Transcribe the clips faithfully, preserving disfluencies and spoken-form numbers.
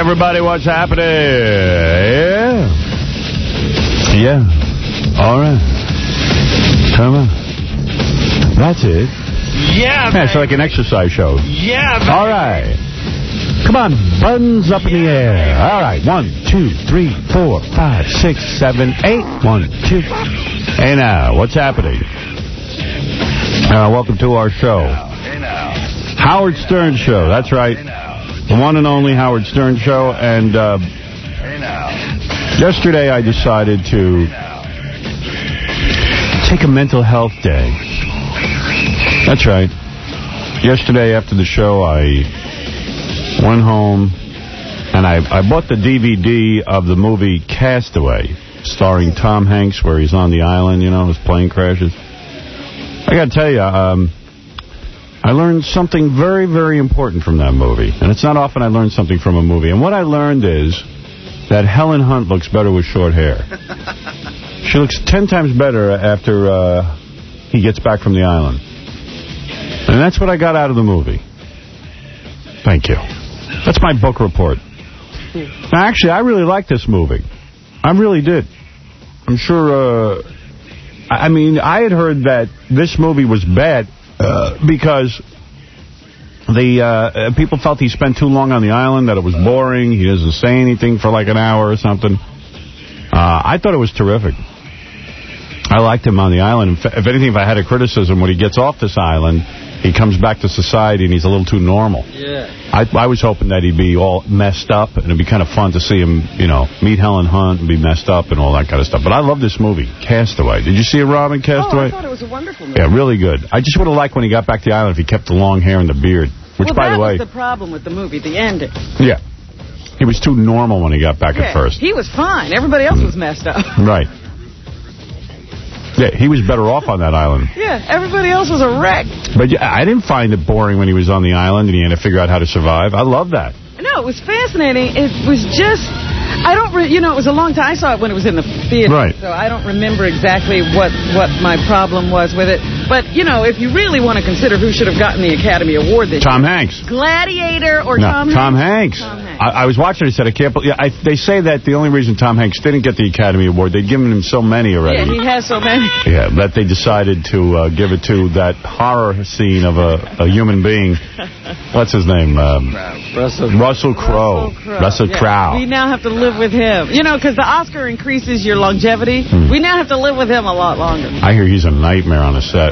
everybody, what's happening? Yeah. Yeah. All right. Come on. That's it. Yeah, yeah, it's like an exercise show. Yeah, baby. All right. Come on, buns up in the air. All right, one, two, three, four, five, six, seven, eight. One, two. Hey, now, what's happening? Uh, welcome to our show. Hey, now. Howard Stern Show, that's right. The one and only Howard Stern Show. And uh, Hey, now. yesterday I decided to take a mental health day. That's right. Yesterday after the show, I went home and I, I bought the D V D of the movie Castaway, starring Tom Hanks, where he's on the island, you know, his plane crashes. I got to tell you, um, I learned something very, very important from that movie. And it's not often I learn something from a movie. And what I learned is that Helen Hunt looks better with short hair. She looks ten times better after uh, he gets back from the island. And that's what I got out of the movie. Thank you. That's my book report. Now, actually, I really like this movie. I really did. I'm sure, uh, I mean, I had heard that this movie was bad uh, because the uh, people felt he spent too long on the island, that it was boring, he doesn't say anything for like an hour or something. Uh, I thought it was terrific. I liked him on the island. If anything, if I had a criticism, when he gets off this island, he comes back to society and he's a little too normal. Yeah. I, I was hoping that he'd be all messed up, and it'd be kind of fun to see him, you know, meet Helen Hunt and be messed up and all that kind of stuff. But I love this movie, Castaway. Did you see it, Robin, Castaway? Oh, I thought it was a wonderful movie. Yeah, really good. I just would have liked when he got back to the island if he kept the long hair and the beard. Which, well, by the way, that was the problem with the movie, the ending. Yeah. He was too normal when he got back yeah, at first. He was fine. Everybody else was messed up. Right. Yeah, he was better off on that island. Yeah, everybody else was a wreck. But yeah, I didn't find it boring when he was on the island and he had to figure out how to survive. I love that. No, it was fascinating. It was just, I don't, re you know, it was a long time. I saw it when it was in the theater. Right. So I don't remember exactly what, what my problem was with it. But, you know, if you really want to consider who should have gotten the Academy Award this Tom year. Hanks. Gladiator or no, Tom, Tom Hanks? Hanks. Tom Hanks. I, I was watching it, I said, I can't believe, yeah, I, they say that the only reason Tom Hanks didn't get the Academy Award, they'd given him so many already. Yeah, he has so many. Yeah, that they decided to uh, give it to that horror scene of a, a human being. What's his name? Um, Russell Russell Crowe. Russell Crowe. Yeah. We now have to live with him. You know, because the Oscar increases your longevity. Hmm. We now have to live with him a lot longer. I hear he's a nightmare on a set.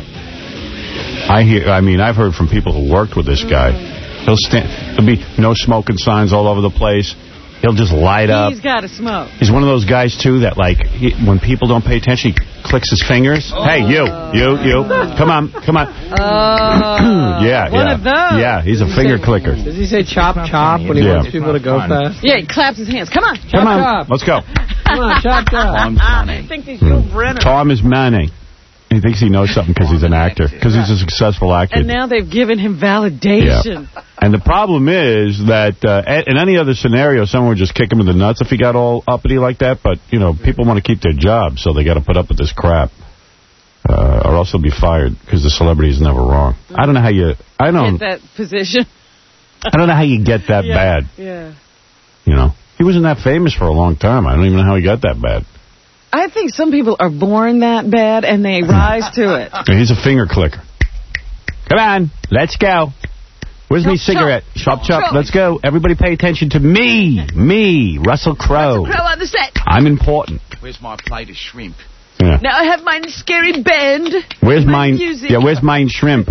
I hear. I mean, I've heard from people who worked with this guy. Mm-hmm. He'll stand. There'll be no smoking signs all over the place. He'll just light up. He's got to smoke. He's one of those guys, too, that, like, he, when people don't pay attention, he clicks his fingers. Oh. Hey, you, you, you, come on, come on. Uh, yeah, one yeah. of those. Yeah, he's a finger say, clicker. Does he say chop, chop when he yeah. wants people to go fast? Yeah, he claps his hands. Come on. Chop, come on, chop. Let's go. Come on, chop, chop. I think he's Joe Brenner. Tom is Manning. He thinks he knows something because he's an actor, because he's a successful actor. And now they've given him validation. Yeah. And the problem is that uh, in any other scenario, someone would just kick him in the nuts if he got all uppity like that. But, you know, people want to keep their jobs, so they got to put up with this crap. Uh, or else they'll be fired, because the celebrity is never wrong. I don't know how you... I don't get that position. I don't know how you get that yeah, bad. Yeah. You know, he wasn't that famous for a long time. I don't even know how he got that bad. I think some people are born that bad, and they rise to it. He's a finger clicker. Come on, let's go. Where's chop, my cigarette? Chop, chop, chop. Let's go. Everybody pay attention to me. Me, Russell Crowe. Russell Crowe on the set. I'm important. Where's my plate of shrimp? Yeah. Now I have my scary bend. Where's my mine? music. Yeah, where's mine shrimp?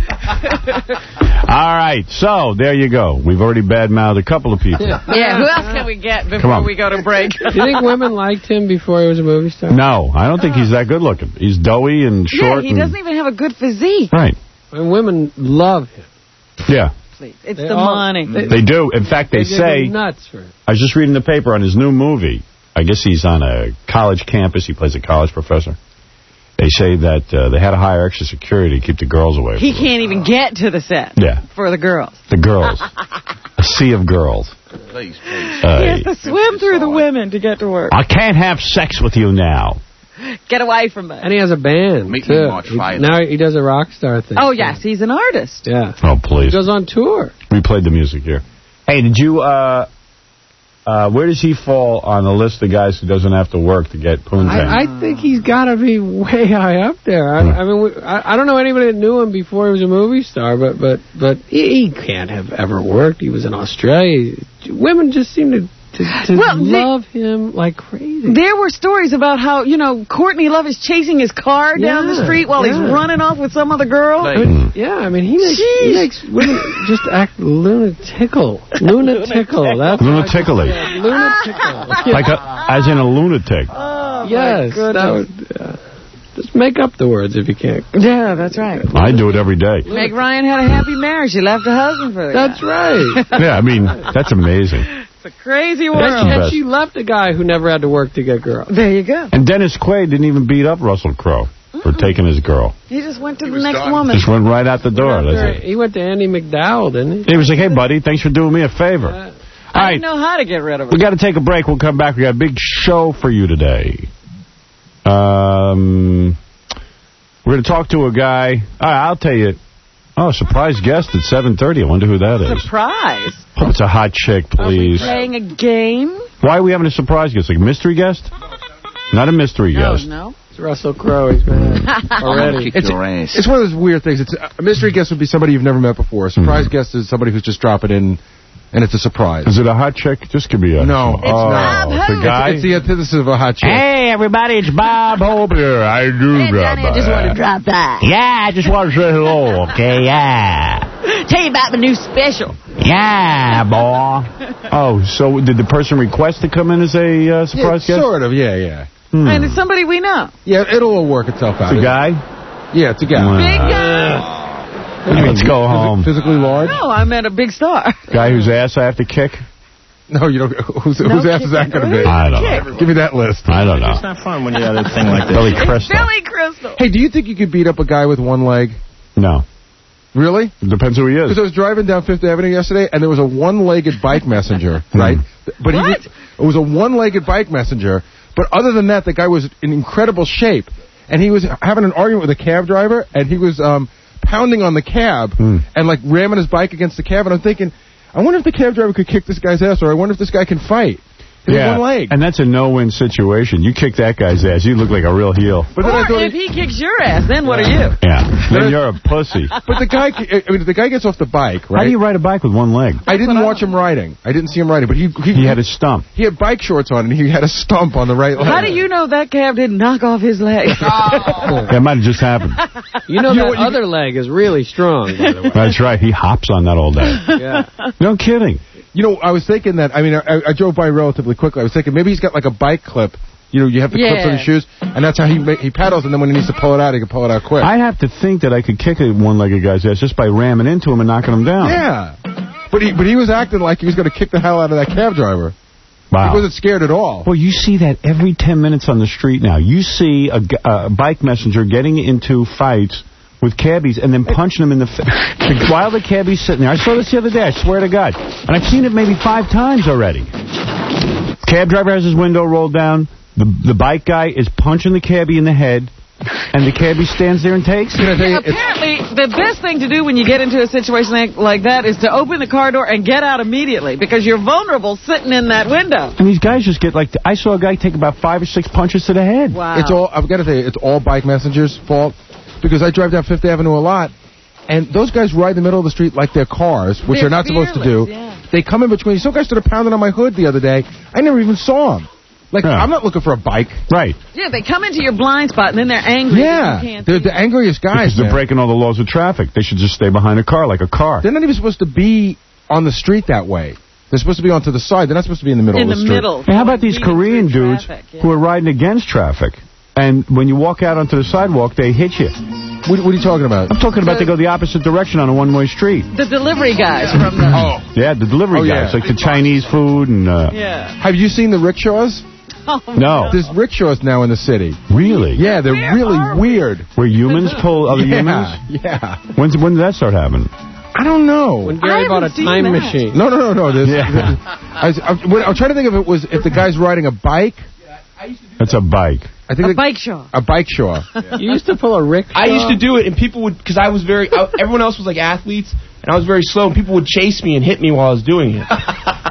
All right, so there you go. We've already badmouthed a couple of people. Yeah, who else can we get before we go to break? Do you think women liked him before he was a movie star? No, I don't think he's that good looking. He's doughy and short. Yeah, he doesn't even have a good physique. Right. And women love him. Yeah. Please. It's they the all, money. They, they do. In fact, they, they say... nuts for it. I was just reading the paper on his new movie. I guess he's on a college campus. He plays a college professor. They say that uh, they had to hire extra security to keep the girls away. He can't even get to the set. Yeah. For the girls. The girls. A sea of girls. Please, please. Uh, he has to swim through the women to get to work. I can't have sex with you now. Get away from me. And he has a band, Meet too. He, now he does a rock star thing. Oh, yes, he's an artist. Yeah. Oh, please. He goes on tour. We played the music here. Hey, did you, uh... Uh, where does he fall on the list of guys who doesn't have to work to get poontang? I, I think he's got to be way high up there. I, I mean, we, I, I don't know anybody that knew him before he was a movie star, but but but he, he can't have ever worked. He was in Australia. Women just seem to to, to well, love they, him like crazy. There were stories about how, you know, Courtney Love is chasing his car yeah, down the street while yeah. he's running off with some other girl. I mean, yeah, I mean, he makes, he makes women just act lunatical. Lunatical. That's Lunatically. Lunatical. Like a, as in a lunatic. Oh, yes. That would, uh, just make up the words if you can't. Yeah, that's right. I do it every day. Meg Ryan had a happy marriage. She left her husband for the That's guy. right. Yeah, I mean, that's amazing. It's a crazy world. That's the And best. she left a guy who never had to work to get girls. There you go. And Dennis Quaid didn't even beat up Russell Crowe for taking his girl. He just went to He the was next done. woman. Just went right out the door. He went That's after- it. He went to Andy McDowell, didn't he? He was like, hey, buddy, thanks for doing me a favor. Yeah. All I right, didn't know how to get rid of we her. got to take a break. We'll come back. We got a big show for you today. Um, we're going to talk to a guy. All right, I'll tell you. Oh, surprise guest at seven thirty. I wonder who that is. Surprise. Hope it's a hot chick, please. Playing a game? Why are we having a surprise guest? Like a mystery guest? Not a mystery No, guest. no. It's Russell Crowe. He's mad already. Kick It's, your ass. it's one of those weird things. It's a mystery guest would be somebody you've never met before. A surprise Mm-hmm. guest is somebody who's just dropping in, and it's a surprise. Is it a hot chick? Just give me a... No. oh, It's Bob it's Hope. a guy? It's the antithesis of a hot chick. Hey, everybody, it's Bob Hope here. I do drop by. drop by. Yeah, I just want to say hello, okay? Yeah. Tell you about the new special. Yeah, boy. Oh, so did the person request to come in as a uh, Yeah, surprise guest? sort of, yeah, yeah. Hmm. And it's somebody we know. Yeah, it'll all work itself out. It's a guy? Yeah, it's a guy. Big Uh, guy. Let's go Phys- home. Physically large? No, I meant a big star. Guy whose ass I have to kick? No, you don't. Whose, No, whose ass is that going to be? I don't know. Kick. Give me that list. I don't know. It's not fun when you have a thing like this. Billy Crystal. Billy Crystal. Hey, do you think you could beat up a guy with one leg? No. Really? It depends who he Because I is. was driving down Fifth Avenue yesterday, and there was a one-legged bike messenger, right? But he What? was, it was a one-legged bike messenger, but other than that, the guy was in incredible shape, and he was having an argument with a cab driver, and he was um, pounding on the cab Hmm. and like ramming his bike against the cab, and I'm thinking, I wonder if the cab driver could kick this guy's ass, or I wonder if this guy can fight. He has one leg. And that's a no-win situation. You kick that guy's ass, you look like a real heel. But then I Or thought, if he kicks your ass, then what are you? Yeah. Then you're a pussy. but the guy, I mean, the guy gets off the bike, right? How do you ride a bike with one leg? I didn't watch him riding. I didn't see him riding, but he he, He had a stump. he had bike shorts on, and he had a stump on the right leg. How do you know that cab didn't knock off his leg? That might have just happened. You know You know that what, you- other leg is really strong, by the way. That's right. He hops on that all day. Yeah. No kidding. You know, I was thinking that, I mean, I, I drove by relatively quickly. I was thinking maybe he's got like a bike clip. You know, you have the clips on Yeah. his shoes, and that's how he ma- he pedals, and then when he needs to pull it out, he can pull it out quick. I'd have to think that I could kick a one-legged guy's ass just by ramming into him and knocking him down. yeah. But he but he was acting like he was going to kick the hell out of that cab driver. Wow. He wasn't scared at all. Well, you see that every ten minutes on the street now. You see a, g- a bike messenger getting into fights with cabbies and then punching them in the face. While the cabbie's sitting there. I saw this the other day, I swear to God. And I've seen it maybe five times already. Cab driver has his window rolled down. The, the bike guy is punching the cabbie in the head. And the cabbie stands there and takes Can I it. tell you, it's, Apparently, the best thing to do when you get into a situation like, like that is to open the car door and get out immediately because you're vulnerable sitting in that window. And these guys just get like... I saw a guy take about five or six punches to the head. Wow. it's all, I've got to tell you, it's all bike messengers' fault, because I drive down Fifth Avenue a lot, and those guys ride the middle of the street like they're cars, which They're they're not supposed to do. fearless, yeah. They come in between. Some guy started pounding on my hood the other day. I never even saw him. Like, Yeah. I'm not looking for a bike. Right. Yeah, they come into your blind spot and then they're angry. Yeah, that you can't they're see the angriest guys. Because they're man. breaking all the laws of traffic. They should just stay behind a car like a car. They're not even supposed to be on the street that way. They're supposed to be onto the side. They're not supposed to be in the middle in of the the street. middle. Hey, how about these Speeding Korean through dudes traffic, yeah. who are riding against traffic, and when you walk out onto the sidewalk, they hit you? What, what are you talking about? I'm talking about they go the opposite direction on a one-way street. The delivery guys from the... Oh. Yeah, the delivery Oh, yeah. guys, like the Chinese food and... Uh, Yeah. Have you seen the rickshaws? Oh, No. There's rickshaws now in the city. Really? Yeah, they're Where really are we? weird. Where humans pull other yeah, humans? yeah. When's, when did that start happening? I don't know. When I Gary bought a haven't seen time that. machine. No, no, no, no. There's, Yeah. there's- I was, I'm, when- I'm trying to think if it was if the guy's riding a bike. That's a bike. I think A the- bike show. a bike shaw. You used to pull a rickshaw. I used to do it, and people would, because I was very, I, everyone else was like athletes, and I was very slow, and people would chase me and hit me while I was doing it.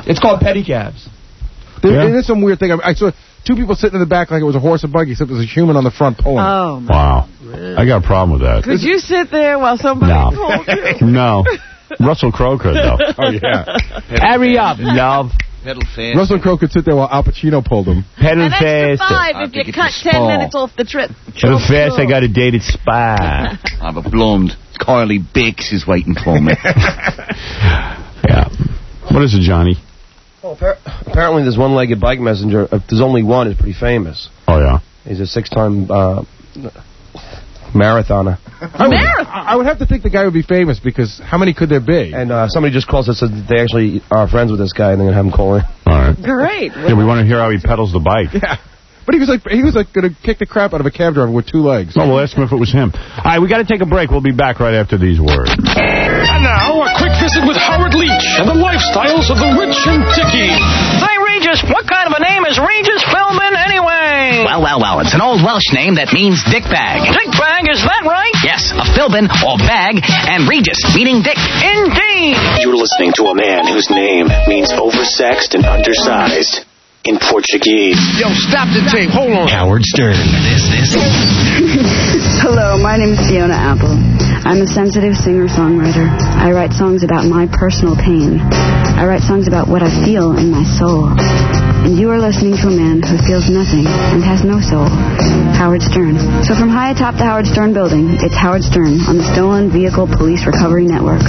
It's called pedicabs. There, Yeah. It is some weird thing. I, I saw two people sitting in the back like it was a horse and buggy, except there was a human on the front pulling. Oh, my. Wow. I got a problem with that. Could you sit there while somebody No. pulled you? No. Russell Crowe could, though. Oh, yeah. Hurry up, love. Pedal fast. Russell Crowe could sit there while Al Pacino pulled him. Pedal An extra fast. five I if think you it's cut a ten spa. minutes off the trip. Pedal fast, I got a date at Spa. I'm a blonde. Carly Bix is waiting for me. Yeah. What is it, Johnny? Well, appar- apparently there's one-legged bike messenger. If there's only one, it's pretty famous. Oh, yeah. He's a six-time uh, marathoner. I would, I would have to think the guy would be famous because how many could there be? And uh, somebody just calls us and said that they actually are friends with this guy, and they're going to have him call in. All right. Great. Yeah, we want to hear how he pedals the bike. Yeah. But he was like he was like going to kick the crap out of a cab driver with two legs. Oh, we'll ask him if it was him. All right, we got to take a break. We'll be back right after these words. And now, a quick visit with Howard Leach and the lifestyles of the rich and dicky. Say, Regis, what kind of a name is Regis Philbin anyway? Well, well, well, it's an old Welsh name that means dick bag. Dick bag, is that right? Yes, a Philbin, or bag, and Regis, meaning dick. Indeed. You're listening to a man whose name means oversexed and undersized in Portuguese. Yo, stop the tape. Hold on. Howard Stern. This, this. Hello, my name is Fiona Apple. I'm a sensitive singer-songwriter. I write songs about my personal pain. I write songs about what I feel in my soul. And you are listening to a man who feels nothing and has no soul, Howard Stern. So from high atop the Howard Stern building, it's Howard Stern on the Stolen Vehicle Police Recovery Network.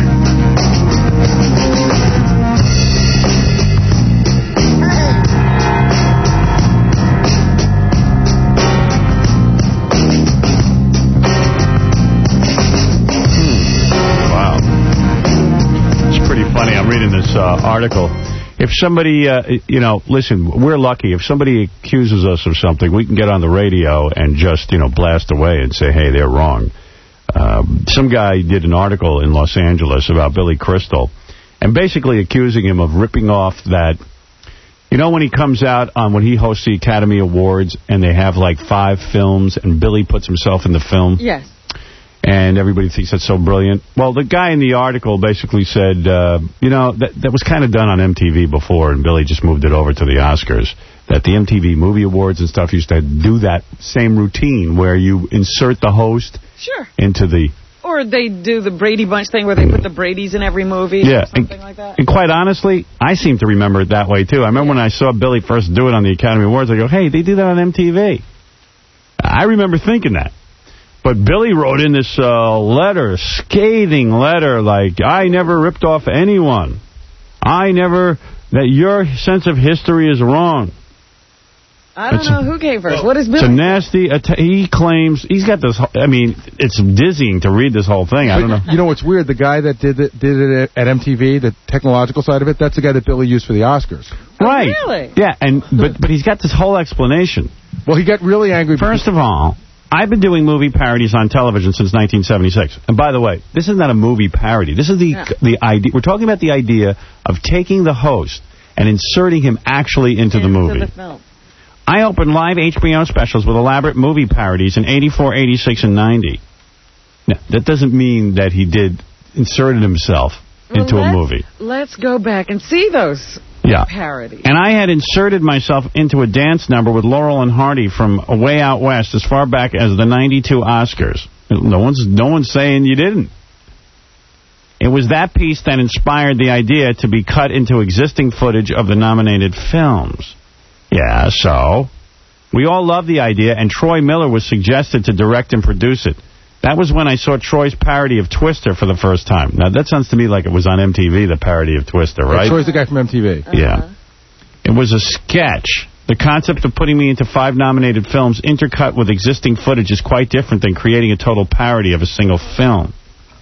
Reading this uh, article. If somebody, uh, you know, listen, we're lucky. If somebody accuses us of something, we can get on the radio and just, you know, blast away and say, hey, they're wrong. Um, some guy did an article in Los Angeles about Billy Crystal and basically accusing him of ripping off that, you know, when he comes out on when he hosts the Academy Awards and they have like five films and Billy puts himself in the film? Yes. And everybody thinks that's so brilliant. Well, the guy in the article basically said, uh, you know, that, that was kind of done on M T V before, and Billy just moved it over to the Oscars. That the M T V Movie Awards and stuff used to do that same routine where you insert the host sure. into the... Or they do the Brady Bunch thing where they put the Bradys in every movie yeah, or something and, like that. And quite honestly, I seem to remember it that way, too. I remember when I saw Billy first do it on the Academy Awards, I go, hey, they do that on M T V. I remember thinking that. But Billy wrote in this uh, letter, scathing letter, like, I never ripped off anyone. I never, that your sense of history is wrong. I don't it's know a, who came first. What is Billy? It's a nasty, att he claims, he's got this, I mean, it's dizzying to read this whole thing. I don't know. You know what's weird? The guy that did it, did it at M T V, the technological side of it, that's the guy that Billy used for the Oscars. Right. Oh, really? Yeah, and but but he's got this whole explanation. Well, he got really angry. First of all, I've been doing movie parodies on television since nineteen seventy-six. And by the way, this is not a movie parody. This is the yeah. the idea. We're talking about the idea of taking the host and inserting him actually into, into the movie. The film. I opened live H B O specials with elaborate movie parodies in eighty-four, eighty-six, and ninety. Now, that doesn't mean that he did inserted himself well, into a movie. Let's go back and see those yeah. parodies. And I had inserted myself into a dance number with Laurel and Hardy from Way Out West as far back as the ninety-two Oscars. No one's, no one's saying you didn't. It was that piece that inspired the idea to be cut into existing footage of the nominated films. Yeah, so we all love the idea, and Troy Miller was suggested to direct and produce it. That was when I saw Troy's parody of Twister for the first time. Now, that sounds to me like it was on M T V, the parody of Twister, right? Yeah, Troy's the guy from M T V. Uh-huh. Yeah. It was a sketch. The concept of putting me into five nominated films intercut with existing footage is quite different than creating a total parody of a single film.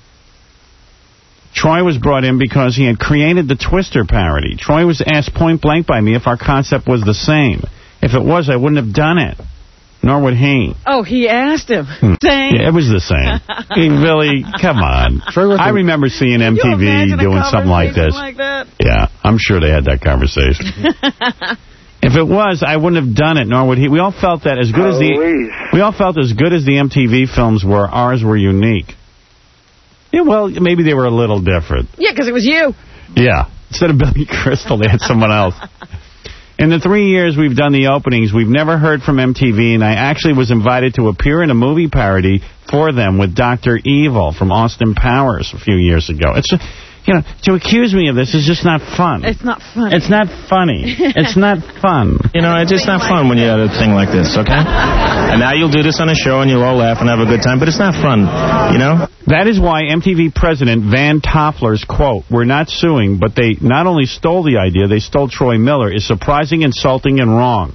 Troy was brought in because he had created the Twister parody. Troy was asked point blank by me if our concept was the same. If it was, I wouldn't have done it. Nor would he. Oh, he asked him. Hmm. Same. Yeah, it was the same. Hey, Billy, come on. I remember seeing M T V doing something like this. Like that? Yeah, I'm sure they had that conversation. If it was, I wouldn't have done it, nor would he. We all felt that as good as the we all felt as good as the M T V films were, ours were unique. Yeah, well, maybe they were a little different. Yeah, because it was you. Yeah. Instead of Billy Crystal, they had someone else. In the three years we've done the openings, we've never heard from M T V, and I actually was invited to appear in a movie parody for them with Doctor Evil from Austin Powers a few years ago. It's, you know, to accuse me of this is just not fun. It's not funny. It's not funny. It's not fun. You know, it's just not fun when you have a thing like this, okay? And now you'll do this on a show and you'll all laugh and have a good time, but it's not fun, you know? That is why M T V president Van Toffler's quote, "We're not suing, but they not only stole the idea, they stole Troy Miller," is surprising, insulting, and wrong.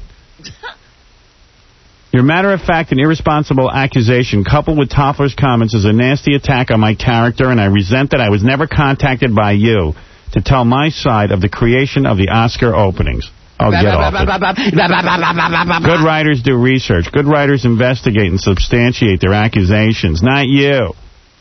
Your matter-of-fact and irresponsible accusation, coupled with Toffler's comments, is a nasty attack on my character, and I resent that I was never contacted by you to tell my side of the creation of the Oscar openings. Oh, get off it. Good writers do research. Good writers investigate and substantiate their accusations, not you.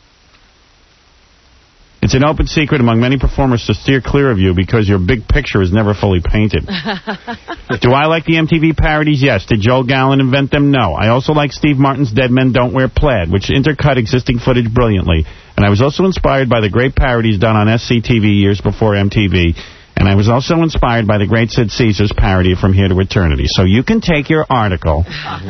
It's an open secret among many performers to steer clear of you because your big picture is never fully painted. Do I like the M T V parodies? Yes. Did Joel Gallen invent them? No. I also like Steve Martin's Dead Men Don't Wear Plaid, which intercut existing footage brilliantly. And I was also inspired by the great parodies done on S C T V years before M T V. And I was also inspired by the great Sid Caesar's parody of From Here to Eternity. So you can take your article.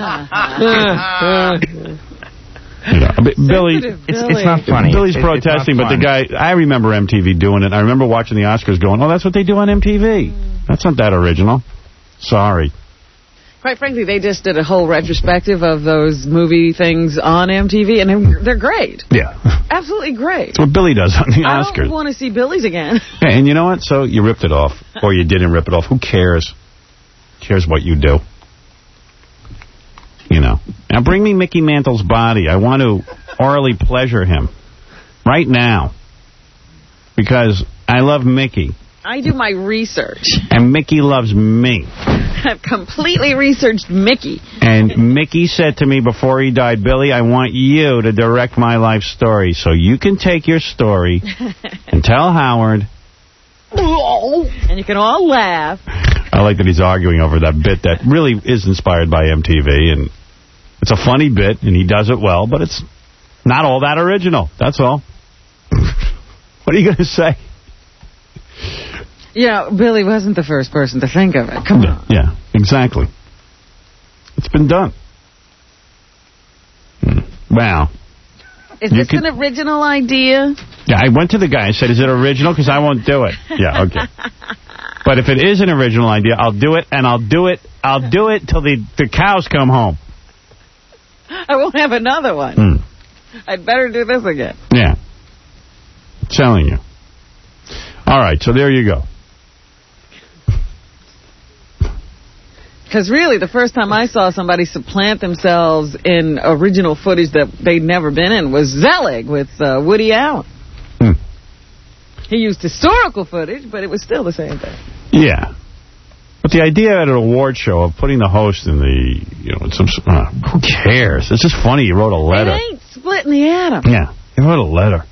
You know, Billy, it's, it's not funny. Billy's it's, protesting, it's but the guy, I remember M T V doing it. I remember watching the Oscars going, oh, that's what they do on M T V. That's not that original. Sorry. Quite frankly, they just did a whole retrospective of those movie things on M T V, and they're, they're great. Yeah. Absolutely great. That's what Billy does on the Oscars. I don't want to see Billy's again. Yeah, and you know what? So you ripped it off, or you didn't rip it off. Who cares? Who cares what you do? You know. Now bring me Mickey Mantle's body. I want to orally pleasure him right now because I love Mickey. I do my research. And Mickey loves me. I've completely researched Mickey. And Mickey said to me before he died, Billy, I want you to direct my life story so you can take your story and tell Howard. And you can all laugh. I like that he's arguing over that bit that really is inspired by M T V, and it's a funny bit, and he does it well, but it's not all that original. That's all. What are you going to say? Yeah, Billy wasn't the first person to think of it. Come on. Yeah, exactly. It's been done. Wow. Is You this could, an original idea? Yeah, I went to the guy and said, is it original? Because I won't do it. Yeah, okay. But if it is an original idea, I'll do it, and I'll do it, I'll do it till the, the cows come home. I won't have another one. Mm. I'd better do this again. Yeah. I'm telling you. All right, so there you go. Because really, the first time I saw somebody supplant themselves in original footage that they'd never been in was Zelig with uh, Woody Allen. Hmm. He used historical footage, but it was still the same thing. Yeah. But the idea at an award show of putting the host in the, you know, some, uh, who cares? It's just funny you wrote a letter. It ain't splitting the atom. Yeah, he wrote a letter.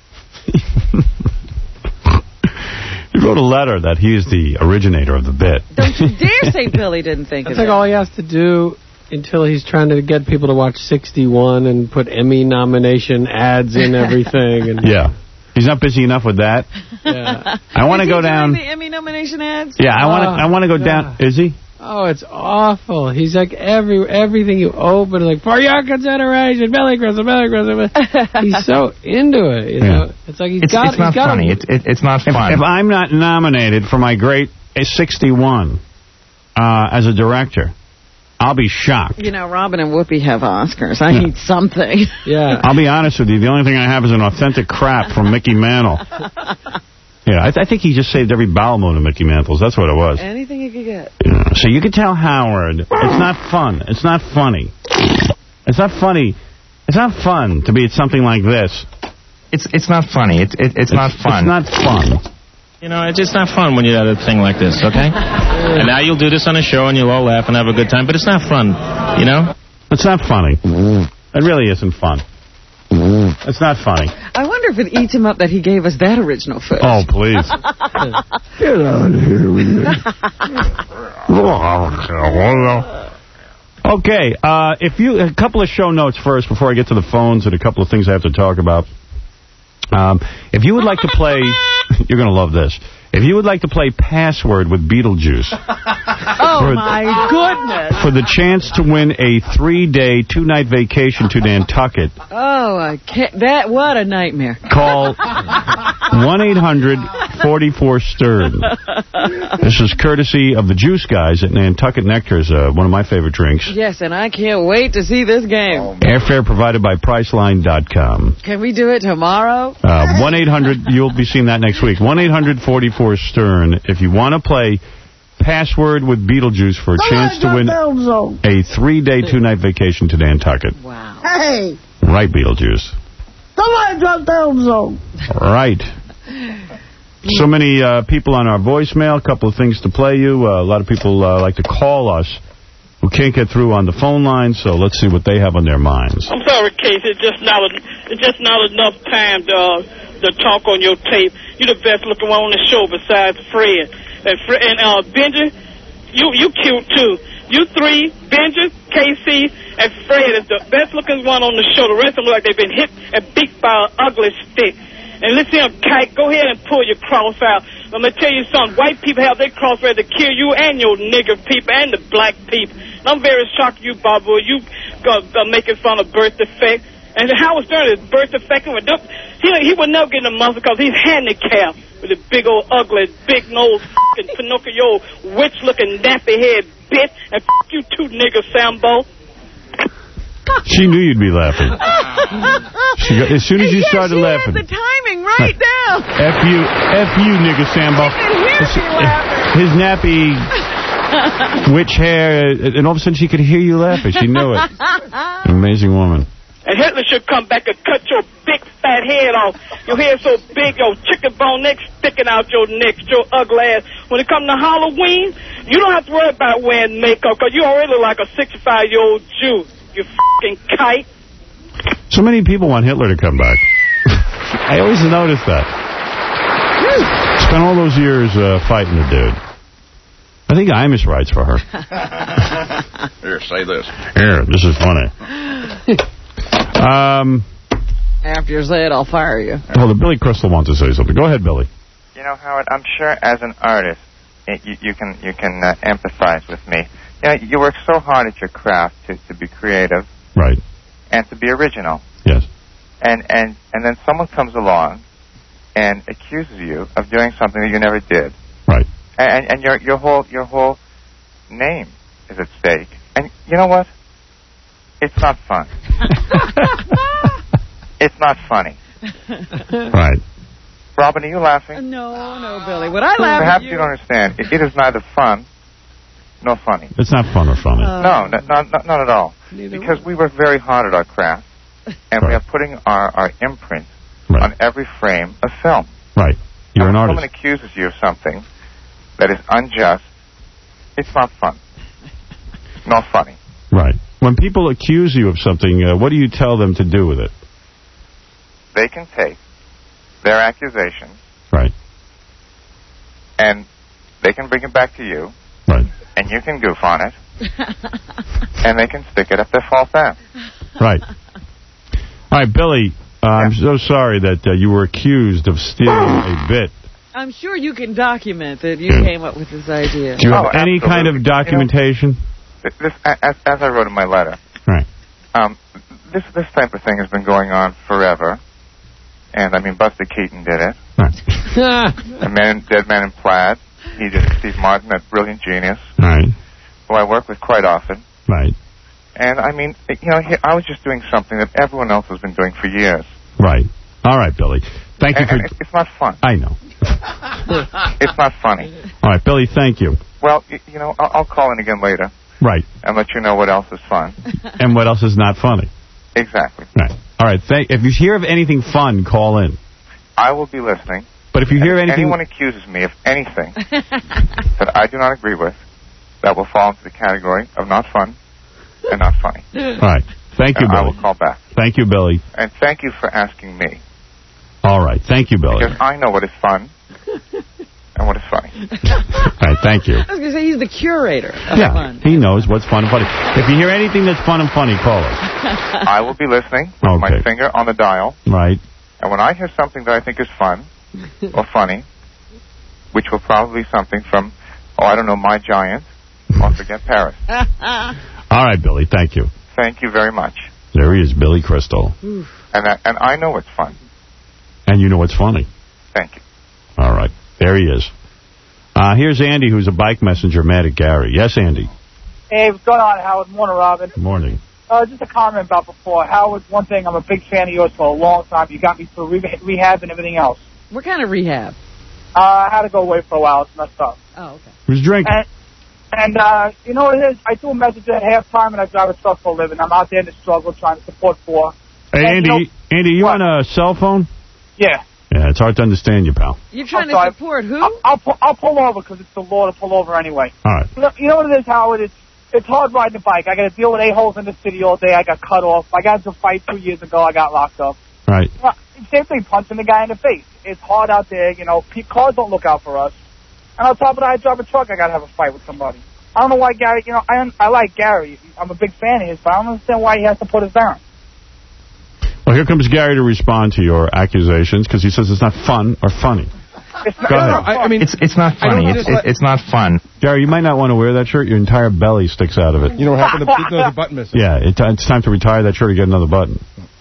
He wrote a letter that he's the originator of the bit. Don't you dare say Billy didn't think That's of like it. all he has to do until he's trying to get people to watch sixty-one and put Emmy nomination ads in everything. And yeah. He's not busy enough with that. Yeah. I want to go down. The Emmy nomination ads? Yeah, I want to. I want to go God. down. Is he? Oh, it's awful. He's like every everything you open, like for your consideration, Billy Crystal, Billy Crystal. He's so into it. You know, yeah. It's like he's it's, got. It's not he's got funny. A, it, it, it's not fun. If, if I'm not nominated for my great sixty-one uh, as a director, I'll be shocked. You know, Robin and Whoopi have Oscars. I yeah. need something. Yeah. I'll be honest with you. The only thing I have is an authentic crap from Mickey Mantle. Yeah, I, th I think he just saved every bowel movement of Mickey Mantle's. That's what it was. Anything you could get. Yeah. So you could tell Howard, it's not fun. It's not funny. It's not funny. It's not fun to be at something like this. It's it's not funny. It, it, it's, it's not fun. It's not fun. You know, it's just not fun when you have a thing like this, okay? And now you'll do this on a show and you'll all laugh and have a good time, but it's not fun, you know? It's not funny. It really isn't fun. It's not funny. I wonder if it eats him up that he gave us that original footage. Oh, please. Get out of here with you. Okay, uh, if you a couple of show notes first before I get to the phones and a couple of things I have to talk about. Um, if you would like to play, you're going to love this. If you would like to play Password with Beetlejuice. Oh, for, my goodness. For the chance to win a three-day, two-night vacation to Nantucket, Oh, I can't. That, what a nightmare. call one eight hundred forty-four Stern. This is courtesy of the Juice guys at Nantucket Nectar's, uh, one of my favorite drinks. Yes, and I can't wait to see this game. Airfare provided by Priceline dot com. Can we do it tomorrow? Uh, one eight hundred, you'll be seeing that next week. one eight hundred forty-four Stern. If you want to play Password with Beetlejuice for a chance to win a three-day, two-night vacation to Nantucket. Wow. Hey, Right, Beetlejuice. somebody drop down zone. Right. So many uh, people on our voicemail, a couple of things to play you. Uh, a lot of people uh, like to call us who can't get through on the phone line, so let's see what they have on their minds. I'm sorry, Casey. It's just not it's just not enough time to uh, to talk on your tape. You're the best looking one on the show besides Fred. And Fred and uh, Benji, you you cute too. You three, Benji, K C, and Fred is the best looking one on the show. The rest of them look like they've been hit and beat by an ugly stick. And listen here, Kite, go ahead and pull your cross out. I'm going to tell you something. White people have their cross ready to kill you and your nigger people and the black people. And I'm very shocked at you, Bobo. You uh, uh, making fun of birth defect. And Howard Stern is birth defecting. He, he would never get in a muscle because he's handicapped with a big old ugly, big nose, f***ing Pinocchio, witch-looking nappy head bitch. And f*** you too, nigger Sambo. She knew you'd be laughing. She got, as soon as you yeah, started she laughing. Had the timing right down. F you, F you, nigga Sambo. His, his nappy witch hair, and all of a sudden she could hear you laughing. She knew it. Amazing woman. And Hitler should come back and cut your big fat head off. Your hair so big, your chicken bone neck sticking out your neck, your ugly ass. When it comes to Halloween, you don't have to worry about wearing makeup because you already look like a sixty-five-year-old Jew. You fucking kite. So many people want Hitler to come back. I always notice that. Spent all those years uh, fighting the dude. I think Imus writes for her. Here, say this. Here, this is funny. um, After you say it, I'll fire you. Well, the Billy Crystal wants to say something. Go ahead, Billy. You know, Howard, I'm sure as an artist, it, you, you can you can uh, empathize with me. You know, you work so hard at your craft to, to be creative. Right. And to be original. Yes. And, and, and then someone comes along and accuses you of doing something that you never did. Right. And, and your, your whole, your whole name is at stake. And you know what? It's not fun. It's not funny. Right. Robin, are you laughing? No, no, Billy. Would I laugh Perhaps at you don't understand. It, it is neither fun nor funny. It's not fun or funny. Uh, no, not, not, not at all. Because we work very hard at our craft, and right. we are putting our, our imprint right. on every frame of film. Right. You're and an when artist. When someone accuses you of something that is unjust, it's not fun. Nor funny. Right. When people accuse you of something, uh, what do you tell them to do with it? They can take their accusations. Right. And they can bring it back to you. Right. And you can goof on it. And they can stick it up their false ass. Right. All right, Billy, uh, yeah. I'm so sorry that uh, you were accused of stealing a bit. I'm sure you can document that you came up with this idea. Do you have oh, any absolutely. kind of documentation? You know, this, as, as I wrote in my letter, right. um, this this type of thing has been going on forever. And, I mean, Buster Keaton did it. Right. A man, Dead Man in Plaid. He did it. Steve Martin, that brilliant genius. Right. Who I work with quite often. Right. And, I mean, you know, I was just doing something that everyone else has been doing for years. Right. All right, Billy. Thank and, you for... And it's not fun. I know. It's not funny. All right, Billy, thank you. Well, you, you know, I'll, I'll call in again later. Right. And let you know what else is fun. And what else is not funny. Exactly. Right. All right. Thank, if you hear of anything fun, call in. I will be listening. But if you hear and if anything... anyone accuses me of anything that I do not agree with, that will fall into the category of not fun and not funny. All right. Thank you, and Billy. I will call back. Thank you, Billy. And thank you for asking me. All right. Thank you, Billy. Because I know what is fun and what is funny. All right. Thank you. I was going to say, he's the curator of yeah, fun. He knows what's fun and funny. If you hear anything that's fun and funny, call us. I will be listening with okay. my finger on the dial. Right. And when I hear something that I think is fun or funny, which will probably be something from, oh, I don't know, My Giant, or Forget Paris. All right, Billy, thank you. Thank you very much. There he is, Billy Crystal. And I, and I know it's fun. And you know what's funny. Thank you. All right, there he is. Uh, here's Andy, who's a bike messenger mad at Gary. Yes, Andy. Hey, what's going on, Howard? Morning, Robin. Good morning. Uh, just a comment about before. Howard, one thing, I'm a big fan of yours for a long time. You got me through re- rehab and everything else. What kind of rehab? Uh, I had to go away for a while. It's messed up. Oh, okay. Who's drinking? And, and uh, you know what it is? I do a message at halftime, and I drive a truck for a living. I'm out there in the struggle trying to support poor. Hey, and, Andy, you know, Andy, you on a cell phone? Yeah. Yeah, it's hard to understand you, pal. You're trying I'm to sorry. support who? I'll, I'll, pull, I'll pull over because it's the law to pull over anyway. All right. You know, you know what it is, Howard? It's, it's hard riding a bike. I got to deal with a-holes in the city all day. I got cut off. I got into a fight two years ago. I got locked up. Right. Well, same thing, punching the guy in the face. It's hard out there. You know, pe- cars don't look out for us. And on top of that, I drive a truck. I got to have a fight with somebody. I don't know why Gary, you know, I I like Gary. I'm a big fan of his, but I don't understand why he has to put us down. Well, here comes Gary to respond to your accusations because he says it's not fun or funny. It's not, Go ahead. I, I mean, it's it's not funny. It's it, it's not fun. Gary, you might not want to wear that shirt. Your entire belly sticks out of it. You know what happened? To, no, the button missing. Yeah, it, it's time to retire that shirt and get another button.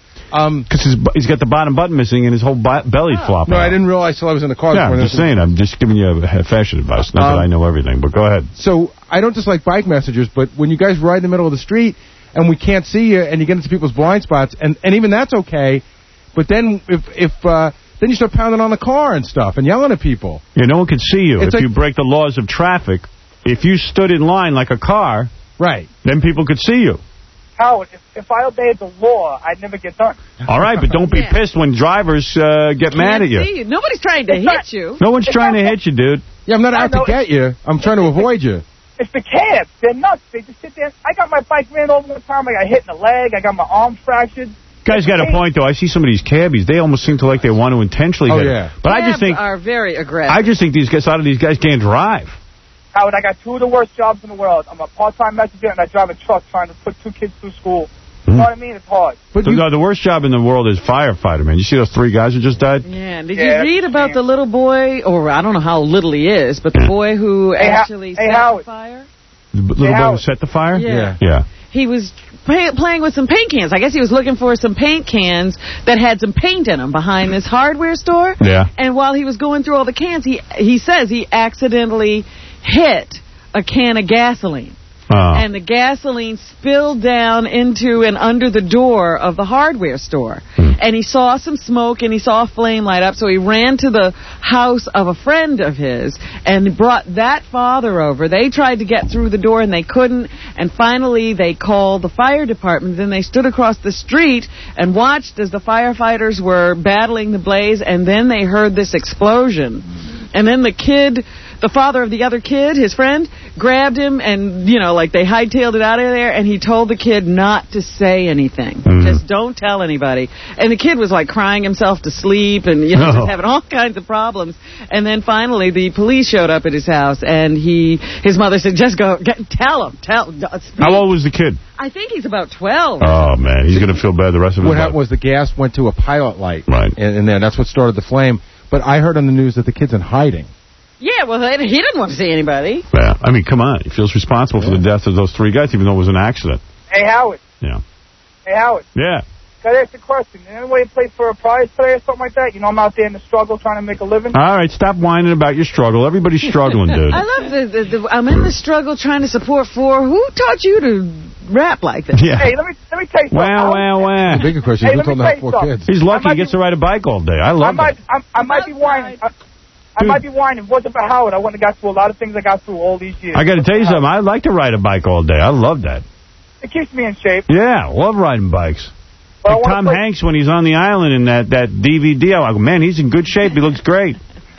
Um, Because he's got the bottom button missing and his whole bo- belly flopping. No, out. I didn't realize till I was in the car. Yeah, I'm before just saying. I'm just giving you a fashion advice. Not Um, that I know everything, but go ahead. So I don't just like bike messengers, but when you guys ride in the middle of the street and we can't see you and you get into people's blind spots, and, and even that's okay, but then if if uh, then you start pounding on the car and stuff and yelling at people. Yeah, no one can see you. It's if like- you break the laws of traffic, if you stood in line like a car, right, then people could see you. Howard, if, if I obeyed the law, I'd never get done. All right, but don't be Yeah. pissed when drivers uh, get mad at you. See, nobody's trying to It's hit not- you. No one's trying to hit you, dude. Yeah, I'm not I out to know, get you. I'm trying to avoid you. It's the cabs. They're nuts. They just sit there. I got my bike ran over one time. I got hit in the leg. I got my arm fractured. Guy's got a point, though. I see some of these cabbies. They almost seem to like they want to intentionally Oh, hit yeah. him. But I just Cabs think are very aggressive. I just think these guys, a lot of these guys can't drive. Howard, I got two of the worst jobs in the world. I'm a part-time messenger, and I drive a truck trying to put two kids through school. You know what I mean? It's hard. But The, you, no, the worst job in the world is firefighter, man. You see those three guys who just died? Yeah, did Yeah, you read about the little boy, or I don't know how little he is, but the boy who Hey, Ho- actually hey, set Howard. the fire? The b- little boy who Howard. set the fire? Yeah. Yeah. He was play, playing with some paint cans. I guess he was looking for some paint cans that had some paint in them behind this hardware store. Yeah. And while he was going through all the cans, he he says he accidentally hit a can of gasoline. Oh. And the gasoline spilled down into and under the door of the hardware store. Hmm. And he saw some smoke and he saw a flame light up, so he ran to the house of a friend of his and brought that father over. They tried to get through the door and they couldn't, and finally they called the fire department. Then they stood across the street and watched as the firefighters were battling the blaze, and then they heard this explosion. And then the kid, the father of the other kid, his friend, grabbed him and, you know, like they hightailed it out of there, and he told the kid not to say anything. Mm. Just don't tell anybody. And the kid was like crying himself to sleep and, you know, Oh. just having all kinds of problems. And then finally the police showed up at his house, and he, his mother said, just go, get, tell him, tell uh, speak. How old was the kid? I think he's about twelve. Oh, man. He's going to feel bad the rest of his what life. happened was the gas went to a pilot light Right. in, in there. That's what started the flame. But I heard on the news that the kid's in hiding. Yeah, well, he he didn't want to see anybody. Yeah. I mean, come on. He feels responsible for the death of those three guys, even though it was an accident. Hey, Howard. Yeah. Hey, Howard. Yeah. Got to ask a question. Anybody play for a prize today or something like that? You know, I'm out there in the struggle trying to make a living. All right, stop whining about your struggle. Everybody's struggling, dude. I love the, the, the. I'm in the struggle trying to support four. Who taught you to rap like that? Yeah. Hey, let me let me tell you something. Wow, wow, wow. The bigger question Hey, is let who told me him to have tell you four something. kids? He's I lucky might he gets be- to ride a bike all day. I I love might, that. I, I might be whining. I, I might be whining. If it wasn't for Howard, I wouldn't have got through a lot of things I got through all these years. I got to tell you something. I like to ride a bike all day. I love that. It keeps me in shape. Yeah, love riding bikes. But I Like wanna Tom play- Hanks when he's on the island in that, that D V D. I'm like, man, he's in good shape. He looks great.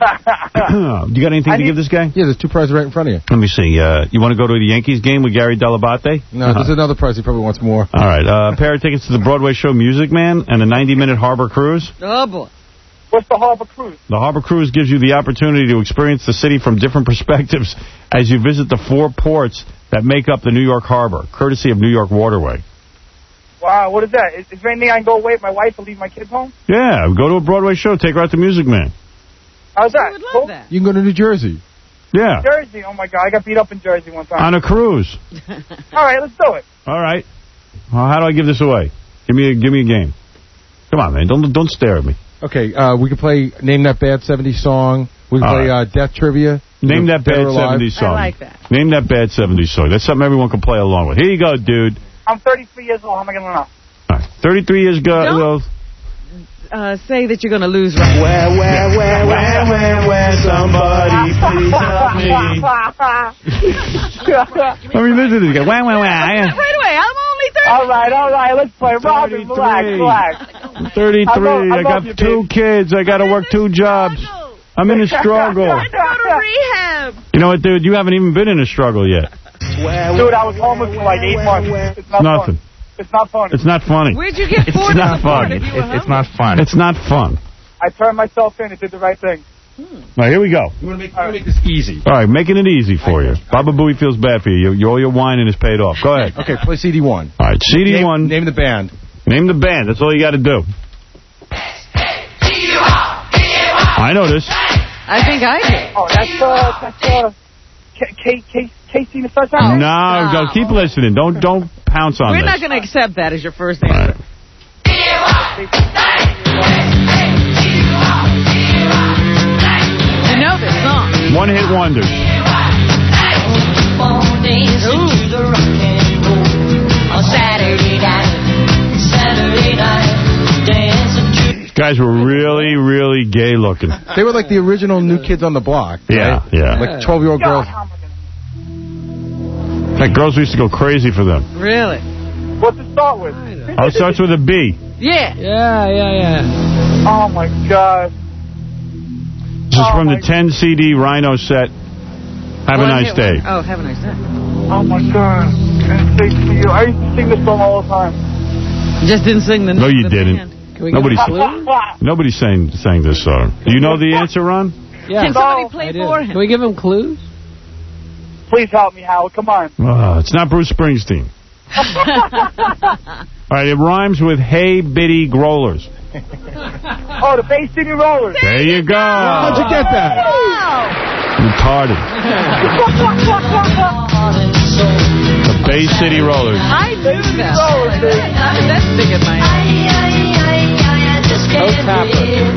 You got anything I to need- give this guy? Yeah, there's two prizes right in front of you. Let me see. Uh, you want to go to the Yankees game with Gary Delabate? No, there's another prize. He probably wants more. All right. Uh, a pair of tickets to the Broadway show Music Man and a ninety-minute Harbor Cruise. Oh boy. What's the Harbor Cruise? The Harbor Cruise gives you the opportunity to experience the city from different perspectives as you visit the four ports that make up the New York Harbor, courtesy of New York Waterway. Wow, what is that? Is, is there anything I can go away with my wife or leave my kids home? Yeah, go to a Broadway show. Take her out to Music Man. How's that? I would love Cool? that. You can go to New Jersey. Yeah. Jersey. Oh, my God. I got beat up in Jersey one time. On a cruise. All right, let's do it. All right. Well, how do I give this away? Give me a, give me a game. Come on, man. Don't don't stare at me. Okay, uh, we can play Name That Bad seventies Song. We can All play right. uh, Death Trivia. Name that Dead or bad Alive. seventies song. I like that. Name that bad seventies song. That's something everyone can play along with. Here you go, dude. I'm thirty-three years old. How am I going to know? All right. thirty-three years ago. Don't- Well, Uh, say that you're going to lose right now. where, where, where, where, where, where, somebody please help me. I mean, listen to this guy. Wah, wah, wah. Right away. I'm only thirty. all right, all right. Let's play. Robin, relax, relax. I'm thirty-three. I love- I I, love got you, two kids. I got to work two jobs. I'm in a struggle. Go to rehab. You know what, dude? You haven't even been in a struggle yet. Dude, I was homeless for like eight months. It's not Nothing. fun. It's not fun. It's not funny. Where'd you get It's forty not support fun. if you were It's not fun. It's not fun. I turned myself in and did the right thing. All right, here we go. You want to make, make this easy. All right, making it easy for you. Baba Booey feels bad for you. you, you all your whining is paid off. Go ahead. Okay, play C D one. All right, C D one. Name, name the band. Name the band. That's all you got to do. I know this. I think I did. Oh, that's, uh, that's, uh, K- K- K- Casey in the first time? No, no, keep listening. Don't don't pounce on We're this. not going to accept that as your first name. Right. You know this song. One hit wonders. These guys were really, really gay looking. They were like the original New Kids on the Block. Yeah, right? yeah. Like twelve-year-old girls. Like girls used to go crazy for them. Really? What's it start with? Oh, it starts with a B. Yeah. Yeah, yeah, yeah. Oh, my God. This is Oh, from my the ten C D Rhino set. Have a One nice hit day. wonder. Oh, have a nice day. Oh, my God. And thanks for you. I used to sing this song all the time. You just didn't sing the No, you the didn't. band. Can we Nobody, get a clue? nobody sang sang this song. Do you know the answer, Ron? Yeah. Can somebody No, play I do. for him? Can we give him clues? Please help me, Howard. Come on. Oh, it's not Bruce Springsteen. All right, it rhymes with Hey Bitty Growlers. Oh, the Bay City Rollers. There you go. How'd you get that? Retarded. The Bay City Rollers. I knew that. Rollers, baby. How did that stick in my head? Oh, Tapper.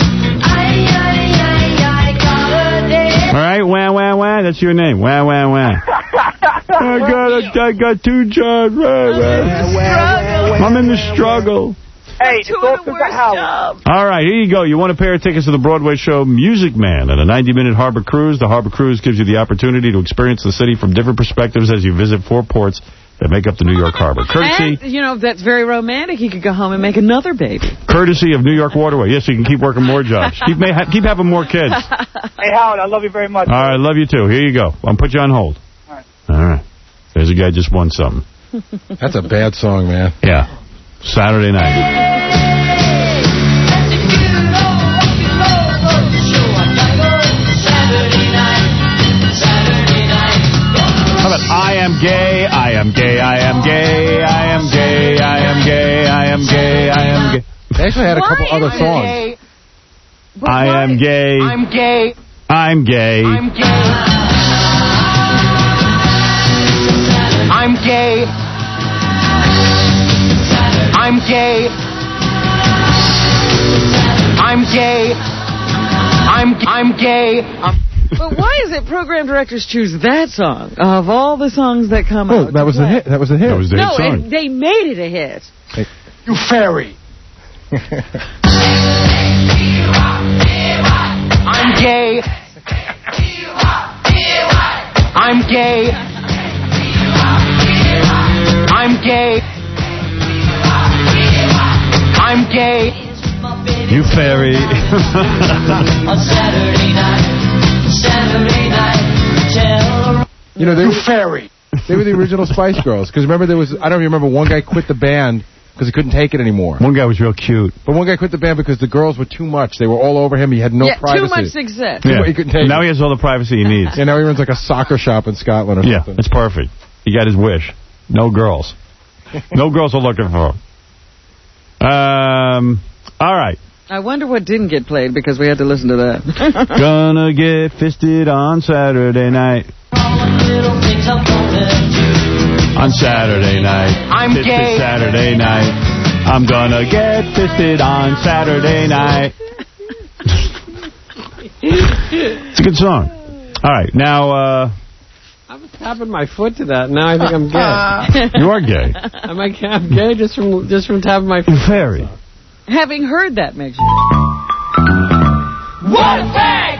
All right, wah, wah, wah. That's your name. Wah, wah, wah. I got, a, I got two jobs. Wah, wah. I'm in the struggle. Hey, it's all because of Howard. All right, here you go. You want a pair of tickets to the Broadway show Music Man and a ninety-minute harbor cruise. The harbor cruise gives you the opportunity to experience the city from different perspectives as you visit four ports that make up the New York Harbor. Courtesy, And, you know, that's very romantic. You could go home and make another baby. courtesy of New York Waterway. Yes, you can keep working more jobs. Keep ma ha keep having more kids. Hey, Howard, I love you very much. All right, love you too. Here you go. I'll put you on hold. All right. All right. There's a guy just won something. That's a bad song, man. Yeah. Saturday night. How about I am gay, I am gay, I am gay, I am gay, I am gay, I am gay, I am gay. They actually had a couple other songs. Gay. I am gay. I'm gay. I'm gay. I'm gay. I'm gay. I'm gay. I'm gay. I'm I'm gay. I'm But why is it program directors choose that song of all the songs that come Oh, out? that was the hit. That was the hit. That was the No, hit song. it, they made it a hit. you fairy. I'm gay. I'm gay. I'm gay. I'm gay. You fairy. On Saturday night, Saturday night, You know, they you were, fairy. they were the original Spice Girls. Because remember, there was, I don't remember, one guy quit the band because he couldn't take it anymore. One guy was real cute. But one guy quit the band because the girls were too much. They were all over him. He had no yeah, privacy. too much success. Yeah. He couldn't take Now it. he has all the privacy he needs. Yeah, now he runs like a soccer shop in Scotland or Yeah, something. it's perfect. He got his wish. No girls. No girls are looking for him. Um, all right. I wonder what didn't get played because we had to listen to that. Gonna get fisted on Saturday night. On Saturday night. I'm fisted gay. Saturday night. I'm gonna get fisted on Saturday night. It's a good song. All right, now... Uh, I was tapping my foot to that. Now I think I'm gay. You are gay. Am I I'm gay just from just from tapping my foot? Very. Having heard that makes you... What a bag!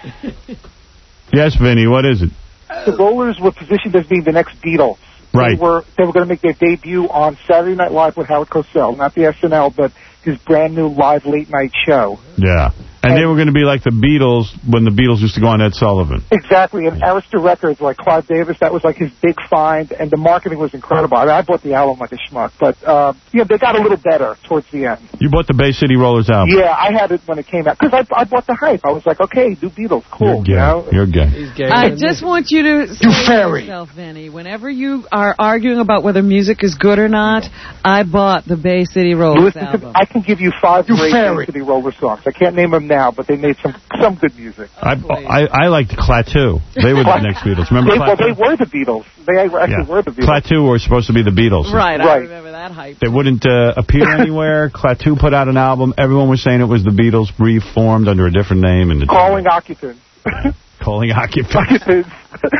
Yes, Vinny, what is it? The Rollers were positioned as being the next Beatles. Right. They were they were going to make their debut on Saturday Night Live with Howard Cosell, not the S N L, but his brand new live late night show. Yeah. And they were going to be like the Beatles when the Beatles used to go on Ed Sullivan. Exactly, and Arista Records, like Clive Davis, that was like his big find, and the marketing was incredible. I mean, I bought the album like a schmuck, but uh, yeah, they got a little better towards the end. You bought the Bay City Rollers album? Yeah, I had it when it came out, because I, I bought the hype. I was like, okay, new Beatles, cool. You're gay. You know? You're gay. He's gay. I just want you to say to yourself, Vinny, whenever you are arguing about whether music is good or not, I bought the Bay City Rollers Listen to, album. I can give you five great Bay City Roller songs. I can't name them now, but they made some some good music. I, I I liked Klaatu. They were the next Beatles. Remember they, well, Klaatu? they were the Beatles. They actually Yeah. were the Beatles. Klaatu were supposed to be the Beatles. Right, I Right. remember that hype. They wouldn't uh, appear anywhere. Klaatu put out an album. Everyone was saying it was the Beatles reformed under a different name. And Calling Occupants. Calling Occupants. Occupants.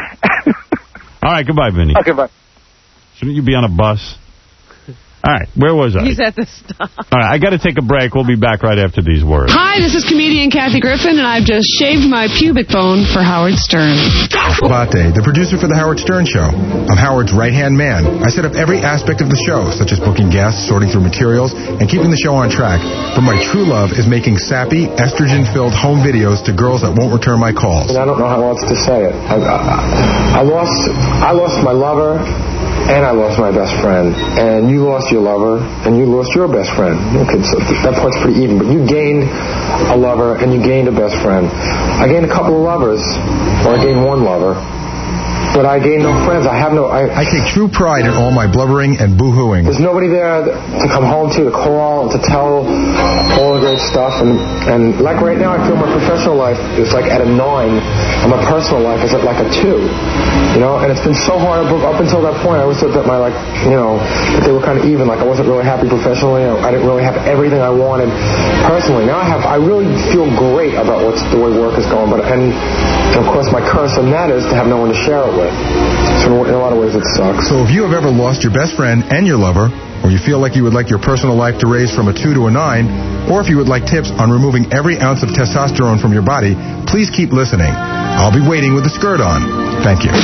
All right, goodbye, Vinny. Okay, bye. Shouldn't you be on a bus? All right, where was I? He's at the stop. All right, I got to take a break. We'll be back right after these words. Hi, this is comedian Kathy Griffin, and I've just shaved my pubic bone for Howard Stern. Latte, the producer for The Howard Stern Show. I'm Howard's right-hand man. I set up every aspect of the show, such as booking guests, sorting through materials, and keeping the show on track. But my true love is making sappy, estrogen-filled home videos to girls that won't return my calls. I don't know how else to say it. I, I, I lost, I lost my lover, and I lost my best friend. And you lost your lover, and you lost your best friend. Okay, so that part's pretty even. But you gained a lover, and you gained a best friend. I gained a couple of lovers, or I gained one lover. But I gained no friends. I have no... I, I take true pride in all my blubbering and boo-hooing. There's nobody there to come home to, to call, and to tell all the great stuff. And, and like right now, I feel my professional life is like at a nine, and my personal life is at like a two. You know, and it's been so hard up until that point. I always thought that my, like, you know, that they were kind of even. Like, I wasn't really happy professionally. I didn't really have everything I wanted personally. Now I have, I really feel great about what's the way work is going. But and, and of course, my curse on that is to have no one to share it with. So in a lot of ways, it sucks. So if you have ever lost your best friend and your lover, or you feel like you would like your personal life to raise from a two to a nine, or if you would like tips on removing every ounce of testosterone from your body, please keep listening. I'll be waiting with the skirt on. Thank you.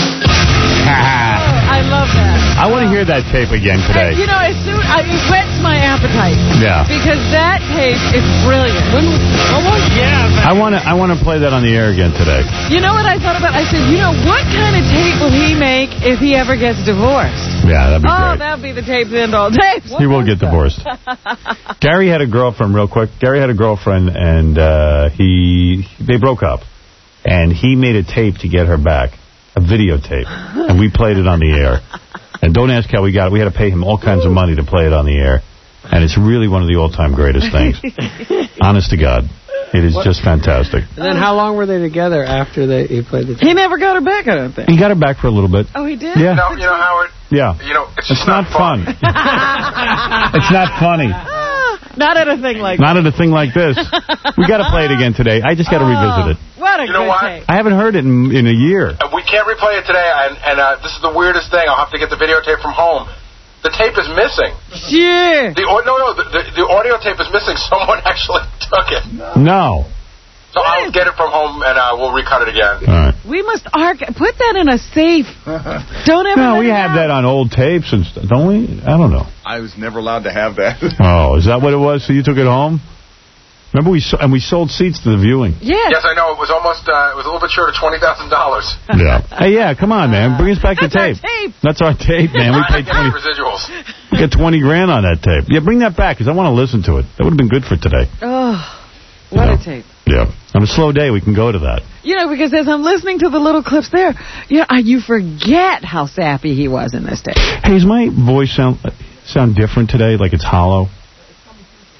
I love that. I want to hear that tape again today. And, you know, as soon I, it whets my appetite. Yeah. Because that tape is brilliant. When, oh, yeah. Man. I want to I want to play that on the air again today. You know what I thought about? I said, you know, what kind of tape will he make if he ever gets divorced? Yeah, that'd be oh, great. that'd be the tape to end all tapes. He will get divorced. Gary had a girlfriend, real quick. Gary had a girlfriend, and uh, he they broke up. And he made a tape to get her back, a videotape. And we played it on the air. And don't ask how we got it. We had to pay him all kinds of money to play it on the air. And it's really one of the all-time greatest things. Honest to God. It is what? Just fantastic. And then how long were they together after they he played the tape? He never got her back, I don't think. He got her back for a little bit. Oh, he did? Yeah. No, you know, Howard. Yeah. You know, it's, it's just not, not fun. fun. It's not funny. Not at a thing like Not this. at a thing like this. We got to play it again today. I just got to oh, revisit it. What a you know good what? tape. I haven't heard it in, in a year. We can't replay it today, and, and uh, this is the weirdest thing. I'll have to get the videotape from home. The tape is missing. Yeah. The, no, no, the, the, the audio tape is missing. Someone actually took it. No. So what I'll get it from home, and uh, we'll recut it again. All right. We must arc put that in a safe. Don't ever. No, we have out. that on old tapes and stuff, don't we? I don't know. I was never allowed to have that. Oh, is that what it was? So you took it home? Remember, we so, and we sold seats to the viewing. Yes. Yes, I know. It was almost. Uh, it was a little bit short of twenty thousand dollars. Yeah. Hey, yeah. Come on, man. Bring us back That's the tape. Our tape. That's our tape, man. We paid twenty residuals. We got twenty grand on that tape. Yeah, bring that back because I want to listen to it. That would have been good for today. Oh, what yeah. a tape. Yeah. On a slow day, we can go to that. You know, because as I'm listening to the little clips there, you know, you forget how sappy he was in this tape. Hey, does my voice sound sound different today? Like it's hollow?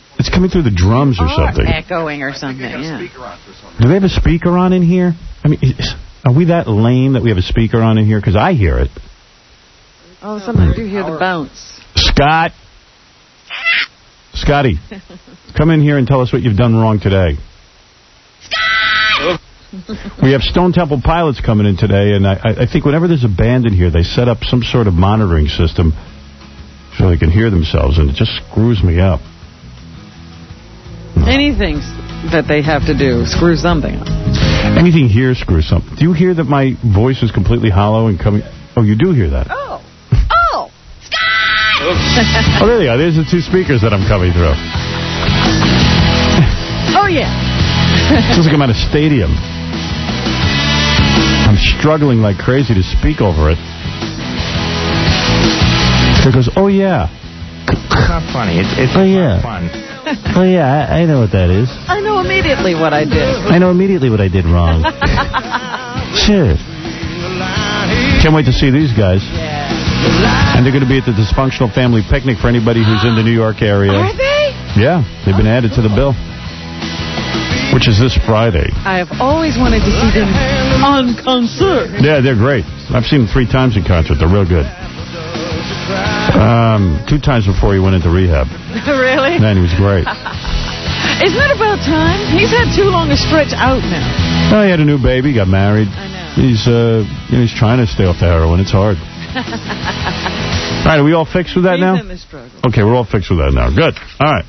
It's coming through the drums or Oh, something. echoing or something, yeah. Do they have a speaker on in here? I mean, is, are we that lame that we have a speaker on in here? Because I hear it. Oh, somebody do hear the bounce. Scott. Scotty, come in here and tell us what you've done wrong today. We have Stone Temple Pilots coming in today, and I, I think whenever there's a band in here, they set up some sort of monitoring system so they can hear themselves, and it just screws me up. Anything that they have to do, screw something up. Anything here screws something. Do you hear that my voice is completely hollow and coming... Oh, you do hear that? Oh. Oh. Oh, there they are. There's the two speakers that I'm coming through. Oh, yeah. Sounds like I'm at a stadium. I'm struggling like crazy to speak over it. There goes, oh, yeah. It's not funny. It's, it's oh, yeah. fun. Oh, yeah, I, I know what that is. I know immediately what I did. I know immediately what I did wrong. Shit. Can't wait to see these guys. Yeah. And they're going to be at the Dysfunctional Family Picnic for anybody who's in the New York area. Are they? Yeah, they've been added to the bill. Which is this Friday. I have always wanted to see them on concert. Yeah, they're great. I've seen them three times in concert. They're real good. Um, two times before he went into rehab. Really? Man, he was great. Isn't it about time? He's had too long a stretch out now. Oh, he had a new baby, got married. I know. He's, uh, you know, he's trying to stay off the heroin. It's hard. All right, are we all fixed with that He's now? in the struggle. Okay, we're all fixed with that now. Good. All right.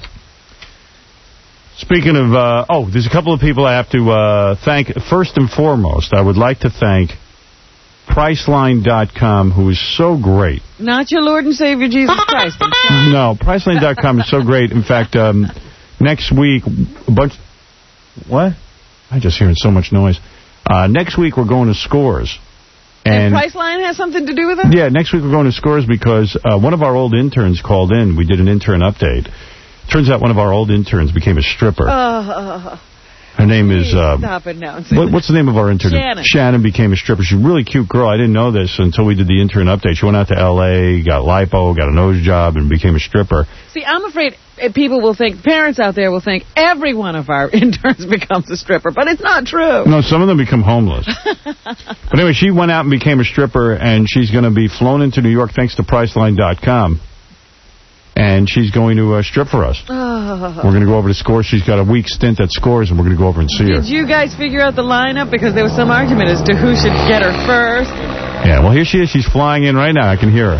Speaking of, uh, oh, there's a couple of people I have to uh, thank. First and foremost, I would like to thank Priceline dot com, who is so great. Not your Lord and Savior Jesus Christ. No, Priceline dot com is so great. In fact, um, next week, a bunch... What? I'm just hearing so much noise. Uh, next week, we're going to Scores. And, and Priceline has something to do with it? Yeah, next week we're going to Scores because uh, one of our old interns called in. We did an intern update. Turns out one of our old interns became a stripper. Uh, Her name is... Uh, stop announcing what, What's the name of our intern? Shannon. Shannon became a stripper. She's a really cute girl. I didn't know this until we did the intern update. She went out to L A, got lipo, got a nose job, and became a stripper. See, I'm afraid people will think, parents out there will think every one of our interns becomes a stripper, but it's not true. No, some of them become homeless. But anyway, she went out and became a stripper, and she's going to be flown into New York thanks to Priceline dot com. And she's going to uh, strip for us. Oh. We're going to go over to Scores. She's got a week stint at Scores, and we're going to go over and see her. Did you guys figure out the lineup? Because there was some argument as to who should get her first. Yeah, well, here she is. She's flying in right now. I can hear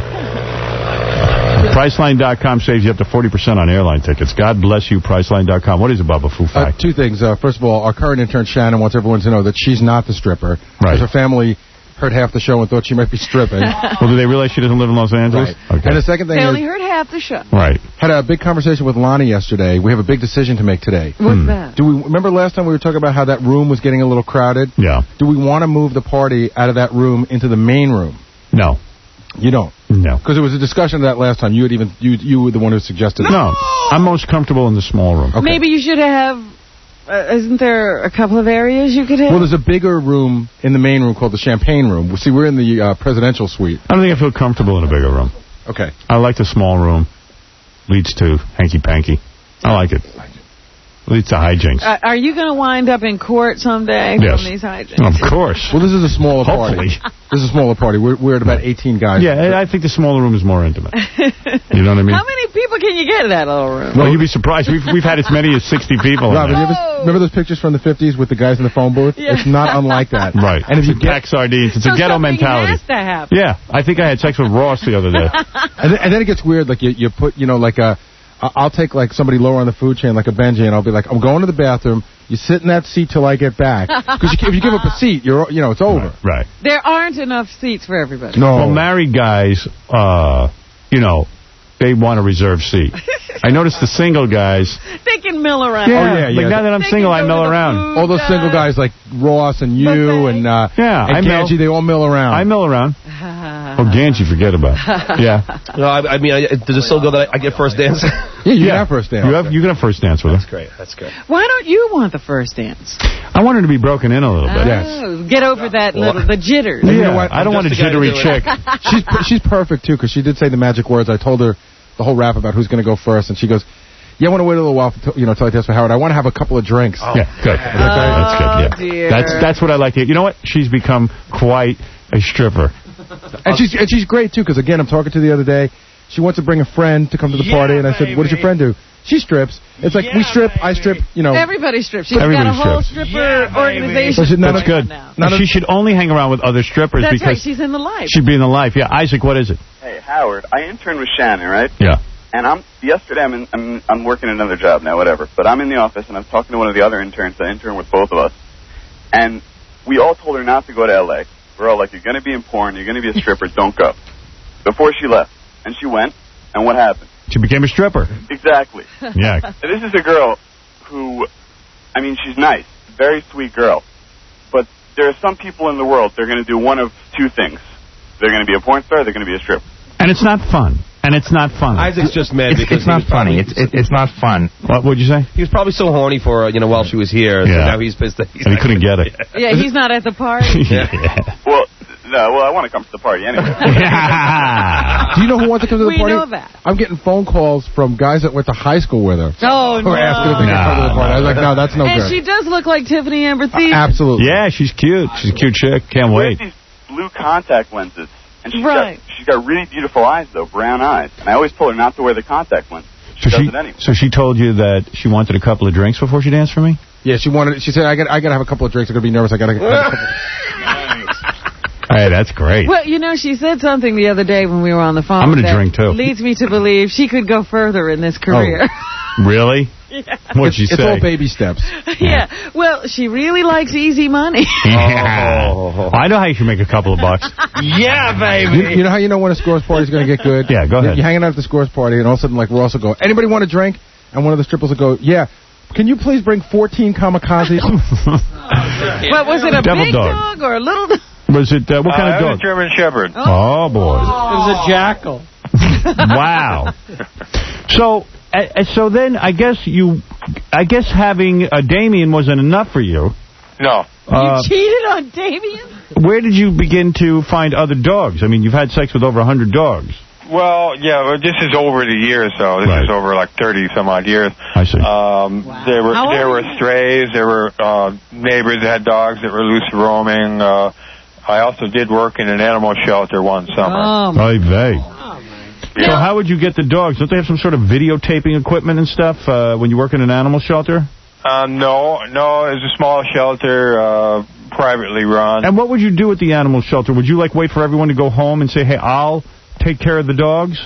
her. Priceline dot com saves you up to forty percent on airline tickets. God bless you, Priceline dot com. What is it, Bubba Foo uh, Two things. Uh, first of all, our current intern, Shannon, wants everyone to know that she's not the stripper. Right. Because her family heard half the show and thought she might be stripping. Well, do they realize she doesn't live in Los Angeles? Right. Okay. And the second thing they is... only heard half the show. Right. Had a big conversation with Lonnie yesterday. We have a big decision to make today. What's hmm. that? Do we remember last time we were talking about how that room was getting a little crowded? Yeah. Do we want to move the party out of that room into the main room? No. You don't? No. Because there was a discussion of that last time. You had even you you were the one who suggested it. No. I'm most comfortable in the small room. Okay. Maybe you should have... Uh, isn't there a couple of areas you could have? Well, there's a bigger room in the main room called the Champagne Room. See, we're in the uh, presidential suite. I don't think I feel comfortable in a bigger room. Okay. I like the small room. Leads to hanky-panky. I like it. Leads to hijinks. Uh, are you going to wind up in court someday yes. from these hijinks? Of course. Well, this is a smaller Hopefully. party. This is a smaller party. We're, we're at about eighteen guys. Yeah, I think the smaller room is more intimate. You know what I mean? How many people can you get in that little room? Well, you'd be surprised. We've we've had as many as sixty people. Robin, you ever, remember those pictures from the fifties with the guys in the phone booth? Yeah. It's not unlike that. Right. And if it's you get pack sardines, it's so a ghetto mentality. Has to happen. Yeah, I think I had sex with Ross the other day. and, then, and then it gets weird. Like you, you put, you know, like a. I'll take like somebody lower on the food chain, like a Benji, and I'll be like, I'm going to the bathroom. You sit in that seat till I get back. Because if you give up a seat, you're, you know, it's over. Right. right. There aren't enough seats for everybody. No. Well, married guys, uh, you know, they want a reserved seat. I noticed the single guys. They can mill around. Yeah, oh, yeah, like yeah. now that I'm they single, I mill around. All those guys. single guys like Ross and you and uh, yeah, and I Ganji, mill. they all mill around. I mill around. Oh, Ganji, forget about it. Yeah. No, I, I mean, I, does it still go that I, I get first dance? Yeah, you yeah. have first dance. You have you can have first dance with That's her. That's great. That's great. Why don't you want the first dance? I want her to be broken in a little bit. Oh, yes. Get over that well, little, the jitters. Yeah, you know what? I don't I'm want a jittery chick. she's she's perfect, too, because she did say the magic words. I told her the whole rap about who's going to go first, and she goes, Yeah, I want to wait a little while, for, you know, until I test for Howard. I want to have a couple of drinks. Oh. Yeah, good. Is that okay? That's good, yeah. Dear. That's, that's what I like to hear. You know what? She's become quite a stripper. And she's and she's great, too, because, again, I'm talking to her the other day. She wants to bring a friend to come to the Yeah, party, and I said, baby. what does your friend do? She strips. It's like, Yeah, we strip, baby. I strip, you know. Everybody strips. She's Everybody got a whole strips. stripper Yeah, organization. So she- none That's of- good. Now. None of- She should only hang around with other strippers That's because right. She's in the life. she'd be in the life. Yeah, Isaac, what is it? Hey, Howard, I interned with Shannon, right? Yeah. And I'm yesterday I'm in, I'm I'm working another job now, whatever. But I'm in the office and I'm talking to one of the other interns that interned with both of us, and we all told her not to go to L A. We're all like, you're going to be in porn, you're going to be a stripper, don't go. Before she left, and she went, and what happened? She became a stripper. Exactly. Yeah. And this is a girl who, I mean, she's nice, very sweet girl, but there are some people in the world they're going to do one of two things. They're going to be a porn star, they're going to be a stripper. And it's not fun. And it's not funny. Isaac's just mad It's, because it's he not was probably- funny. It's it, it's not fun. What would you say? He was probably so horny for her, you know, while she was here. So Yeah. now he's pissed that he's And he not couldn't gonna- get it. Yeah, he's not at the party. Yeah. Well, no, well, I want to come to the party anyway. Do you know who wants to come to the We party? know that. I'm getting phone calls from guys that went to high school with her. Oh, Who are asking if they no. can come to the party. I was like, no, that's no And good. she does look like Tiffany Amber Thiessen. Absolutely. Yeah, she's cute. She's a cute chick. Can't Wears wait. these blue contact lenses. And she's Right. got she's got really beautiful eyes though, brown eyes. And I always told her not to wear the contact lens. So She does she, it anyway. so she told you that she wanted a couple of drinks before she danced for me? Yeah, she wanted. She said, I got, I got to have a couple of drinks. I'm gonna be nervous. I got to. Hey, that's great. Well, you know, she said something the other day when we were on the phone. I'm gonna that drink, too. Leads me to believe she could go further in this career. Really? Yeah. What'd she it's say? all baby steps. Yeah. Well, she really likes easy money. Yeah. Oh. I know how you can make a couple of bucks. Yeah, baby. You, you know how you know when a scores party's going to get good? Yeah, go ahead. You're hanging out at the scores party, and all of a sudden, like, we're also going, anybody want a drink? And one of the strippers will go, yeah. Can you please bring fourteen kamikazes? What was it, a Devil big dog. dog or a little dog? Was it, uh, what kind of dog? German Shepherd. Oh, boy. It was a jackal. Wow. So, uh, so then I guess you, I guess having a Damien wasn't enough for you. No. Uh, You cheated on Damien? where did you begin to find other dogs? I mean, you've had sex with over a hundred dogs. Well, yeah, well, this is over the years, though. This Right. is over like thirty some odd years. I see. Um, There were How there old were are you? strays. There were uh, neighbors that had dogs that were loose roaming. Uh, I also did work in an animal shelter one summer. Oh, my. Oy vey. So how would you get the dogs? Don't they have some sort of videotaping equipment and stuff uh, when you work in an animal shelter? Uh, no, no, it was a small shelter, uh, privately run. And what would you do at the animal shelter? Would you, like, wait for everyone to go home and say, hey, I'll take care of the dogs?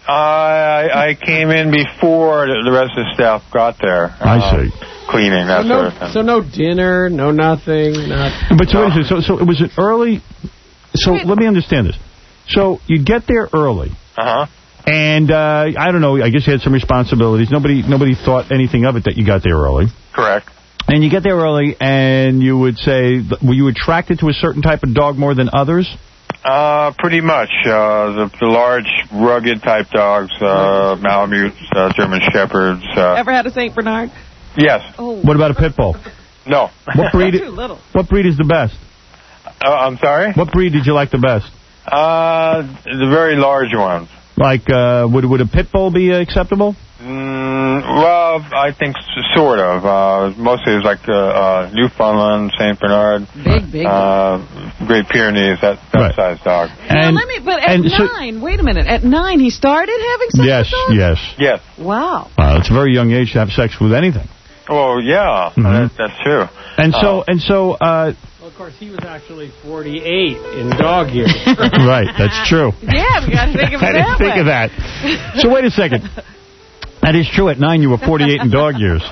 I I came in before the the rest of the staff got there. I Uh, see. Cleaning, that So sort no, of thing. so no dinner, no nothing, not. But so, wait a second, so, so it was an early... So let me understand this. So you'd get there early. Uh-huh. And, uh, I don't know, I guess you had some responsibilities. Nobody nobody thought anything of it that you got there early. Correct. And you get there early, and you would say, were you attracted to a certain type of dog more than others? Uh, pretty much. Uh, the, the large, rugged type dogs, uh, Malamutes, uh, German Shepherds. Uh, Ever had a Saint Bernard? yes. Oh. What about a pit bull? No. What breed? Too little. What breed is the best? Uh, I'm sorry? What breed did you like the best? Uh, the very large ones. Like, uh, would would a pit bull be uh, acceptable? Mm, well, I think s- sort of. Uh, mostly it's like uh, uh, Newfoundland, Saint Bernard. Big, big. Uh, Great Pyrenees, that, that Right. size dog. And, now, let me, but at and so- nine, wait a minute. At nine, he started having sex yes, with dogs? yes. Yes. Wow. Wow, it's a very young age to have sex with anything. Oh, yeah. Mhm. That, that's true. And so, Uh, and so, uh, Well, of course, he was actually forty-eight in dog years. right, that's true. Yeah, we got to think of it I didn't that think way. of that. So wait a second. That is true. At nine, you were forty-eight in dog years.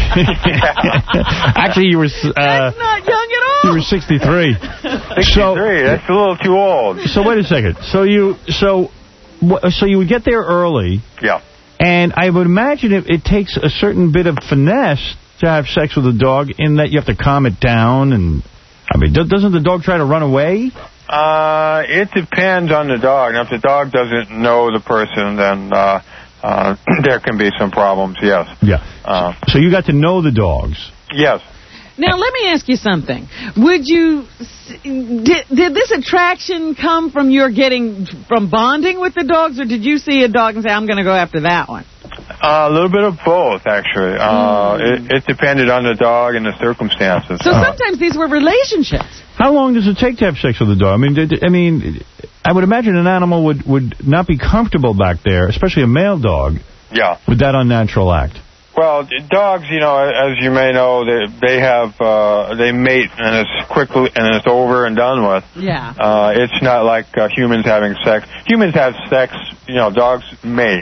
Actually, you were. Uh, That's not young at all. You were sixty-three. So, sixty-three, that's a little too old. so wait a second. So you, so, wh- so you would get there early, Yeah. and I would imagine it, it takes a certain bit of finesse to have sex with a dog, in that you have to calm it down, and I mean, do, doesn't the dog try to run away? Uh, it depends on the dog. Now, if the dog doesn't know the person, then uh, uh, there can be some problems, yes. Yeah. Uh, So you got to know the dogs. yes. Now, let me ask you something. Would you, did, did this attraction come from your getting, from bonding with the dogs, or did you see a dog and say, I'm going to go after that one? Uh, a little bit of both, actually. Uh, Mm. it, it depended on the dog and the circumstances. So Uh, sometimes these were relationships. How long does it take to have sex with a dog? I mean, did, I mean, I would imagine an animal would, would not be comfortable back there, especially a male dog, yeah. with that unnatural act. Well, dogs, you know, as you may know, they they have uh, they mate and it's quickly and it's over and done with. Yeah. Uh, it's not like uh, humans having sex. Humans have sex, you know. Dogs mate,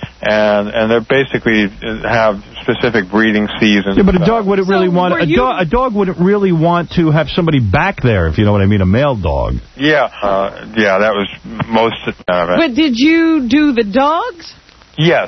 and and they basically have specific breeding seasons. Yeah, but a dog wouldn't really want a dog. A dog wouldn't really want to have somebody back there, if you know what I mean. A male dog. Yeah, uh, yeah, that was most of it. But did you do the dogs? Yes.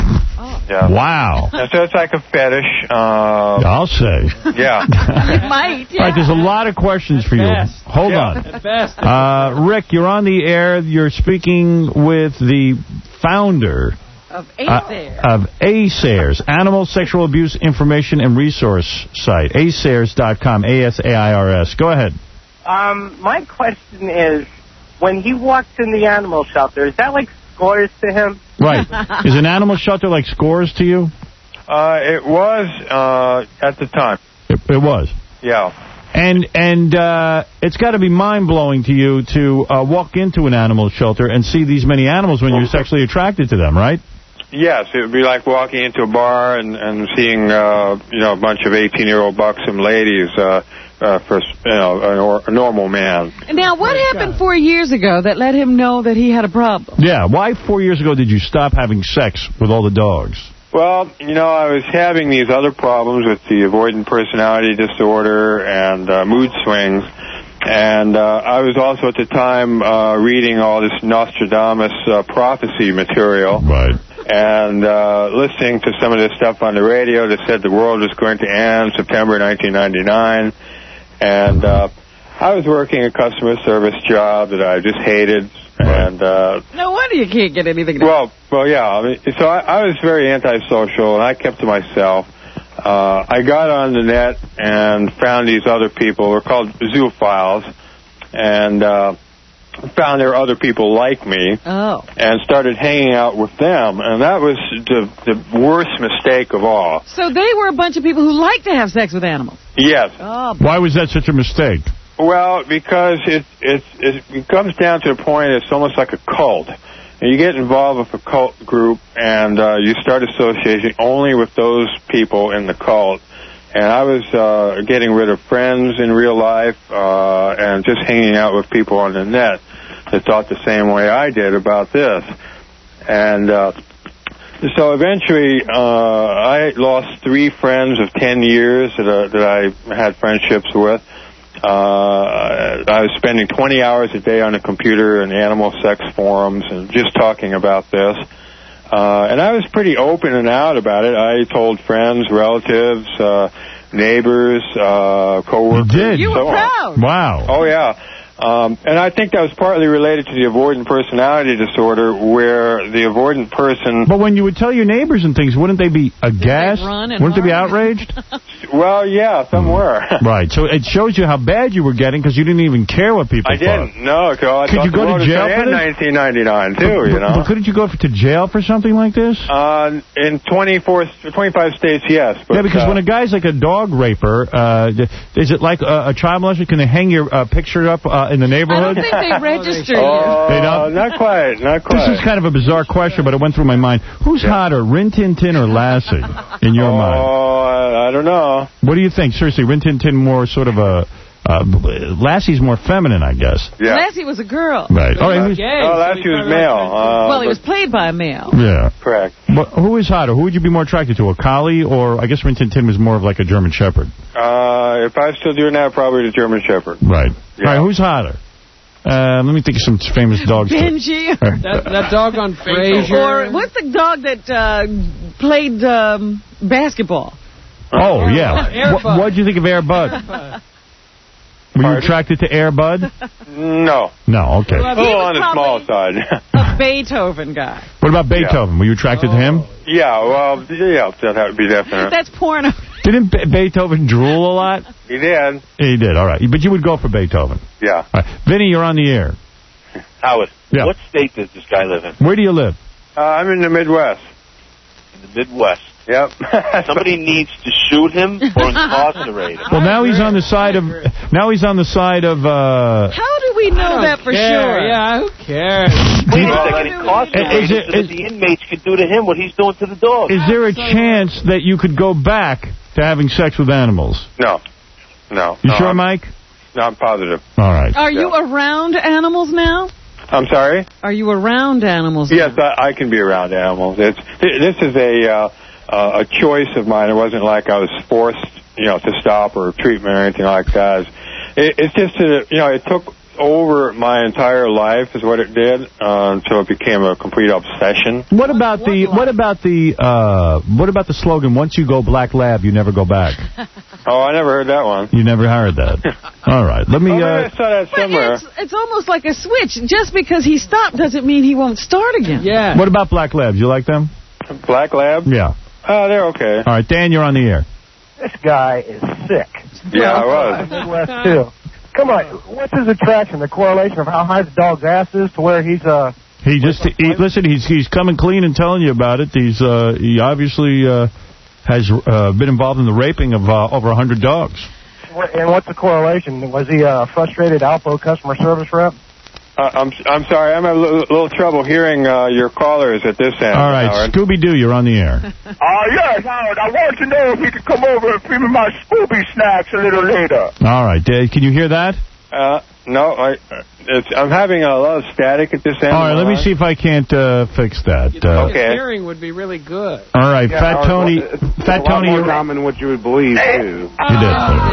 Oh. Yeah. Wow. And so it's like a fetish. Uh, I'll say. Yeah. You might, yeah. All right, there's a lot of questions for you. Best. Hold Yeah. on. At best. Uh, Rick, you're on the air. You're speaking with the founder Of uh, ACER. of ACERS, Animal Sexual Abuse Information and Resource Site, A C E R S dot com, A S A I R S. Go ahead. Um, my question is, when he walks in the animal shelter, is that like scores to him? Right. Is an animal shelter like Scores to you? Uh, it was uh, at the time. It, it was. Yeah. And and uh, it's got to be mind-blowing to you to uh, walk into an animal shelter and see these many animals when you're sexually attracted to them, right? Yes, it would be like walking into a bar and, and seeing, uh, you know, a bunch of eighteen-year-old buxom ladies uh, uh, for, you know, a, nor a normal man. Now, what happened four years ago that let him know that he had a problem? Yeah. Why four years ago did you stop having sex with all the dogs? Well, you know, I was having these other problems with the avoidant personality disorder and uh, mood swings. And uh, I was also at the time uh, reading all this Nostradamus uh, prophecy material. Right. And uh, listening to some of this stuff on the radio that said the world was going to end September nineteen ninety-nine. And uh, I was working a customer service job that I just hated. And uh, No wonder you can't get anything done. well, well, yeah. I mean, so I, I was very antisocial, and I kept to myself. Uh, I got on the net and found these other people. They're called zoophiles, and uh, found there were other people like me, Oh. and started hanging out with them. And that was the the worst mistake of all. So they were a bunch of people who like to have sex with animals. Yes. Oh. Why was that such a mistake? Well, because it, it, it, it comes down to the point it's almost like a cult. And you get involved with a cult group, and uh, you start associating only with those people in the cult. And I was uh, getting rid of friends in real life uh, and just hanging out with people on the net that thought the same way I did about this. And uh, so eventually uh, I lost three friends of ten years that, uh, that I had friendships with. Uh, I was spending twenty hours a day on a computer and animal sex forums and just talking about this. Uh, and I was pretty open and out about it. I told friends, relatives, uh, neighbors, uh, coworkers. You did? You so were proud. on. Wow. Oh, yeah. Um, and I think that was partly related to the avoidant personality disorder, where the avoidant person... But when you would tell your neighbors and things, wouldn't they be aghast? run and Wouldn't they be run? outraged? Well, yeah, some were. Right. So it shows you how bad you were getting because you didn't even care what people I thought. didn't. No, because I Could thought you go the to world was jail gonna for end this? nineteen ninety-nine, too, But- you but- know. But couldn't you go for, to jail for something like this? Uh, in twenty-four, twenty-five states, yes. But, yeah, because uh, when a guy's like a dog raper, uh, is it like a, a child molester? Can they hang your uh, picture up uh, in the I neighborhood? don't think they register you. Oh, They don't? not quite, not quite. This is kind of a bizarre question, but it went through my mind. Who's hotter, Rin Tin Tin or Lassie, in your oh, mind? I, I don't know. What do you think? Seriously, Rin Tin Tin more sort of a... Uh, Lassie's more feminine, I guess. Yeah. Lassie was a girl. Right. All right. who's- Gay, Oh, so Lassie he was probably male. liked Uh, well, he but- was played by a male. Yeah. Correct. But who is hotter? Who would you be more attracted to, a collie or I guess Rin Tin Tin was more of like a German Shepherd? Uh, if I was still doing that, probably the German Shepherd. Right. Yeah. All right. Who's hotter? Uh, let me think of some famous dogs. Benji. All right. That, that dog on Frasier. Or what's the dog that uh, played um, basketball? Oh, yeah. Air What, Bud. what'd you think of Air Bud? Were you Pardon? attracted to Air Bud? No. No, okay. A He little was on the small probably- side. A Beethoven guy. What about Beethoven? Were you attracted to him? yeah, well, yeah, that would be definite. That's porno. Didn't Be- Beethoven drool a lot? He did. He did, all right. But you would go for Beethoven. Yeah. All right. Vinny, you're on the air. Howard, Yeah. what state does this guy live in? Where do you live? Uh, I'm in the Midwest. in the Midwest. Yep. Somebody needs to shoot him or incarcerate him. Well, now he's on the side of. Now he's on the side of. Uh, How do we know that for care. sure? Yeah, who cares? Wait a second, incarcerate Is him it- so that the inmates can do to him what he's doing to the dogs. is there a chance that you could go back to having sex with animals? No. No. You no, sure, I'm, Mike? No, I'm positive. All right. Are you around animals now? I'm sorry? Are you around animals? Yes, I, I can be around animals. It's This is a uh, uh, a choice of mine. It wasn't like I was forced, you know, to stop or treatment or anything like that. It, it's just, a, you know, it took over my entire life is what it did uh, until it became a complete obsession. What about the what about the uh, what about the slogan? Once you go Black Lab, you never go back. Oh, I never heard that one. You never heard that. All right, let me. Oh, maybe Uh, I saw that somewhere. It's, it's almost like a switch. Just because he stopped doesn't mean he won't start again. Yeah. what about Black Labs? You like them? Black Lab? Yeah. Oh, they're okay. All right, Dan, you're on the air. This guy is sick. Yeah, I was. Midwest, too. Come on, what's his attraction, the correlation of how high the dog's ass is to where he's, uh... He just he, listen. He's he's coming clean and telling you about it. He's uh, he obviously uh, has uh, been involved in the raping of uh, over a hundred dogs. And what's the correlation? Was he a frustrated Alpo customer service rep? Uh, I'm I'm sorry. I'm having a little, little trouble hearing uh, your callers at this end. All right, Howard. Scooby-Doo, you're on the air. Uh, yes, Howard. I wanted to know if he could come over and feed me my Scooby snacks a little later. All right, Dave, can you hear that? Uh, no, I, it's, I'm having a lot of static at this end. All right, let me see if I can't uh, fix that. Uh, His hearing would be really good. All right, Yeah, Fat Howard, Tony. well, it's Fat a lot Tony, more you're common than what you would believe, too. You did.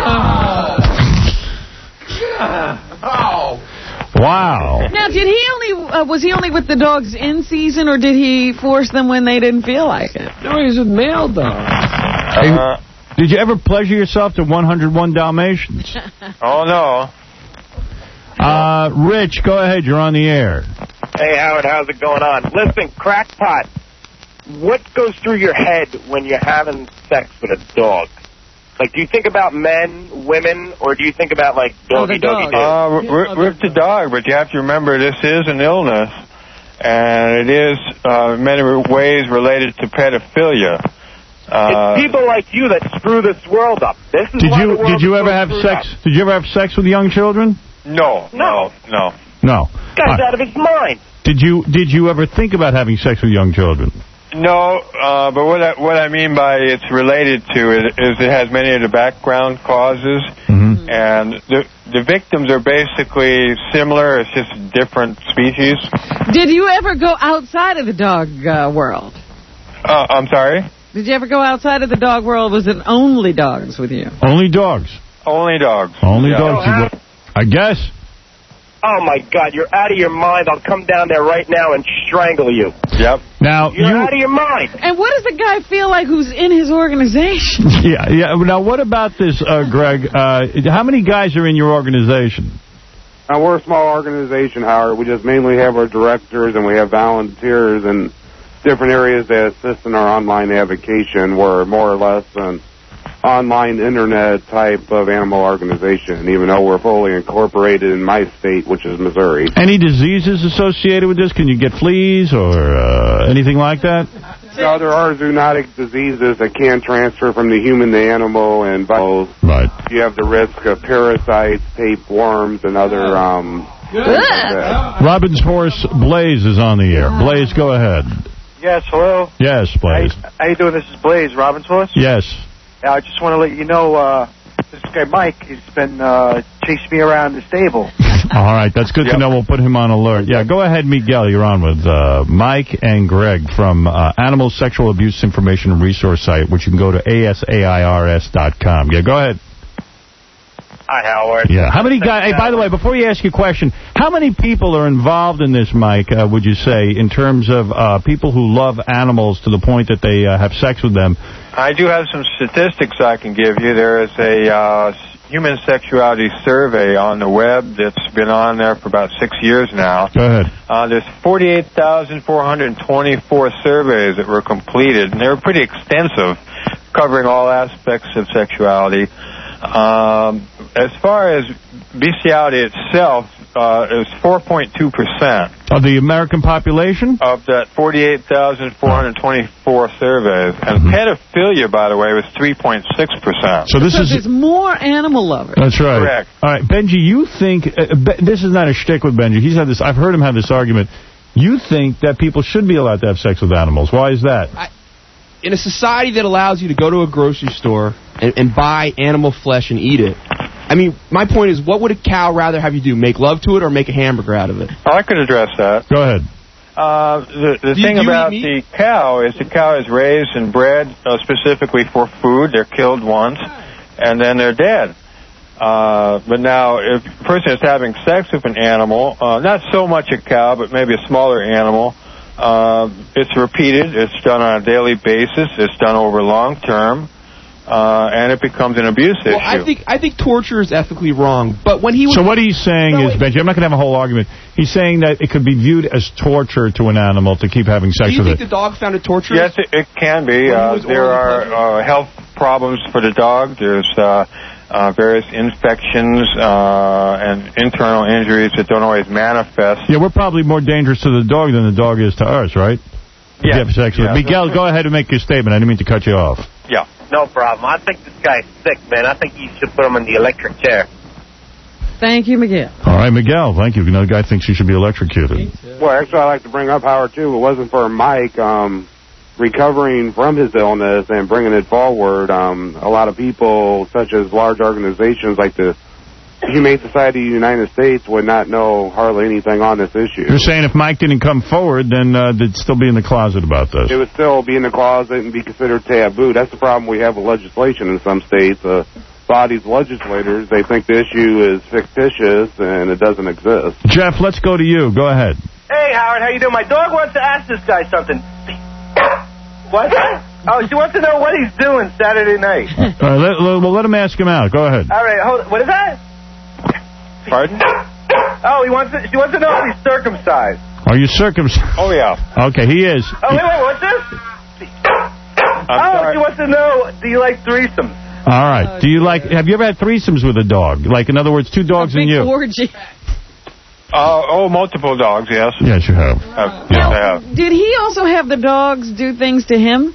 Oh. Wow. Now, did he only uh, was he only with the dogs in season, or did he force them when they didn't feel like it? No, he was with male dogs. Uh, Did you ever pleasure yourself to one oh one Dalmatians? Oh, no. Uh, Rich, go ahead. You're on the air. Hey, Howard, how's it going on? Listen, crackpot, what goes through your head when you're having sex with a dog? Like, do you think about men, women, or do you think about, like, doggy, doggy, doggy? Uh, with, with the dog, but you have to remember this is an illness, and it is uh, in many ways related to pedophilia. Uh, It's people like you that screw this world up. This is Did why you the world did you is ever so have screwed sex? up. Did you ever have sex with young children? no, no, no. No. This guy's out of his mind. Did you did you ever think about having sex with young children? No, uh, but what I, what I mean by it's related to it is it has many of the background causes, mm-hmm. and the the victims are basically similar. It's just different species. Did you ever go outside of the dog uh, world? Uh, I'm sorry? Did you ever go outside of the dog world? Was it only dogs with you? Only dogs. Only dogs. Only Yeah. dogs. I guess. Oh, my God, you're out of your mind. I'll come down there right now and strangle you. Yep. Now You're you. out of your mind. And what does the guy feel like who's in his organization? Yeah, yeah. Now, what about this, uh, Greg? Uh, how many guys are in your organization? Now, we're a small organization, Howard. We just mainly have our directors, and we have volunteers in different areas that assist in our online avocation. We're more or less an online internet type of animal organization, even though we're fully incorporated in my state, which is Missouri. Any diseases associated with this? Can you get fleas or uh, anything like that? No, there are zoonotic diseases that can transfer from the human to animal, and viruses. Right. You have the risk of parasites, tapeworms, and other um, things like that. Robin's horse, Blaze, is on the air. Blaze, go ahead. Yes, hello. Yes, Blaze. How you doing? This is Blaze, Robin's horse. Yes. Yeah, I just want to let you know, uh, this guy Mike has been uh, chasing me around the stable. All right, that's good to know. We'll put him on alert. Yeah, go ahead, Miguel. You're on with uh, Mike and Greg from uh, Animal Sexual Abuse Information and Resource Site, which you can go to A S A I R S dot com. Yeah, go ahead. Hi, Howard. Yeah. How many guys? Hey, by the way, before you ask your question, how many people are involved in this, Mike? Uh, would you say, in terms of uh, people who love animals to the point that they uh, have sex with them? I do have some statistics I can give you. There is a uh, human sexuality survey on the web that's been on there for about six years now. Go ahead. Uh, there's forty-eight thousand four hundred twenty-four surveys that were completed, and they were pretty extensive, covering all aspects of sexuality. Um, as far as bestiality itself, uh, is four point two percent. Of the American population? Of that forty-eight thousand four hundred twenty-four surveys. And Mm-hmm. pedophilia, by the way, was three point six percent. So this because is... there's more animal lovers. That's right. Correct. All right, Benji, you think... Uh, Be- this is not a shtick with Benji. He's had this... I've heard him have this argument. You think that people should be allowed to have sex with animals. Why is that? I, in a society that allows you to go to a grocery store and, and buy animal flesh and eat it, I mean, my point is, what would a cow rather have you do? Make love to it or make a hamburger out of it? Oh, I could address that. Go ahead. Uh, the the Do you- thing do you about eat the cow is the cow is raised and bred uh, specifically for food. They're killed once, and then they're dead. Uh, but now, if a person is having sex with an animal, uh, not so much a cow, but maybe a smaller animal, uh, it's repeated. It's done on a daily basis. It's done over long term. Uh, and it becomes an abuse Well, issue. I think I think torture is ethically wrong. But when he was So what he's saying No, is, wait. Benji, I'm not going to have a whole argument. He's saying that it could be viewed as torture to an animal to keep having sex do you with think it. the dog found it torturous? Yes, it, it can be. When he Uh, was there orally are uh, health problems for the dog. There's uh, uh, various infections uh, and internal injuries that don't always manifest. Yeah, we're probably more dangerous to the dog than the dog is to us, right? If you have sex with Yeah. Miguel, go ahead and make your statement. I didn't mean to cut you off. Yeah. No problem. I think this guy's sick, man. I think you should put him in the electric chair. Thank you, Miguel. All right, Miguel, thank you. Another guy thinks he should be electrocuted. Well, actually, I'd like to bring up Howard, too. If it wasn't for Mike um, recovering from his illness and bringing it forward, um, a lot of people, such as large organizations like the Humane Society of the United States, would not know hardly anything on this issue. You're saying if Mike didn't come forward, then uh, they'd still be in the closet about this. It would still be in the closet and be considered taboo. That's the problem we have with legislation in some states. Uh, bodies, legislators, they think the issue is fictitious and it doesn't exist. Jeff, let's go to you. Go ahead. Hey, Howard, how you doing? My dog wants to ask this guy something. What? Oh, she wants to know what he's doing Saturday night. All right, let, let, well, let him ask him out. Go ahead. All right, hold. What is that? Pardon? Oh, he wants to, she wants to know if he's circumcised. Are you circumcised? Oh, yeah. Okay, he is. Oh, wait, wait, what's this? I'm oh, sorry. she wants to know, do you like threesomes? All right. Do you like? Have you ever had threesomes with a dog? Like, in other words, two dogs and you? Orgy. Uh, oh, multiple dogs, yes. Yes, you have. Uh, yes, I have. Did he also have the dogs do things to him?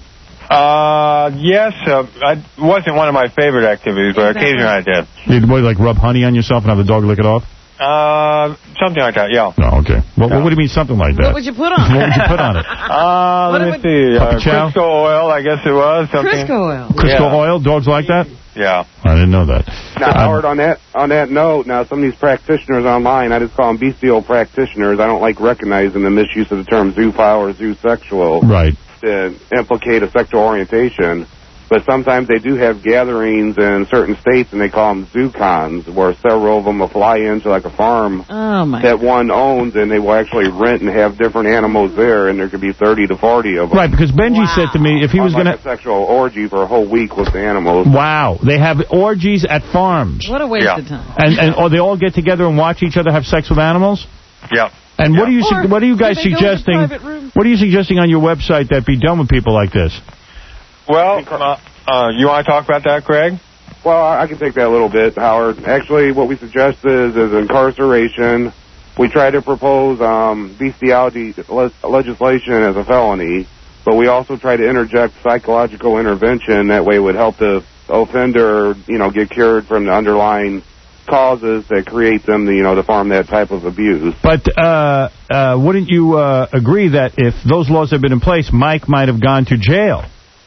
Uh, yes, uh, I, it wasn't one of my favorite activities, but occasionally I did. You'd what, like rub honey on yourself and have the dog lick it off? Uh, something like that, yeah. No, okay. Well, what do you mean something like that? What would you put on? What would you put on it? Uh, What let me would- see. Uh, Puppy chow? Crisco oil, I guess it was. Something. Crisco oil. Crisco Yeah. oil? Dogs like that? Yeah. I didn't know that. Now, Um, Howard, on that on that note, now some of these practitioners online, I just call them bestial practitioners. I don't like recognizing the misuse of the term zoophile or zoosexual Right. to implicate a sexual orientation. But sometimes they do have gatherings in certain states, and they call them zoocons, where several of them will fly into like a farm Oh, my. that one owns, and they will actually rent and have different animals there, and there could be thirty to forty of them. Right, because Benji said to me if he was On going like a sexual orgy for a whole week with the animals. Wow, they have orgies at farms. What a waste Yeah. of time. And and or they all get together and watch each other have sex with animals? Yeah. And what are you Or su- what are you guys do they go to suggesting? private rooms? What are you suggesting on your website that be done with people like this? Well, uh, uh, you want to talk about that, Greg? Well, I I can take that a little bit, Howard. Actually, what we suggest is, is incarceration. We try to propose um, bestiality le- legislation as a felony, but we also try to interject psychological intervention. That way it would help the offender, you know, get cured from the underlying causes that create them, to, you know, to form that type of abuse. But uh, uh, wouldn't you uh, agree that if those laws had been in place, Mike might have gone to jail?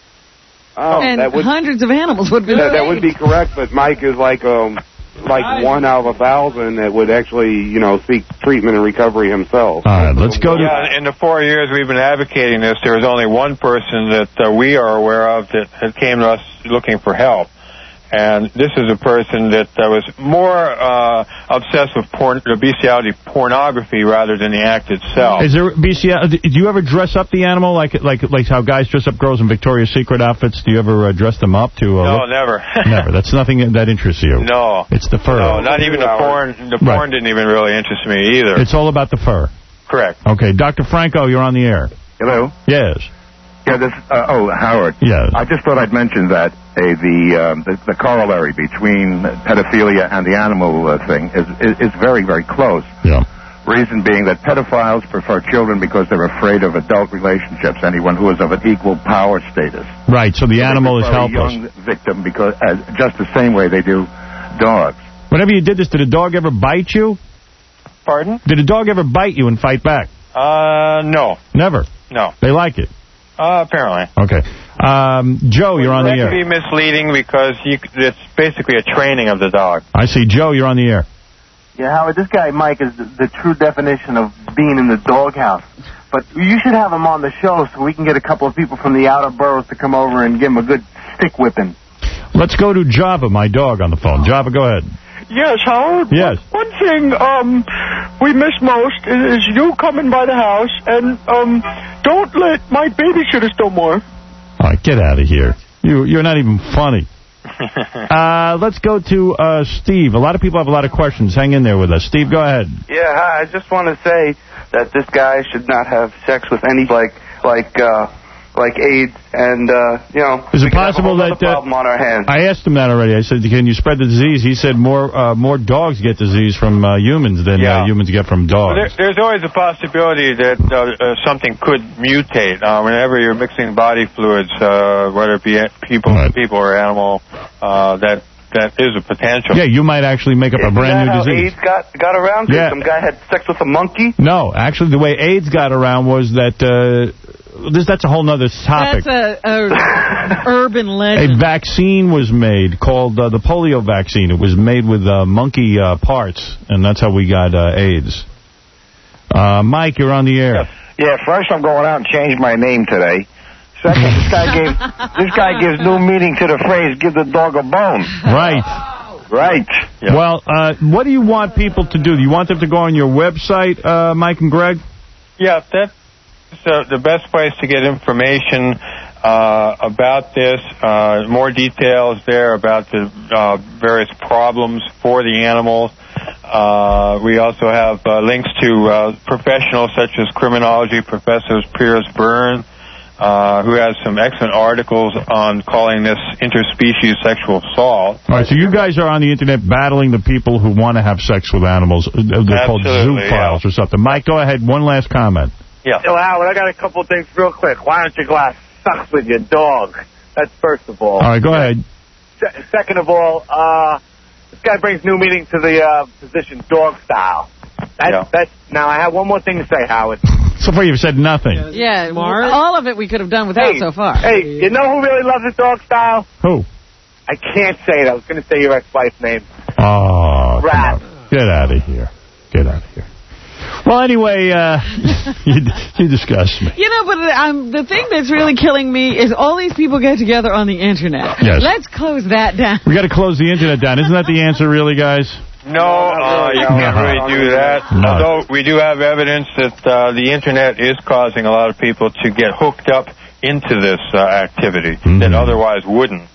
Oh, and that would, hundreds of animals would be that, that would saved. be correct, but Mike is like um like one out of a thousand that would actually, you know, seek treatment and recovery himself. All right, let's go to... Yeah, in the four years we've been advocating this, there was only one person that uh, we are aware of that had came to us looking for help. And this is a person that uh, was more uh, obsessed with porn, the bestiality pornography rather than the act itself. Is there bestiality? Do you ever dress up the animal like like like how guys dress up girls in Victoria's Secret outfits? Do you ever uh, dress them up to? Uh, No, look? never. Never. That's nothing that interests you. No. It's the fur. No, not even the porn. The porn Right. didn't even really interest me either. It's all about the fur. Correct. Okay, Doctor Franco, you're on the air. Hello. Yes. Yeah, this, uh, oh, Howard. Yeah. I just thought I'd mention that uh, the, um, the the corollary between pedophilia and the animal uh, thing is, is is very, very close. Yeah. Reason being that pedophiles prefer children because they're afraid of adult relationships, anyone who is of an equal power status. Right, so the So animal they is prefer helpless. a young victim because, as, just the same way they do dogs. Whenever you did this, did a dog ever bite you? Pardon? Did a dog ever bite you and fight back? Uh, no. Never? No. They like it? Uh, apparently. Okay. Um, Joe, you're on the That air. can be misleading because you, it's basically a training of the dog. I see. Joe, you're on the air. Yeah, Howard, this guy Mike is the, the true definition of being in the doghouse. But you should have him on the show so we can get a couple of people from the outer boroughs to come over and give him a good stick whipping. Let's go to Java, my dog, on the phone. Java, go ahead. Yes, Howard. Yes. One thing um, we miss most is, is you coming by the house, and um, don't let my babysit us no more. All right, get out of here. You, you're not even funny. uh, let's go to uh, Steve. A lot of people have a lot of questions. Hang in there with us. Steve, go ahead. Yeah, hi. I just want to say that this guy should not have sex with any, like, like, uh, like AIDS, and, uh, you know, Is we it could have a possible whole other that... Uh, problem on our hands. I asked him that already. I said, can you spread the disease? He said more uh, more dogs get disease from uh, humans than Yeah. uh, humans get from dogs. Well, there, there's always a possibility that uh, uh, something could mutate. Uh, whenever you're mixing body fluids, uh, whether it be people, Right. people or animal, uh, that that is a potential. Yeah, you might actually make up a Isn't brand that new how disease. AIDS got, got around? 'Cause Yeah. some guy had sex with a monkey? No, actually, the way AIDS got around was that... Uh, this, that's a whole other topic. That's a, a urban A legend. vaccine was made called uh, the polio vaccine. It was made with uh, monkey uh, parts, and that's how we got uh, AIDS. Uh, Mike, you're on the air. Yeah, first I'm going out and change my name today. Second, this guy gave this guy gives new meaning to the phrase "give the dog a bone." Right. Right. Well, uh, what do you want people to do? Do you want them to go on your website, uh, Mike and Greg? Yeah, that's uh, the best place to get information uh, about this. Uh, more details there about the uh, various problems for the animals. Uh, we also have uh, links to uh, professionals such as criminology professors Piers Byrne, uh, who has some excellent articles on calling this interspecies sexual assault. All right, so you guys are on the Internet battling the people who want to have sex with animals. Uh, They're called Absolutely, zoophiles or something. Mike, go ahead. One last comment. Yeah. So, Howard, I got a couple of things real quick. Why don't you go out sucks with your dog? That's first of all. All right, go ahead. Se- second of all, uh, this guy brings new meaning to the uh, position dog style. That's, Yeah. that's, now, I have one more thing to say, Howard. So far you've said nothing. Yeah, all of it we could have done without Hey, so far. Hey, you know who really loves his dog style? Who? I can't say it. I was going to say your ex-wife's name. Oh, come Rat. on. Get out of here. Get out of here. Well, anyway, uh, you, you disgust me. You know, but um, the thing that's really killing me is all these people get together on the Internet. Yes. Let's close that down. We got to close the Internet down. Isn't that the answer, really, guys? No, uh, you can't really do that. No. Although we do have evidence that uh, the Internet is causing a lot of people to get hooked up into this uh, activity Mm-hmm. that otherwise wouldn't.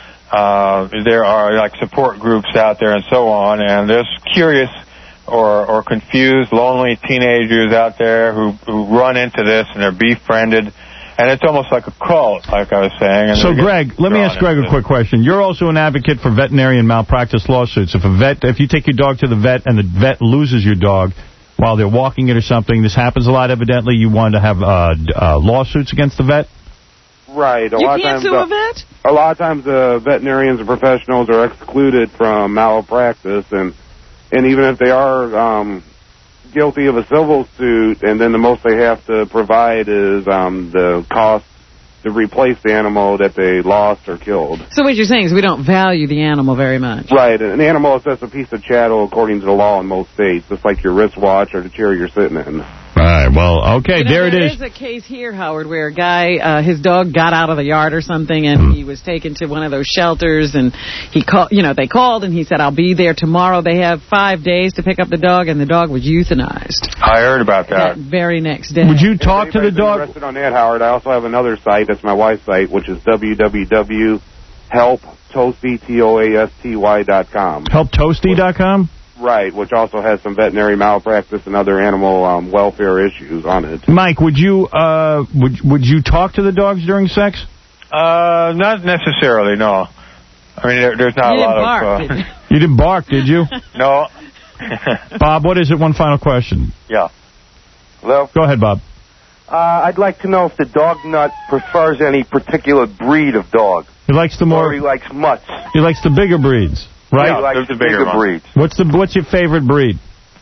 Uh, there are like support groups out there and so on, and there's curious or, or confused, lonely teenagers out there who, who run into this and they're befriended. And it's almost like a cult, like I was saying. And So, they get Greg, let me drawn ask Greg into a quick question. You're also an advocate for veterinarian malpractice lawsuits. If a vet, if you take your dog to the vet and the vet loses your dog while they're walking it or something, this happens a lot, evidently. You want to have uh, uh, lawsuits against the vet? Right. A You lot can't of times, sue uh, a vet? A lot of times, uh, veterinarians and professionals are excluded from malpractice, and and even if they are um, guilty of a civil suit, and then the most they have to provide is um, the cost to replace the animal that they lost or killed. So what you're saying is we don't value the animal very much. Right. An animal is just a piece of chattel according to the law in most states, just like your wristwatch or the chair you're sitting in. All right, well, okay, You know, there it there is. is a case here, Howard, where a guy, uh, his dog got out of the yard or something, and he was taken to one of those shelters, and he called, you know, they called, and he said, I'll be there tomorrow. They have five days to pick up the dog, and the dog was euthanized I heard about that. that very next day. Would you talk to the If anybody's dog? interested on that, Howard, I also have another site. That's my wife's site, which is w w w dot help toasty, T O A S T Y dot com. help toasty dot com? Right, which also has some veterinary malpractice and other animal um, welfare issues on it. Mike, would you uh, would would you talk to the dogs during sex? Uh, not necessarily, no. I mean, there, there's not You a lot didn't bark, of... did Uh, you? You didn't bark, did you? no. Bob, what is it? One final question. Yeah. Hello? Go ahead, Bob. Uh, I'd like to know if the dog nut prefers any particular breed of dog. He likes the more... Or he likes mutts. He likes the bigger breeds, right? Yeah, he likes the bigger, bigger breeds. What's the What's your favorite breed?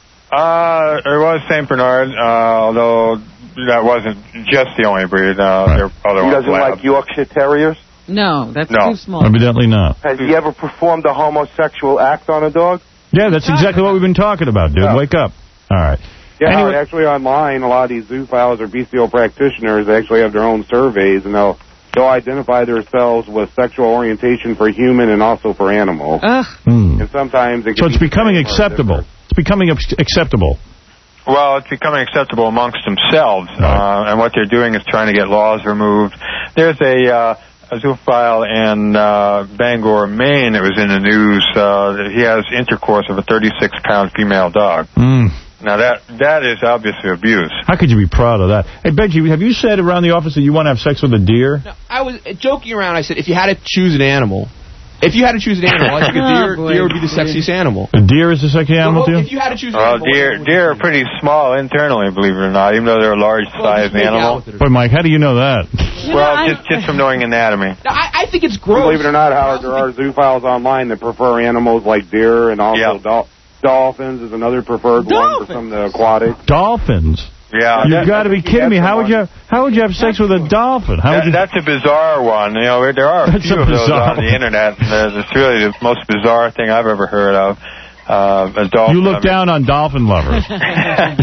Uh, it was Saint Bernard, uh, although that wasn't just the only breed. Uh, Right. There were other He ones. doesn't Labs. like Yorkshire Terriers? No, that's No. too small. Evidently not. Has he ever performed a homosexual act on a dog? Yeah, that's exactly what we've been talking about, dude. Yeah. Wake up. All right. Yeah, Anyway- Howard, actually online, a lot of these zoophiles or bestial practitioners actually have their own surveys, and they'll they'll identify themselves with sexual orientation for human and also for animal. Ugh. Hmm. And sometimes it So can it's be becoming the same or acceptable. different. It's becoming ac- acceptable. Well, it's becoming acceptable amongst themselves, uh, and what they're doing is trying to get laws removed. There's a, uh, a zoophile in uh, Bangor, Maine that was in the news. Uh, that he has intercourse with a thirty-six pound female dog. Mm. Now, that that is obviously abuse. How could you be proud of that? Hey, Benji, have you said around the office that you want to have sex with a deer? No, I was uh, joking around. I said, if you had to choose an animal, if you had to choose an animal, I think a deer, Oh, boy. deer would be the sexiest animal. A deer is a sexy animal to Well, you? if you had to choose an Well, animal, deer what deer are pretty small internally, believe it or not, even though they're a large Well, sized just make out animal. with it or Boy, Mike, how do you know that? You Well, know, I- just just from knowing anatomy. No, I, I think it's gross. Believe it or not, Howard, there are zoophiles online that prefer animals like deer, and also Yeah. dol- dolphins is another preferred one for some of the aquatic. Dolphins? Yeah, You've that- got to be kidding me. How would you How would you have sex with a dolphin? How would That, you? that's a bizarre one. You know, there are a That's few a of those bizarre on the one. internet. And there's- it's really the most bizarre thing I've ever heard of. Uh, a dolphin. You look I mean- down on dolphin lovers. yeah.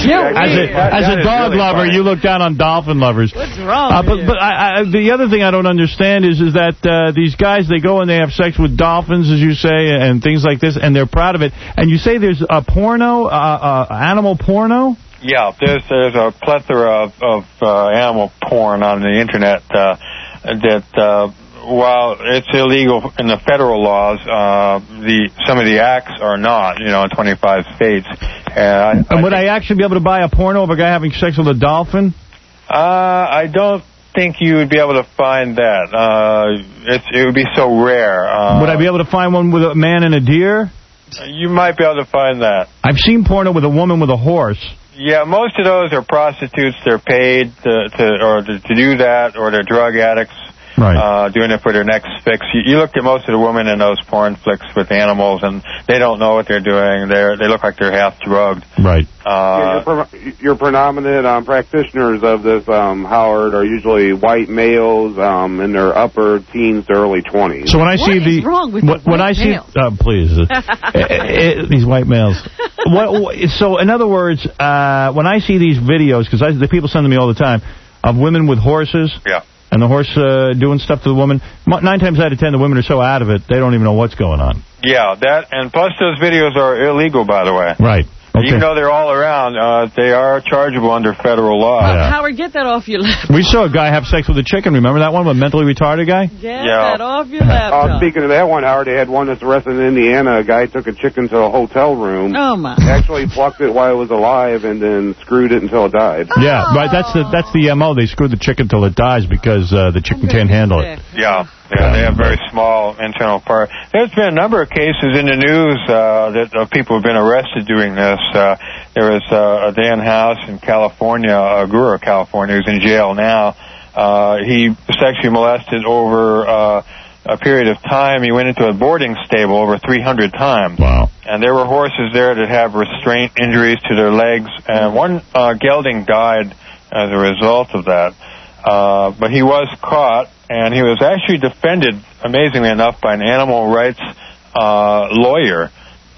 As a, That- as that a is dog really lover, funny. you look down on dolphin lovers. What's wrong Uh, with but you? but I, I, the other thing I don't understand is is that uh, these guys, they go and they have sex with dolphins, as you say, and things like this, and they're proud of it. And you say there's a porno, uh, uh, animal porno? Yeah, there's there's a plethora of, of uh, animal porn on the internet uh, that, uh, while it's illegal in the federal laws, uh, the some of the acts are not. You know, in twenty-five states. And, I, And would I actually be able to buy a porno of a guy having sex with a dolphin? Uh, I don't think you would be able to find that. Uh, it's, it would be so rare. Uh, Would I be able to find one with a man and a deer? You might be able to find that. I've seen porno with a woman with a horse. Yeah, most of those are prostitutes. They're paid to, to or to, to do that, or they're drug addicts. Right. Uh, doing it for their next fix. You, you look at most of the women in those porn flicks with animals, and they don't know what they're doing. They they look like they're half drugged. Right. Uh, Yeah, your, pre- your predominant um, practitioners of this, um, Howard, are usually white males um, in their upper teens to early twenties. So when I What see is the wrong with when, the when white I see males? uh, please uh, eh, eh, these white males. What, what, so in other words, uh, when I see these videos, because the people send them me all the time, of women with horses. Yeah. And the horse uh, doing stuff to the woman. Mo- Nine times out of ten, the women are so out of it, they don't even know what's going on. yeah, that and plus those videos are illegal, by the way. Right. Okay. Even though they're all around, uh, they are chargeable under federal law. Yeah. Howard, get that off your laptop. We saw a guy have sex with a chicken. Remember that one, a mentally retarded guy? Get Yeah. that off your Uh, laptop. speaking of that one, Howard, they had one that's arrested in Indiana. A guy took a chicken to a hotel room, Oh, my. actually plucked it while it was alive, and then screwed it until it died. Yeah, right. That's the that's the M O. They screw the chicken till it dies because uh, the chicken can't handle it. Yeah, yeah, they have very small internal part. There's been a number of cases in the news uh, that uh, people have been arrested doing this. Uh, there was uh, a Dan House in California, uh, Guru, California, who's in jail now. Uh, he sexually molested over uh, a period of time. He went into a boarding stable over three hundred times. Wow. And there were horses there that have restraint injuries to their legs. And one uh, gelding died as a result of that. Uh, but he was caught, and he was actually defended, amazingly enough, by an animal rights uh, lawyer,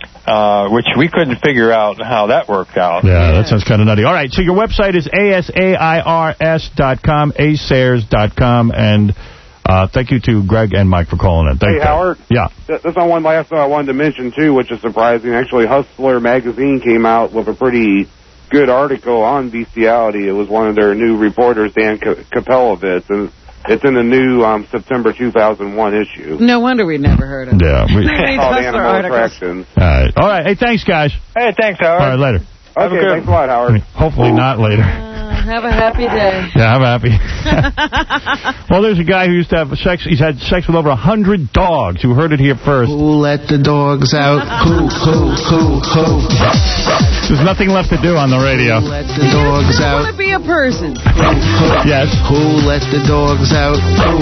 uh, which we couldn't figure out how that worked out. Yeah, that sounds kind of nutty. All right, so your website is A S A I R S dot com, A S A I R S dot com, and uh, thank you to Greg and Mike for calling in. Thank Hey, you. Howard. Yeah. Th- That's not one last thing I wanted to mention, too, which is surprising. Actually, Hustler magazine came out with a pretty good article on bestiality. It was one of their new reporters, Dan K- Kapelovitz, and It's in the new um, September two thousand one issue. No wonder we'd never heard of it. Yeah. We, Called Animal Attractions. All right. All right. Hey, thanks, guys. Hey, thanks, Howard. All right, later. Okay, thanks a lot, Howard. Hopefully not later. Uh, have a happy day. Yeah, I'm happy. Well, there's a guy who used to have sex. He's had sex with over a hundred dogs. Who heard it here first? Who let the dogs out? Who, who, who, who? There's nothing left to do on the radio. Who let the dogs I out? want to be a person. Yes. Who let the dogs out? Who,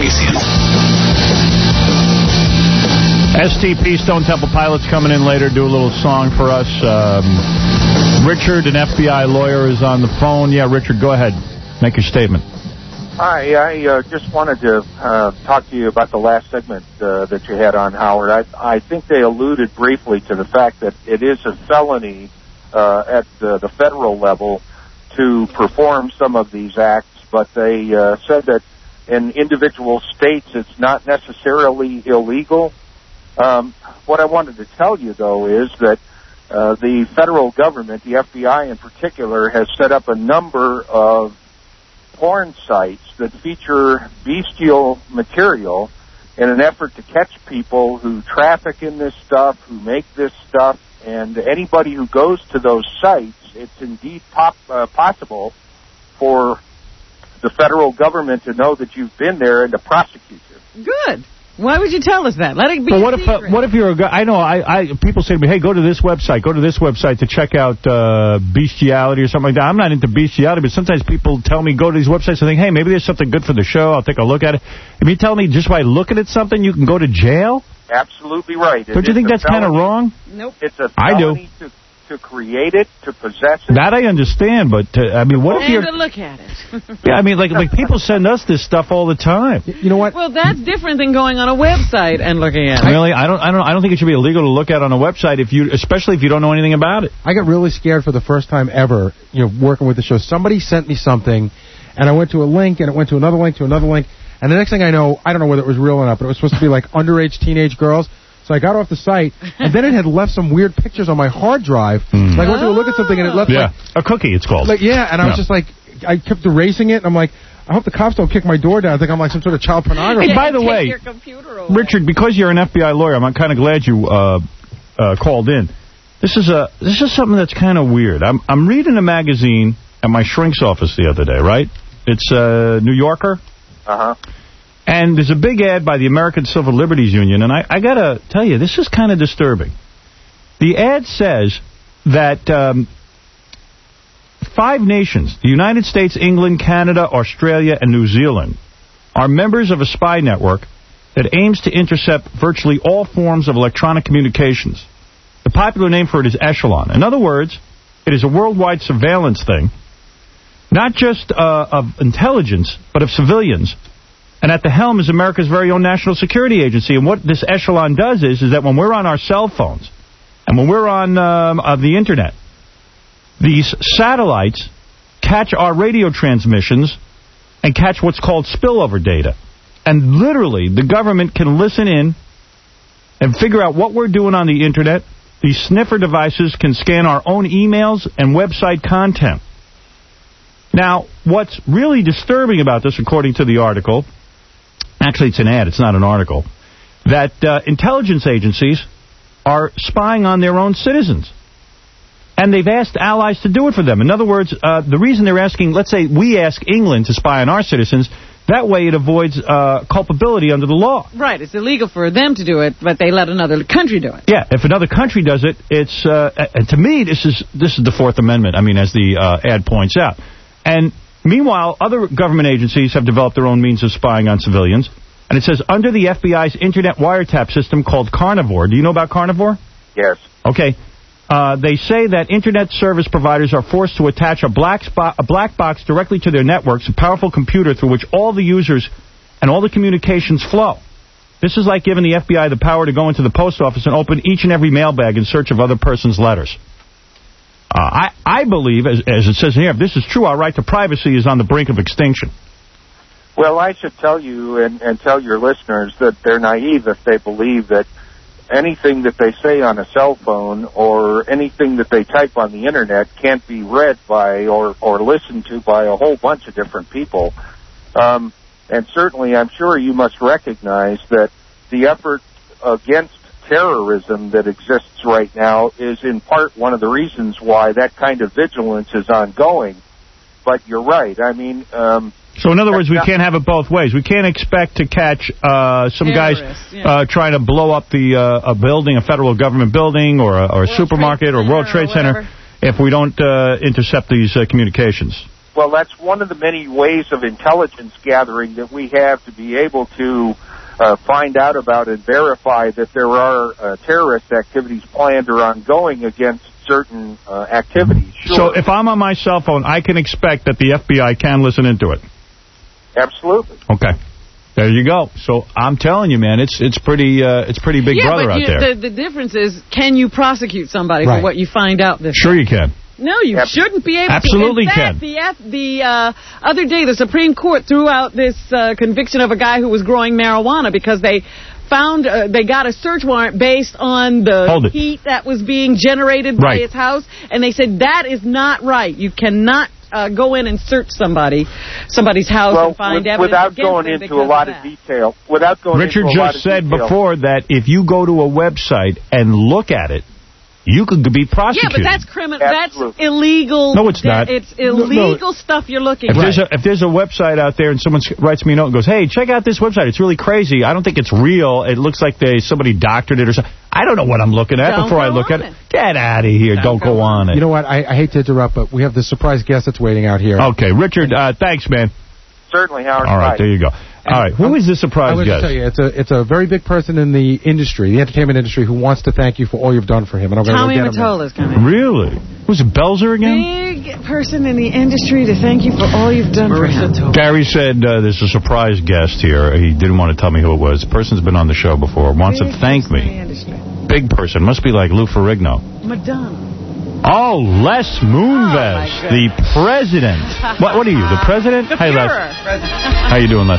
S T P, Stone Temple Pilots, coming in later, do a little song for us. Um, Richard, an F B I lawyer, is on the phone. Yeah, Richard, go ahead. Make your statement. Hi, I uh, just wanted to uh, talk to you about the last segment uh, that you had on, Howard. I, I think they alluded briefly to the fact that it is a felony uh, at the, the federal level to perform some of these acts, but they uh, said that in individual states it's not necessarily illegal. Um, what I wanted to tell you, though, is that uh, the federal government, the F B I in particular, has set up a number of porn sites that feature bestial material in an effort to catch people who traffic in this stuff, who make this stuff, and anybody who goes to those sites, it's indeed pop, uh, possible for the federal government to know that you've been there and to prosecute you. Good. Why would you tell us that? Let it be But a what if uh, secret. what if you're a guy? I know I, I people say to me, hey, go to this website, go to this website to check out uh, bestiality or something like that. I'm not into bestiality, but sometimes people tell me go to these websites and think, hey, maybe there's something good for the show. I'll take a look at it. If you tell me just by looking at something you can go to jail? Absolutely right. Don't you think that's kind of wrong? Nope. It's a I do. felony to, to create it, to possess it. That I understand, but uh, I mean, what if and you're? to look at it. Yeah, I mean, like like people send us this stuff all the time. You know what? Well, that's different than going on a website and looking at it. Really, I don't, I don't, I don't think it should be illegal to look at on a website if you, especially if you don't know anything about it. I got really scared for the first time ever, you know, working with the show. Somebody sent me something, and I went to a link, and it went to another link, to another link, and the next thing I know, I don't know whether it was real or not, but it was supposed to be like underage teenage girls. So I got off the site, and then it had left some weird pictures on my hard drive. Mm. Like I went to look at something, and it left yeah. like... a cookie, it's called. Like, yeah, and I was yeah. just like, I kept erasing it, and I'm like, I hope the cops don't kick my door down. I think I'm like some sort of child pornography. Hey, by the way, Richard, because you're an F B I lawyer, I'm kind of glad you uh, uh, called in. This is a this is something that's kind of weird. I'm I'm reading a magazine at my shrink's office the other day, right? It's uh, New Yorker. Uh-huh. And there's a big ad by the American Civil Liberties Union, and I, I got to tell you, this is kind of disturbing. The ad says that um, five nations, the United States, England, Canada, Australia, and New Zealand, are members of a spy network that aims to intercept virtually all forms of electronic communications. The popular name for it is Echelon. In other words, it is a worldwide surveillance thing, not just uh, of intelligence, but of civilians. And at the helm is America's very own National Security Agency. And what this Echelon does is, is that when we're on our cell phones and when we're on um, uh, the Internet, these satellites catch our radio transmissions and catch what's called spillover data. And literally, the government can listen in and figure out what we're doing on the Internet. These sniffer devices can scan our own emails and website content. Now, what's really disturbing about this, according to the article... Actually, it's an ad. It's not an article. That uh, intelligence agencies are spying on their own citizens. And they've asked allies to do it for them. In other words, uh, the reason they're asking, let's say we ask England to spy on our citizens, that way it avoids uh, culpability under the law. Right. It's illegal for them to do it, but they let another country do it. Yeah. If another country does it, it's... Uh, and to me, this is this is the Fourth Amendment, I mean, as the uh, ad points out. And... Meanwhile, other government agencies have developed their own means of spying on civilians. And it says, under the F B I's Internet wiretap system called Carnivore. Do you know about Carnivore? Yes. Okay. Uh, they say that Internet service providers are forced to attach a black, spot, a black box directly to their networks, a powerful computer through which all the users and all the communications flow. This is like giving the F B I the power to go into the post office and open each and every mailbag in search of other person's letters. Uh, I, I believe, as, as it says here, if this is true, our right to privacy is on the brink of extinction. Well, I should tell you and, and tell your listeners that they're naive if they believe that anything that they say on a cell phone or anything that they type on the Internet can't be read by or, or listened to by a whole bunch of different people. Um, And certainly, I'm sure you must recognize that the effort against terrorism that exists right now is in part one of the reasons why that kind of vigilance is ongoing. But you're right. I mean... Um, so in other words, we can't have it both ways. We can't expect to catch uh, some guys yeah. uh, trying to blow up the uh, a building, a federal government building, or a, or a supermarket, or World Trade Center, if we don't uh, intercept these uh, communications. Well, that's one of the many ways of intelligence gathering that we have to be able to uh, find out about and verify that there are uh, terrorist activities planned or ongoing against certain uh, activities. Sure. So if I'm on my cell phone, I can expect that the F B I can listen into it? Absolutely. Okay. There you go. So I'm telling you, man, it's it's pretty uh, it's pretty big yeah, brother but out you, there. The, the difference is, can you prosecute somebody Right. for what you find out this Sure you can. No, you shouldn't be able Absolutely to. In fact, can. the, F, the uh, other day, the Supreme Court threw out this uh, conviction of a guy who was growing marijuana because they found, uh, they got a search warrant based on the heat that was being generated by Right. his house, and they said that is not right. You cannot uh, go in and search somebody, somebody's house well, and find with, evidence without against going them into because a lot of of that. detail, without going Richard into a lot just of said detail. before that if you go to a website and look at it, you could be Yeah, prosecuted. but that's criminal. That's illegal. No, it's not. It's illegal stuff you're looking If at. there's, a, if there's a website out there and someone writes me a note and goes, hey, check out this website. It's really crazy. I don't think it's real. It looks like they somebody doctored it or something. I don't know what I'm looking at Don't before I go look at on it. Get out of here. Don't, don't go on it. You know what? I, I hate to interrupt, but we have this surprise guest that's waiting out here. Okay, Richard, uh, thanks, man. Certainly, Howard. All right, Bye. there you go. All right, who is this I surprise was guest? to tell you, it's a it's a very big person in the industry, the entertainment industry, who wants to thank you for all you've done for him. And I'm going Tommy to go get him. Mottola's coming. Really? Was it Belzer again? Big person in the industry to thank you for all you've done for him. Gary said uh, there's a surprise guest here. He didn't want to tell me who it was. The person's been on the show before. Wants Big to thank person in the me. industry. Big person. Must be like Lou Ferrigno. Madonna. Oh, Les Moonves, Oh, the president. What What are you, the president? The Hey, Les. Führer. How you doing, Les?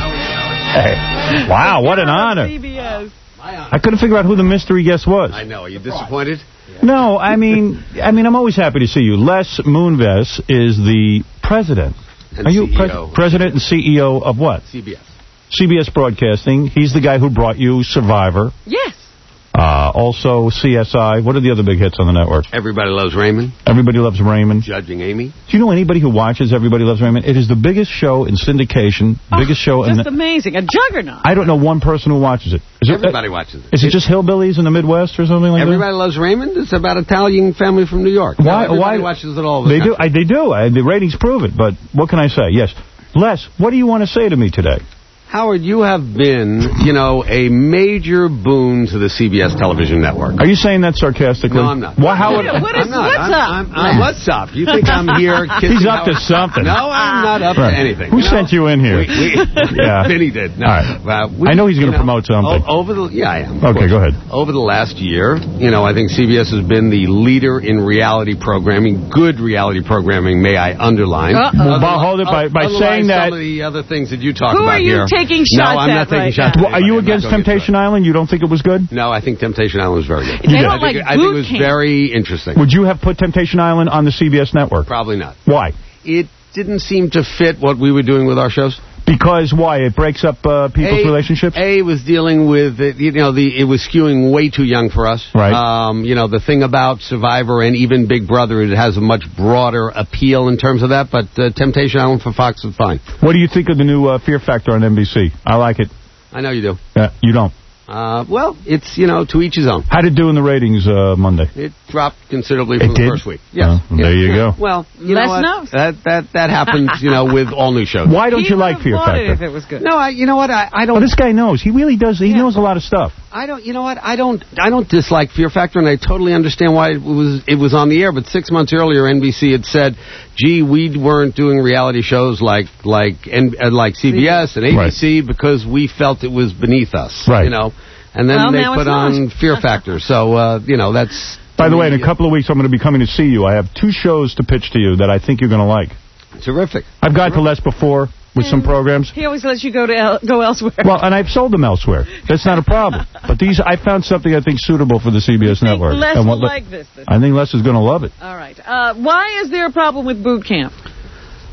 Hey. Wow, what an honor. C B S. I couldn't figure out who the mystery guest was. I know. Are you disappointed? No, I mean, I mean, I'm always happy to see you. Les Moonves is the president. And Are you C E O. pres president and C E O of what? C B S. C B S Broadcasting. He's the guy who brought you Survivor. Yes. Uh, also C S I. What are the other big hits on the network? Everybody Loves Raymond. Everybody Loves Raymond. Judging Amy. Do you know anybody who watches Everybody Loves Raymond? It is the biggest show in syndication, biggest show in Just the... amazing. A juggernaut. I don't know one person who watches it. Is Everybody it, uh, watches it. Is it just hillbillies in the Midwest or something like Everybody Loves Raymond. It's about Italian family from New York. Why? No, everybody why watches it all. They do. I, they do. I, the ratings prove it. But what can I say? Yes, Les. What do you want to say to me today? Howard, you have been, you know, a major boon to the C B S television network. Are you saying that sarcastically? No, I'm not. Well, how would, I'm What is, not. what's I'm, up? I'm, I'm, what's up? You think I'm here kissing He's up to Howard? something. No, I'm not up Right. to anything. Who you know? sent you in here? We, we, Yeah. Vinny did. No, All right. uh, we, I know he's going to you know, promote something. o- Over the, yeah, I am. Okay, go ahead. Over the last year, you know, I think C B S has been the leader in reality programming, good reality programming, may I underline. Uh-oh. Well, Bob, hold it by, by Otherwise, saying that. some of the other things that you talk Who about are you here. taking no, shots I'm at not taking right shots. now? at Well, are you anybody. I'm not against going into Temptation Island? You don't think it was good? it. No, I think Temptation Island was very good. They I don't think, like I think it boot was camp. very interesting. Would you have put Temptation Island on the C B S network? Probably not. Why? It didn't seem to fit what we were doing with our shows. Because why? It breaks up uh, people's A, relationships? A it was dealing with, uh, you know, the it was skewing way too young for us. Right. Um, you know, the thing about Survivor and even Big Brother, it has a much broader appeal in terms of that, but uh, Temptation Island for Fox is fine. What do you think of the new uh, Fear Factor on N B C? I like it. I know you do. Uh, you don't. Uh, well, it's, you know, to each his own. How did it do in the ratings uh, Monday? It dropped considerably It from the did? first week. Yes. Oh, there you go. Well, you Less know what? knows. That, that, that happens, you know, with all new shows. Why don't He you like would've Fear bought it Factor? if it was good. No, I, you know what? I, I Oh, don't... this guy knows. He really does. He Yeah. knows a lot of stuff. I don't, you know what? I don't, I don't dislike Fear Factor, and I totally understand why it was, it was on the air. But six months earlier, N B C had said, "Gee, we weren't doing reality shows like, like, and uh, like C B S and A B C because we felt it was beneath us." Right. You know, and then Well, they now put it's not. on Fear Factor. So, uh, you know, that's. By the way, in a couple of weeks, I'm going to be coming to see you. I have two shows to pitch to you that I think you're going to like. Terrific. I've gone to Les before with some programs. He always lets you go to el- go elsewhere. Well, and I've sold them elsewhere. That's not a problem. But these, I found something I think suitable for the C B S network. Les And what will Le- like this. this I think Les is going to love it. All right. Uh, why is there a problem with boot camp?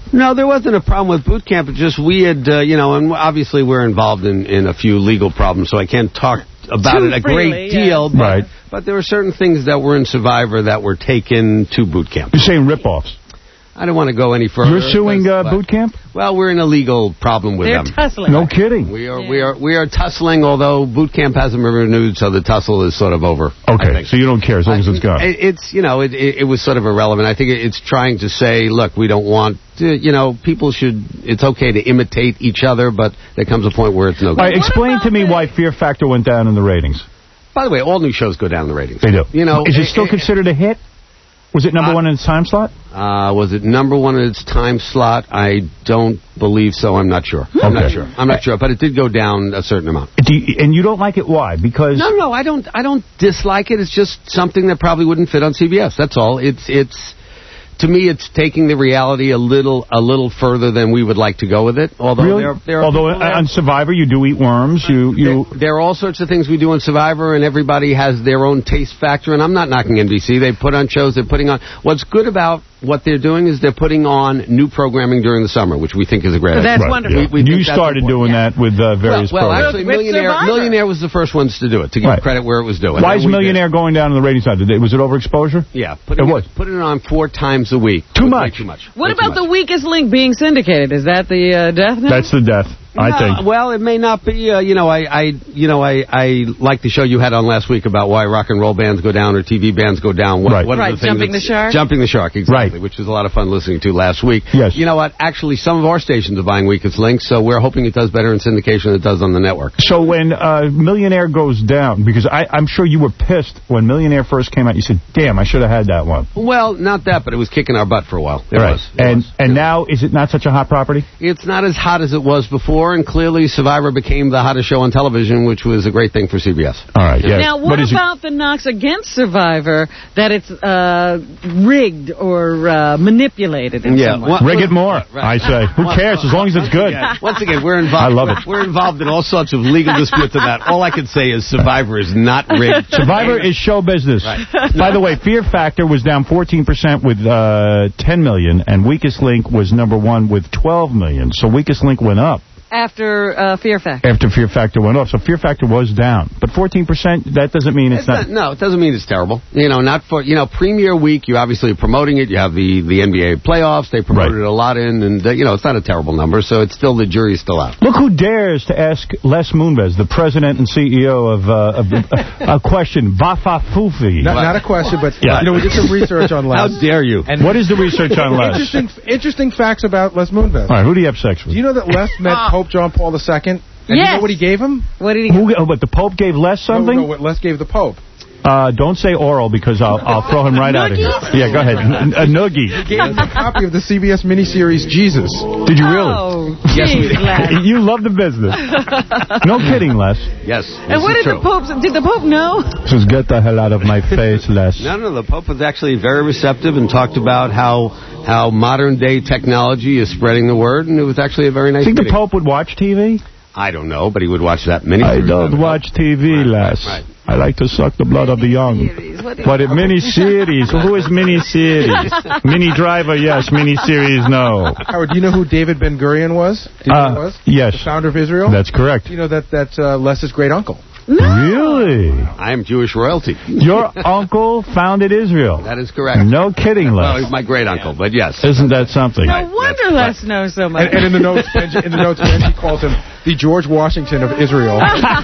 No, there wasn't a problem with boot camp. It's just we had, uh, you know, and obviously we're involved in, in a few legal problems, so I can't talk about Too it a freely, great yeah. deal. But, Right. but there were certain things that were in Survivor that were taken to boot camp. You're saying rip-offs. I don't want to go any further. You're suing uh, but- boot camp? Well, we're in a legal problem with They're them. tussling. No kidding. We are, we are, we are tussling. Although boot camp hasn't been renewed, so the tussle is sort of over. I Okay, think. so you don't care as long as it's gone. It- It's, you know, it, it, it was sort of irrelevant. I think it- it's trying to say, look, we don't want, to, you know, people should, it's okay to imitate each other, but there comes a point where it's no All good. right, explain to me why Fear Factor went down in the ratings. By the way, all new shows go down in the ratings. They do. You know, Is it still considered a hit? Was it number Uh, one in its time slot? Uh, was it number one in its time slot? I don't believe so. I'm not sure. I'm not Okay. sure. I'm not sure, but it did go down a certain amount. Do you, and you don't like it? Why? Because No, no, I don't. I don't dislike it. It's just something that probably wouldn't fit on C B S. That's all. It's it's. To me, it's taking the reality a little a little further than we would like to go with it. Although really, there, there are although people there- on Survivor you do eat worms, you you. There, there are all sorts of things we do on Survivor, and everybody has their own taste factor. And I'm not knocking N B C. They put on shows. They're putting on. What's good about what they're doing is they're putting on new programming during the summer, which we think is a great So idea. that's Right, wonderful. Yeah. We- we you think that's started important. doing that with uh, various Well, well programs. actually, With Millionaire, Survivor. Millionaire was the first ones to do it, to give Right. credit where it was doing. Why And is we did. Millionaire going down in the ratings side? Did it- Was it overexposure? Yeah, putting It was. Putting it on four times a week. Too was much. Way too much. What Way too about the much. weakest link being syndicated? Is that the uh, death note? That's the death, I No, think. Well, it may not be. Uh, you know, I, I, you know, I, I like the show you had on last week about why rock and roll bands go down or T V bands go down. What, Right. what are Right, the things Jumping that's- the Shark? Jumping the Shark, exactly. Right. Which was a lot of fun listening to last week. Yes. You know what? Actually, some of our stations are buying weakest links, so we're hoping it does better in syndication than it does on the network. So when uh, Millionaire goes down, because I, I'm sure you were pissed when Millionaire first came out. You said, "Damn, I should have had that one." Well, not that, but it was kicking our butt for a while. It right. was. It and was. and now is it not such a hot property? It's not as hot as it was before, and clearly Survivor became the hottest show on television, which was a great thing for C B S. All right. Yeah. Now, what But is it- about the knocks against Survivor that it's uh, rigged or uh, manipulated in Yeah, some way? well- Rig it more, Right. I say. Who cares as long as it's good? Yeah. Once again, we're involved. I love it. We're involved in all sorts of legal disputes and that. All I can say is Survivor is not rigged. Survivor is show business. Right. By the way, Fear Factor was down fourteen percent with uh, ten million, and Weakest Link was number one with twelve million. So Weakest Link went up After uh, Fear Factor. after Fear Factor went up. So Fear Factor was down. But fourteen percent, that doesn't mean it's, It's not, no, it doesn't mean it's terrible. You know, not for, you know, Premier Week, you obviously are promoting it. You have the, the N B A playoffs. They promoted Right. it a lot in, and, uh, you know, it's not a terrible number, so it's still, the jury's still out. Look who dares to ask Les Moonves, the president and C E O of, uh, of uh, a question, Vafafufi. Not, not a question, but Yeah. you know, we did some research on Les. How dare you? And What is the research on Les? Interesting, interesting facts about Les Moonves. All right, who do you have sex with? Do you know that Les met Pope John Paul the Second? And you Yes. know what he gave him? What did he Who, oh, but the Pope gave Les something? No, no, what Les gave the Pope. Uh, don't say oral because I'll, I'll throw him right out of here. Yeah, go ahead. N- a noogie. He gave him a copy of the C B S miniseries Jesus. Did you really? Oh, Yes, we geez, did. Les. You love the business. No kidding, Les. Yes. And this what is did true. the Pope, did the Pope know? Says, get the hell out of my face, Les. No, no, the Pope was actually very receptive and talked about how how modern day technology is spreading the word, and it was actually a very nice Think the meeting. Pope would watch T V? I don't know, but he would watch that many. I don't watch T V, Right, Les. right, right. I like to suck the blood of the young. But a mini-series. Who is mini-series? Mini Driver, yes. Mini-series, no. Howard, do you know who David Ben Gurion was? Do you know Uh, who he was? yes. The founder of Israel? That's correct. You know that that's uh, Les's great uncle. Really? I am Jewish royalty. Your uncle founded Israel. That is correct. No kidding, Well, Les. he's my great uncle, but yes. Isn't that something? No wonder Les knows so much. And, and in the notes, Benji, in the notes, Benji calls him the George Washington of Israel.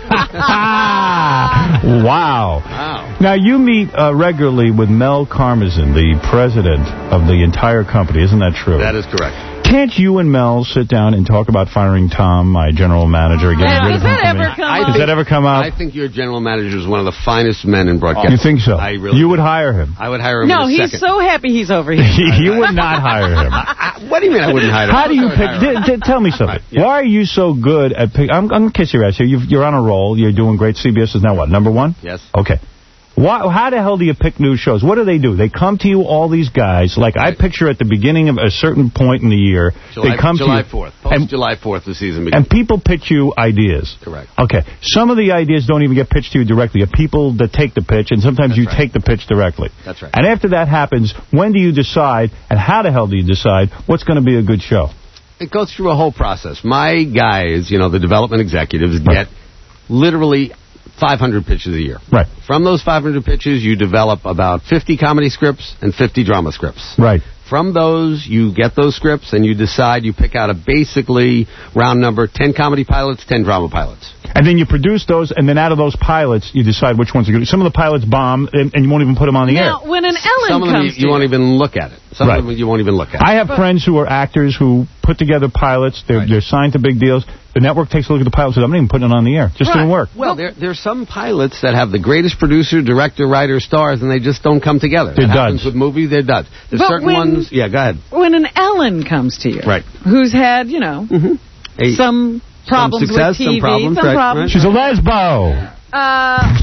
Wow. Wow. Now, you meet uh, regularly with Mel Karmazin, the president of the entire company. Isn't that true? That is correct. Can't you and Mel sit down and talk about firing Tom, my general manager, getting Yeah, rid does of him that from me? ever come I up? Does that ever come up? I think your general manager is one of the finest men in broadcasting. You think so? I really You do. would hire him. I would hire him No, in a he's second. so happy he's over here. You would not hire him. I- what do you mean I wouldn't hire him? How do you I would pick? hire him. D- d- tell me something. Right, yeah. Why are you so good at pick? I'm, I'm gonna kiss your ass here. You've, you're on a roll. You're doing great. C B S is now what, number one? Yes. Okay. Why, how the hell do you pick new shows? What do they do? They come to you, all these guys. Like, I picture at the beginning of a certain point in the year, July, they come July to you. fourth. Post and, July fourth, the season begins. And people pitch you ideas. Correct. Okay. Some of the ideas don't even get pitched to you directly. You have people that take the pitch, and sometimes That's you right. take the pitch directly. That's right. And after that happens, when do you decide, and how the hell do you decide what's going to be a good show? It goes through a whole process. My guys, you know, the development executives, get literally five hundred pitches a year. Right. From those five hundred pitches, you develop about fifty comedy scripts and fifty drama scripts. Right. From those, you get those scripts, and you decide, you pick out a basically round number, ten comedy pilots, ten drama pilots. And then you produce those, and then out of those pilots, you decide which ones are good. Some of the pilots bomb, and, and you won't even put them on the now, air. Now, when an Ellen Some of them comes you, you won't even look at it. Some right. of them you won't even look at. I have but, friends who are actors who put together pilots. They're, right. they're signed to big deals. The network takes a look at the pilot and says, I'm not even putting it on the air. Just right. didn't work. Well, there there's some pilots that have the greatest producer, director, writer, stars, and they just don't come together. They're that happens duds. with movies, they're duds. There's but certain when, ones... Yeah, go ahead. When an Ellen comes to you, right. who's had, you know, mm-hmm. a, some problems some success, with T V, some problems, some right, problems. She's a lesbo. Uh,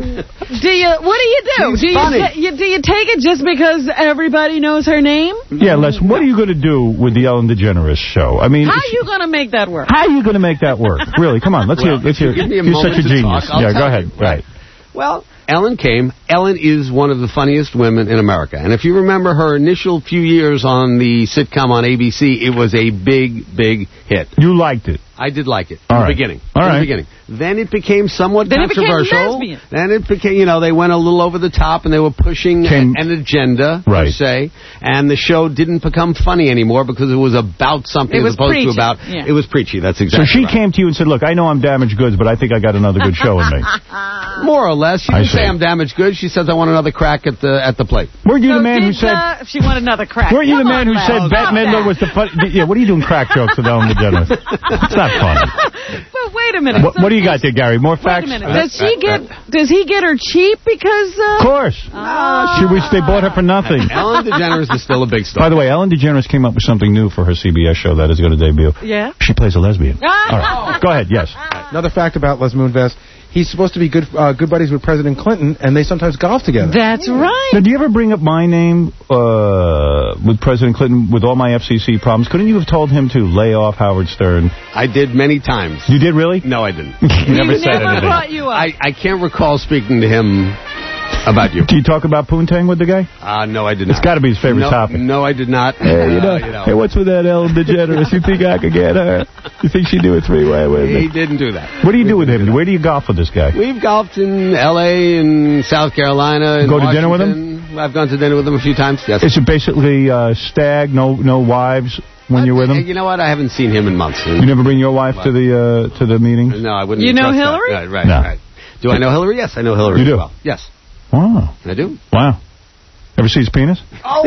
do you? What do you do? She's do you, funny. ta- you do you take it just because everybody knows her name? Yeah, Les. What are you going to do with the Ellen DeGeneres show? I mean, how are you going to make that work? How are you going to make that work? Really? Come on. Let's well, hear. Let's hear. Give me a You're moment such a to genius. Talk, yeah, go ahead. You. Right. Well, Ellen came. Ellen is one of the funniest women in America. And if you remember her initial few years on the sitcom on A B C, it was a big, big hit. You liked it. I did like it All in right. the beginning. All in right. the beginning. Then it became somewhat then controversial. It became lesbian. Then it became, you know, they went a little over the top and they were pushing Came, an agenda, right. per se. And the show didn't become funny anymore because it was about something it as opposed preachy. to about. Yeah. It was preachy. That's exactly. So she right. came to you and said, "Look, I know I'm damaged goods, but I think I got another good show in me." More or less. She I didn't see. say I'm damaged goods. She says I want another crack at the at the plate. Weren't you so the man did, who said? Uh, she wanted another crack. Weren't you Come the man on, who Les. said Bette Midler was the fun? Yeah. What are you doing crack jokes with Ellen DeGeneres? It's not funny. But wait a minute. What, so what do you got there, Gary? More facts? Wait a minute. Does she get? Does he get her cheap because? Uh, Of course. Uh, she wished they bought her for nothing. Ellen DeGeneres is still a big star. By the way, Ellen DeGeneres came up with something new for her C B S show that is going to debut. Yeah. She plays a lesbian. All right. Go ahead. Yes. Another fact about Les Moonves. He's supposed to be good uh, good buddies with President Clinton, and they sometimes golf together. That's right. Now, do you ever bring up my name uh, with President Clinton with all my F C C problems? Couldn't you have told him to lay off Howard Stern? I did many times. You did really? No, I didn't. you never he said never anything. brought you up. I, I can't recall speaking to him about you. Do you talk about Poontang with the guy? Uh, no, I did not. It's got to be his favorite no, topic. No, I did not. Hey, you know, uh, you know. hey, what's with that Ellen DeGeneres? You think I could get her? You think she'd do a three-way with me? He didn't do that. What do you do with him? Where do you golf with this guy? We've golfed in L A and South Carolina. And Go to Washington. dinner with him? I've gone to dinner with him a few times. Yes. Is it basically uh, stag, no no wives when I, you're with him? You know what? I haven't seen him in months. You never bring your wife to the uh, to the meetings? No, I wouldn't. You know trust Hillary? That. Right, right, No. right. Do I know Hillary? Yes, I know Hillary. You do? Well. Yes. Wow. I do. Wow. Ever see his penis? Oh.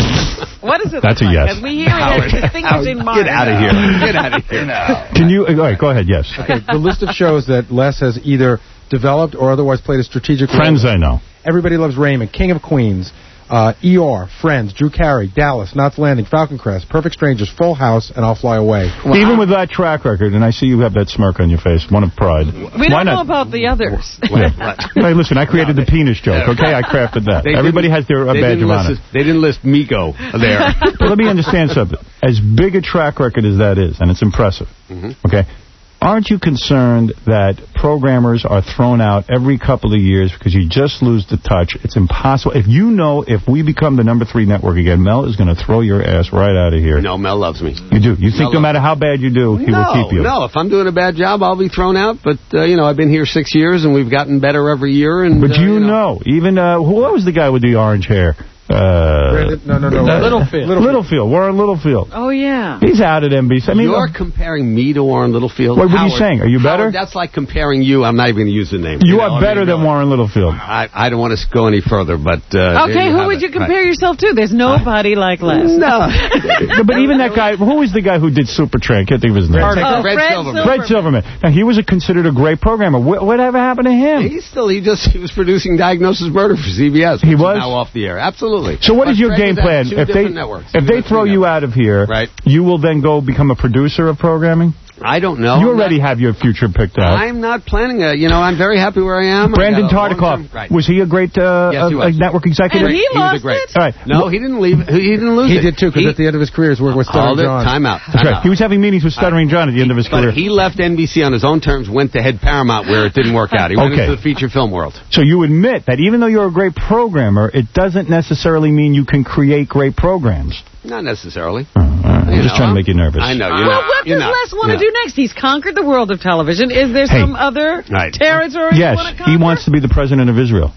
What is it? That's look a like? yes. As we hear it as distinguishing mark. Get out of here. Get out of here. Can you? All right, go ahead. Yes. Okay, the list of shows that Les has either developed or otherwise played a strategic role. Friends, I know. Everybody Loves Raymond, King of Queens, uh, E R, Friends, Drew Carey, Dallas, Knots Landing, Falcon Crest, Perfect Strangers, Full House, and I'll Fly Away. Wow. Even with that track record, and I see you have that smirk on your face, one of pride. We Why don't know not? about the others. Yeah. Hey, listen, I created the penis joke, okay? I crafted that. They Everybody has their uh, they badge didn't of honor. list, They didn't list Miko there. But let me understand something. As big a track record as that is, and it's impressive, mm-hmm. okay, aren't you concerned that programmers are thrown out every couple of years because you just lose the touch? It's impossible. If you know if we become the number three network again, Mel is going to throw your ass right out of here. No, Mel loves me. You do? You think Mel no matter how bad you do, he no, will keep you? No, if I'm doing a bad job, I'll be thrown out. But, uh, you know, I've been here six years, and we've gotten better every year. And But uh, you, you know. know, even, uh, who was the guy with the orange hair? Uh, no, no, no. Littlefield. Littlefield. Littlefield. Warren Littlefield. Oh, yeah. He's out at N B C. I mean, You're comparing me to Warren Littlefield. What, what are you Howard, saying? Are you better? Howard, that's like comparing you. I'm not even going to use the name. You, you are know, better I mean, than no, Warren Littlefield. I, I don't want to go any further, but... Uh, okay, you who would it. you compare right. yourself to? There's nobody uh, like Les. No. But even that guy, who was the guy who did Supertramp? I can't think of his name. Oh, Fred, Fred Silverman. Silverman. Fred Silverman. Now, he was a, considered a great programmer. What, whatever happened to him? He's still, he just, he was producing Diagnosis Murder for C B S. He which was? is now off the air. Absolutely. So what but is your Fred game was at plan? two If they, networks. if they throw you out of here, right. you will then go become a producer of programming? I don't know. You already have your future picked out. I'm not planning a, you know, I'm very happy where I am. Brandon I got a Tartikoff, long-term- right. was he a great uh, Yes, he uh, was. network executive? And he, He was lost a great. it? All right. No, he didn't leave. He didn't lose He it. did, too, because He- at the end of his career, he was working with Stuttering Hold it. John. Time out. That's Time right. out. He was having meetings with Stuttering John at the end of his But career. he left N B C on his own terms, went to head Paramount where it didn't work out. He went Okay. into the feature film world. So you admit that even though you're a great programmer, it doesn't necessarily mean you can create great programs. Not necessarily. Uh, I'm You just know, trying to make you nervous. I know. You're Well, not. what you're does not. Les want to Yeah. do next? He's conquered the world of television. Is there Hey. some other Right. territory Yes, you want to conquer? he wants to be the president of Israel.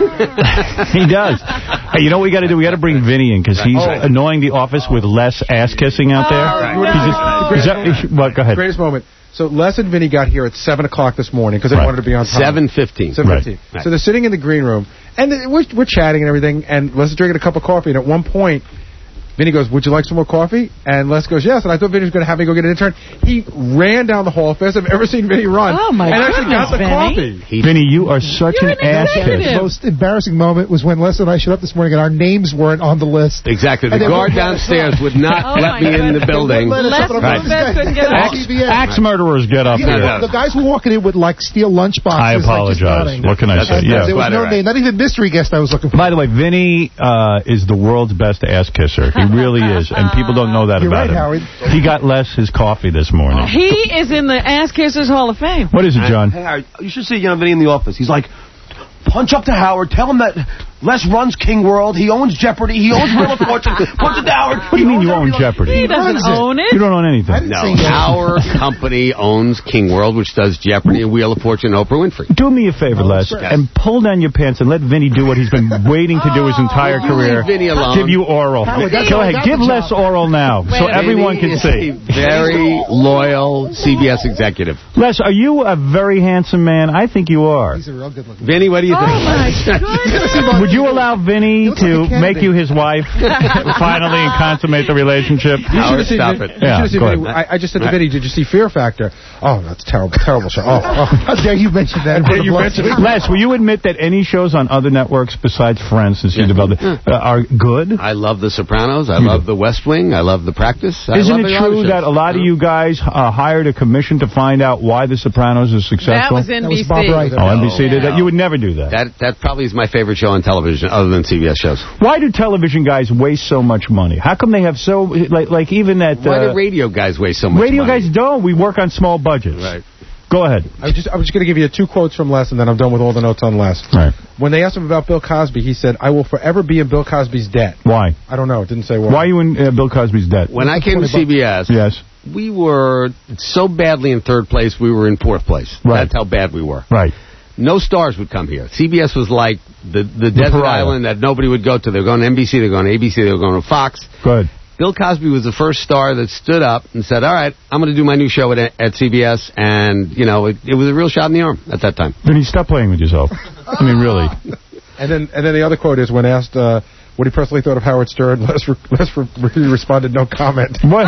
He does. Hey, you know what we got to do? We got to bring Vinny in because he's Oh. annoying the office with less ass kissing out there. Oh, He's just, is that, what, go ahead. Greatest moment. So Les and Vinny got here at seven o'clock this morning because they Right. wanted to be on time. Seven fifteen. seven fifteen. Right. So they're sitting in the green room, and we're, we're chatting and everything, and Les is drinking a cup of coffee, and at one point, Vinny goes, would you like some more coffee? And Les goes, yes. And I thought Vinny was going to have me go get an intern. He ran down the hall fast I've ever seen Vinny run. Oh, my And actually got the goodness, coffee. Vinny, you are such You're an an ass executive. kiss. The most embarrassing moment was when Les and I showed up this morning and our names weren't on the list. Exactly. The And they guard wouldn't let us downstairs up. would not Oh, let my me in the goodness. building. Let us Les up. I'm Right. like, this guy- couldn't get on off. Axe, T V N. axe murderers get up Yeah, here. well, the guys were walking in with like steel lunchboxes. I like, just apologize. nodding. What can I say? And, Yeah. uh, there was Quite no all right. name, not even mystery guest I was looking for. By the way, Vinny uh, is the world's best ass kisser. He really is, and people don't know that You're about right, him. Howard. He got Les his coffee this morning. He is in the Ass Kissers Hall of Fame. What is it, John? Hey, Howard, you should see you know, Vinny in the office. He's like, punch up to Howard. Tell him that Les runs King World. He owns Jeopardy. He owns Wheel of Fortune. Punch it to Howard. What do you mean you own Jeopardy? He doesn't runs it. own it. You don't own anything. No, our company owns King World, which does Jeopardy and Wheel of Fortune and Oprah Winfrey. Do me a favor, Les, Yes. and pull down your pants and let Vinny do what he's been waiting to do his entire you career. leave Vinny alone? Give you oral. Howard, that's Go all- ahead, that's give the Les job. oral now so Wait, everyone Vinny can is see. a very loyal C B S executive. Les, are you a very handsome man? I think you are. He's a real good looking. Vinny, what do you Oh, think? my goodness. Would you allow Vinny looks like to a candidate. make you his wife finally and consummate the relationship? You should have Howard, seen stop Vinny- it. you Yeah, should have seen go Vinny. ahead. I, I just said to Vinny, did you see Fear Factor? Oh, that's terrible, terrible show. Oh, oh. How dare you mention that? How dare you mention it? Les, will you admit that any shows on other networks besides Friends, since you developed it, uh, are good? I love The Sopranos. I love The West Wing. I love The Practice. I Isn't love it the true other that shows. a lot of you guys uh, hired a commission to find out why The Sopranos is That successful? was N B C. Bob Wright. Oh, N B C did that? No. You would never do that. That that probably is my favorite show on television, other than C B S shows. Why do television guys waste so much money? How come they have so, like, like even at... Why Uh, do radio guys waste so much radio money? guys don't. We work on small budgets. Right. Go ahead. I was just, I was just going to give you two quotes from Les, and then I'm done with all the notes on Les. Right. When they asked him about Bill Cosby, he said, I will forever be in Bill Cosby's debt. Why? I don't know. It didn't say why. Why are you in uh, Bill Cosby's debt? When I came to C B S, Yes. we were so badly in third place, we were in fourth place. Right. That's how bad we were. Right. No stars would come here. C B S was like the, the desert pariah. island that nobody would go to. They were going to N B C, they were going to A B C, they were going to Fox. Good. Bill Cosby was the first star that stood up and said, all right, I'm going to do my new show at, at C B S. And, you know, it, it was a real shot in the arm at that time. Vinny, stop playing with yourself. I mean, really. And then, and then the other quote is when asked uh, what he personally thought of Howard Stern, Les, re- Les re- he responded, no comment. What?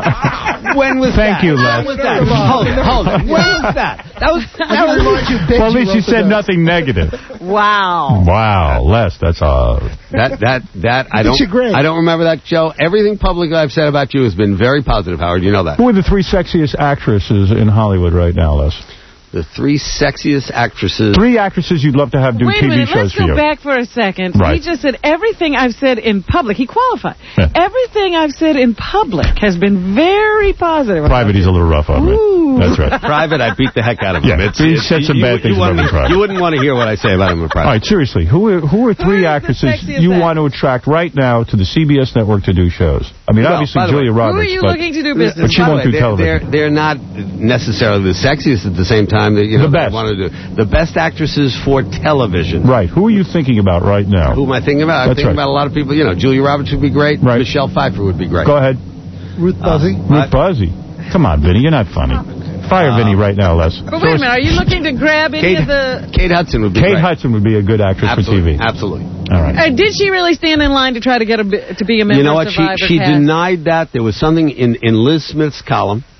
When was Thank that? you, Les. When was that? Hold it, hold it. When was that? That was... That was Well, at least you said nothing negative. Wow. Wow, Les, that's uh That that that I don't It's your grade. I don't remember that show. Everything public I've said about you has been very positive, Howard. You know that. Who are the three sexiest actresses in Hollywood right now, Les? The three sexiest actresses. Three actresses you'd love to have do Wait T a V minute, shows let's for go you. back for a second. Right. He just said everything I've said in public. He qualified. Yeah. Everything I've said in public has been very positive. Private, he's a little rough on me. Ooh. That's right. Private, I beat the heck out of him. Yeah, It's, he it's- said some you, bad you, things you about him in wouldn't- private. You wouldn't want to hear what I say about him in private. All right, seriously, who are, who are three Who is the actresses sexiest you act- want to attract right now to the C B S network to do shows? I mean, Well, obviously by the way, Julia who Roberts. Who are you but, looking to do business? but she By the won't way, do they're, television. They're, they're not necessarily the sexiest at the same time that you know The best. they want to do. The best actresses for television. Right. Who are you thinking about right now? Who am I thinking about? I'm That's thinking right. about a lot of people. You know, Julia Roberts would be great. Right. Michelle Pfeiffer would be great. Go ahead. Ruth Buzzy. Ruth Buzzy. Come on, Vinny, you're not funny. Fire Vinny right now, Les. But wait a minute, are you looking to grab any Kate, of the... Kate Hudson would be Kate great. Hudson would be a good actress Absolutely. for T V. Absolutely. All right. Uh, did she really stand in line to try to get a, bi- to be a member You know of what? She Survivor she cast? denied that. There was something in, in Liz Smith's column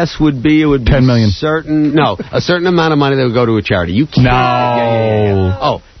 guess would be it would be ten million. Certain no, a certain amount of money that would go to a charity. You can't. No. Yeah, yeah, yeah, yeah. Oh,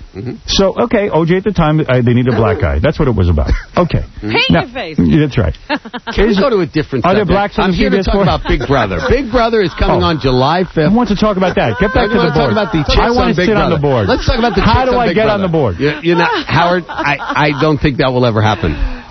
Mm-hmm. So, okay, O J at the time, uh, they needed a black guy. That's what it was about. Okay. Paint now, your face. Yeah, that's right. Can we go to a different Are there subject? blacks on I'm the here to C B S talk board? about Big Brother. Big Brother is coming Oh. on July fifth. I want to talk about that. Get back I to the want to talk board. about the chicks I want on to Big sit on Brother. the board. Let's talk about the How chicks do on I Big get Brother. on the board? You, you know, Howard, I, I don't think that will ever happen.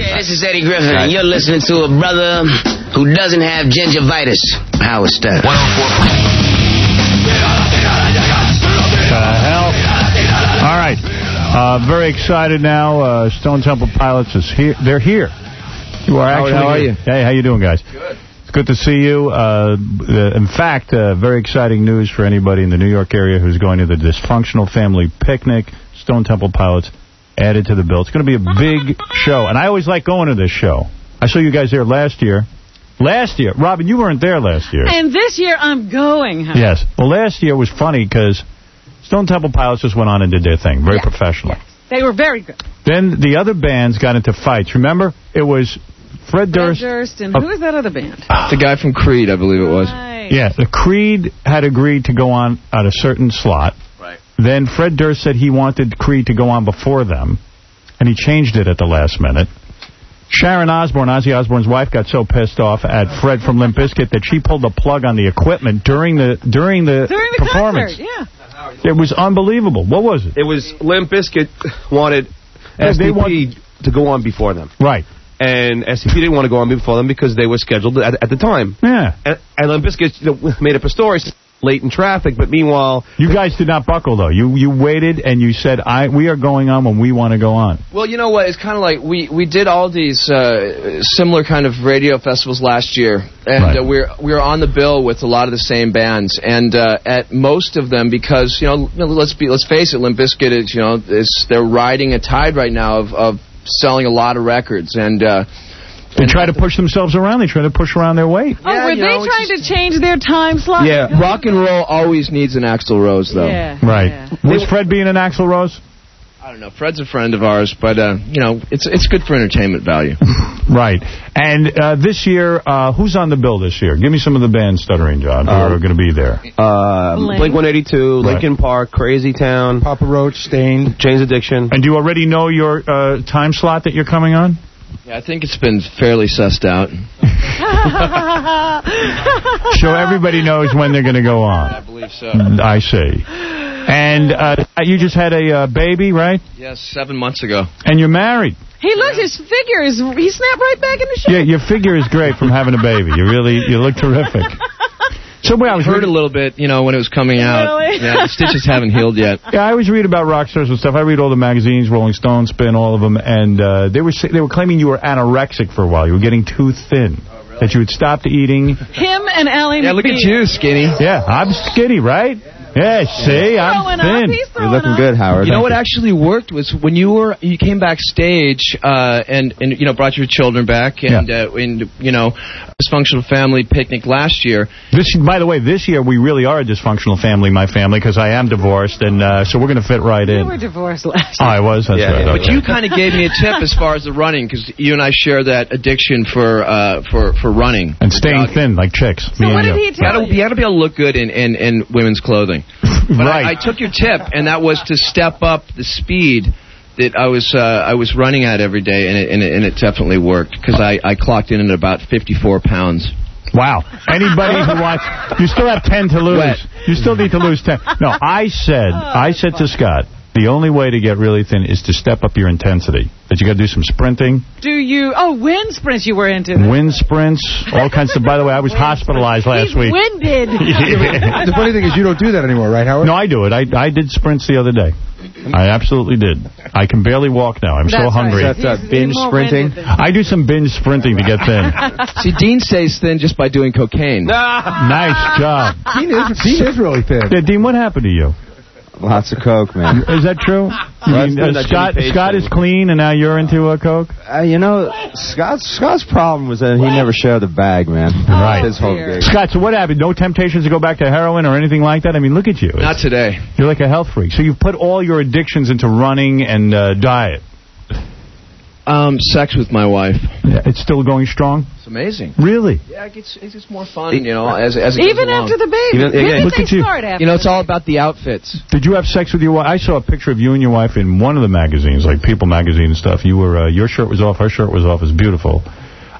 Yeah, this is Eddie Griffin, and you're listening to a brother who doesn't have gingivitis. Howard Stern. one oh four hell? All right. Uh, very excited now. Uh, Stone Temple Pilots is here. They're here. You are Howard, actually how are here. you? Hey, how you doing, guys? Good. It's good to see you. Uh, uh, in fact, uh, very exciting news for anybody in the New York area who's going to the Dysfunctional Family Picnic. Stone Temple Pilots added to the bill. It's going to be a big show, and I always like going to this show. I saw you guys there last year. Last year. Robin, you weren't there last year. And this year I'm going. Huh? Yes. Well, last year was funny because Stone Temple Pilots just went on and did their thing. Very yes. professional. Yes. They were very good. Then the other bands got into fights. Remember? It was Fred Durst. Fred Durst and uh, who was that other band? The guy from Creed, I believe it was. Right. Yeah, the Creed had agreed to go on at a certain slot. Right. Then Fred Durst said he wanted Creed to go on before them, and he changed it at the last minute. Sharon Osbourne, Ozzy Osbourne's wife, got so pissed off at Fred from Limp Bizkit that she pulled the plug on the equipment during the during the, during the performance. Concert, yeah. It was unbelievable. What was it? It was Limp Bizkit wanted S T P want... to go on before them. Right. And S T P didn't want to go on before them because they were scheduled at, at the time. Yeah. And, and Limp Bizkit, you know, made up a story late in traffic, but meanwhile... You guys did not buckle, though. You you waited and you said, "I we are going on when we want to go on." Well, you know what? It's kind of like we, we did all these uh, similar kind of radio festivals last year, and right. uh, we're we're on the bill with a lot of the same bands, and uh, at most of them, because you know, let's be let's face it, Limp Bizkit is you know is they're riding a tide right now of, of selling a lot of records, and. Uh, They try to push themselves around. They try to push around their weight. Oh, yeah, were they know, trying to change their time slot? Yeah, rock and roll always needs an Axl Rose, though. Yeah, right. Yeah. Was Fred being an Axl Rose? I don't know. Fred's a friend of ours, but, uh, you know, it's it's good for entertainment value. Right. And uh, this year, uh, who's on the bill this year? Give me some of the bands, Stuttering John, who um, are going to be there. Uh, Blink one eighty-two, right. Linkin Park, Crazy Town, Papa Roach, Stained, Jane's Addiction. And do you already know your uh, time slot that you're coming on? Yeah, I think it's been fairly sussed out. So everybody knows when they're going to go on. I believe so. I see. And uh, you just had a uh, baby, right? Yes, seven months ago. And you're married. He looks, his figure is, he snapped right back into shape. Yeah, your figure is great from having a baby. You really, you look terrific. So well, I was hurt reading, a little bit, you know, when it was coming out. Really? Yeah, the stitches haven't healed yet. Yeah, I always read about rock stars and stuff. I read all the magazines, Rolling Stone, Spin, all of them, and uh, they were they were claiming you were anorexic for a while. You were getting too thin. Oh, really? That you had stopped eating. Him and Ally Yeah, look at you, skinny. Yeah, I'm skinny, right? Yeah, see, I'm thin. You're looking good, Howard. You know what actually worked was when you were you came backstage uh, and and you know brought your children back and yeah. uh, and you know Dysfunctional Family Picnic last year. This, by the way, this year we really are a dysfunctional family, my family, because I am divorced, and uh, so we're going to fit right in. You were divorced last year. Oh, I was. That's yeah, right. yeah. But okay. you kind of gave me a tip as far as the running, because you and I share that addiction for uh, for for running and staying jogging. Thin like chicks. So me what and did you. he tell you? You got to be able to look good in in, in women's clothing. But right. I, I took your tip, and that was to step up the speed that I was uh, I was running at every day, and it, and it, and it definitely worked, because I, I clocked in at about fifty-four pounds. Wow. Anybody who wants... You still have ten to lose. Wet. You still need to lose ten. No, I said, I said to Scott, the only way to get really thin is to step up your intensity. That you got to do some sprinting. Do you... Oh, wind sprints you were into. Wind sprints, all kinds of... By the way, I was hospitalized last He's week. winded. Yeah. The funny thing is you don't do that anymore, right, Howard? No, I do it. I I did sprints the other day. I absolutely did. I can barely walk now. I'm That's so hungry. Right. That's uh, binge sprinting. I do some binge sprinting to get thin. See, Dean stays thin just by doing cocaine. Nice job. Dean is, Dean is really thin. Yeah, Dean, what happened to you? Lots of coke, man. Is that true? Well, you mean, uh, Scott Scott is clean, and now you're into a coke? Uh, you know, Scott's Scott's problem was that he never shared the bag, man. Right. His whole gig. Scott, so what happened? No temptations to go back to heroin or anything like that? I mean, look at you. Not today. You're like a health freak. So you've put all your addictions into running and uh, diet. Um, sex with my wife. Yeah, it's still going strong? It's amazing. Really? Yeah, it gets, it gets more fun, you know, as, as it Even goes along. after the baby. Even, when yeah, did look they at you. start after You know, it's all about the outfits. Did you have sex with your wife? I saw a picture of you and your wife in one of the magazines, like People magazine and stuff. You were, uh, your shirt was off, her shirt was off. It was beautiful.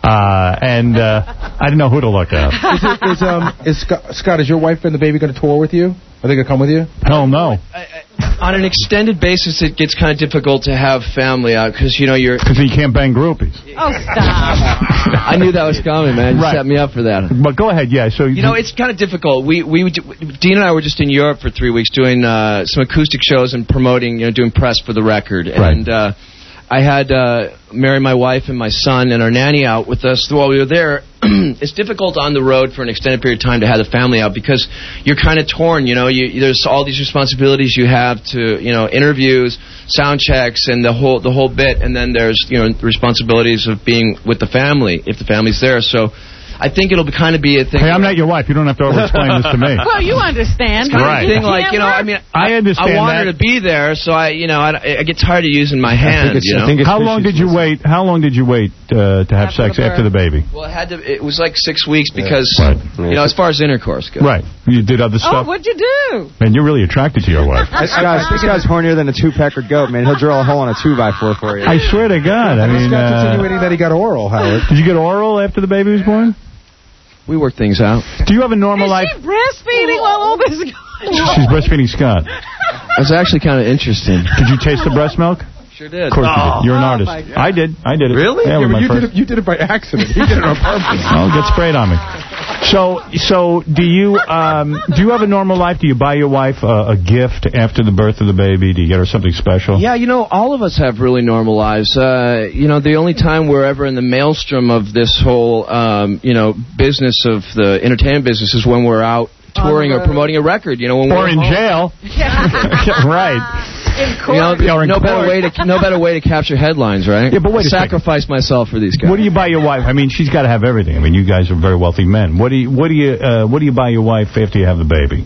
Uh, and uh, I didn't know who to look at. Is, it, is, um, is Scott, Scott, is your wife and the baby going to tour with you? Are they going to come with you? Hell no. On an extended basis, it gets kind of difficult to have family out because, you know, you're... Because you can't bang groupies. Oh, stop. I knew that was coming, man. You Right. set me up for that. But go ahead, yeah. So You know, it's kind of difficult. We, we, Dean and I were just in Europe for three weeks doing uh, some acoustic shows and promoting, you know, doing press for the record. Right. And uh, I had uh, Mary, my wife, and my son and our nanny out with us while we were there. It's difficult on the road for an extended period of time to have the family out because you're kind of torn. You know, you, there's all these responsibilities you have to, you know, interviews, sound checks, and the whole the whole bit. And then there's, you know, the responsibilities of being with the family if the family's there. So I think it'll be kind of be a thing. Hey, I'm not your wife. You don't have to over-explain this to me. Well, you understand. It's kind Right. of a thing like, you know, I mean, I understand I want that. her to be there, so I, you know, I, I get tired of using my hand, you know. How long did you wait? How long did you wait uh, to have After sex the after the baby? Well, it had to. It was like six weeks because, Right. you know, as far as intercourse goes. Right. You did other Oh, stuff. what'd you do? Man, you're really attracted to your wife. This guy's, this guy's hornier than a two-pecker goat, man. He'll drill a hole in a two by four for you. I swear to God. I mean, Scott's uh, insinuating that he got oral, Howard. did you get oral after the baby was born? We work things out. Do you have a normal Is life? she breastfeeding while all this is going on? She's breastfeeding Scott. That's actually kind of interesting. Did you taste the breast milk? Sure did. Of course you did. You're an Oh, artist. my God. I did. I did it. Really? Yeah, Yeah, with but my you first. did, it, you did it by accident. He did it on purpose. I'll get sprayed on me. So, so do you um, do you have a normal life? Do you buy your wife a, a gift after the birth of the baby? Do you get her something special? Yeah, you know, all of us have really normal lives. Uh, you know, the only time we're ever in the maelstrom of this whole, um, you know, business of the entertainment business is when we're out touring or promoting a record. You know, when Or we're in home. jail. right. In You know, court. Or in no court. better way to no better way to capture headlines, right? Yeah, but wait a second. Sacrifice myself for these guys. What do you buy your wife? I mean, she's got to have everything. I mean, you guys are very wealthy men. What do you what do you uh, what do you buy your wife after you have the baby?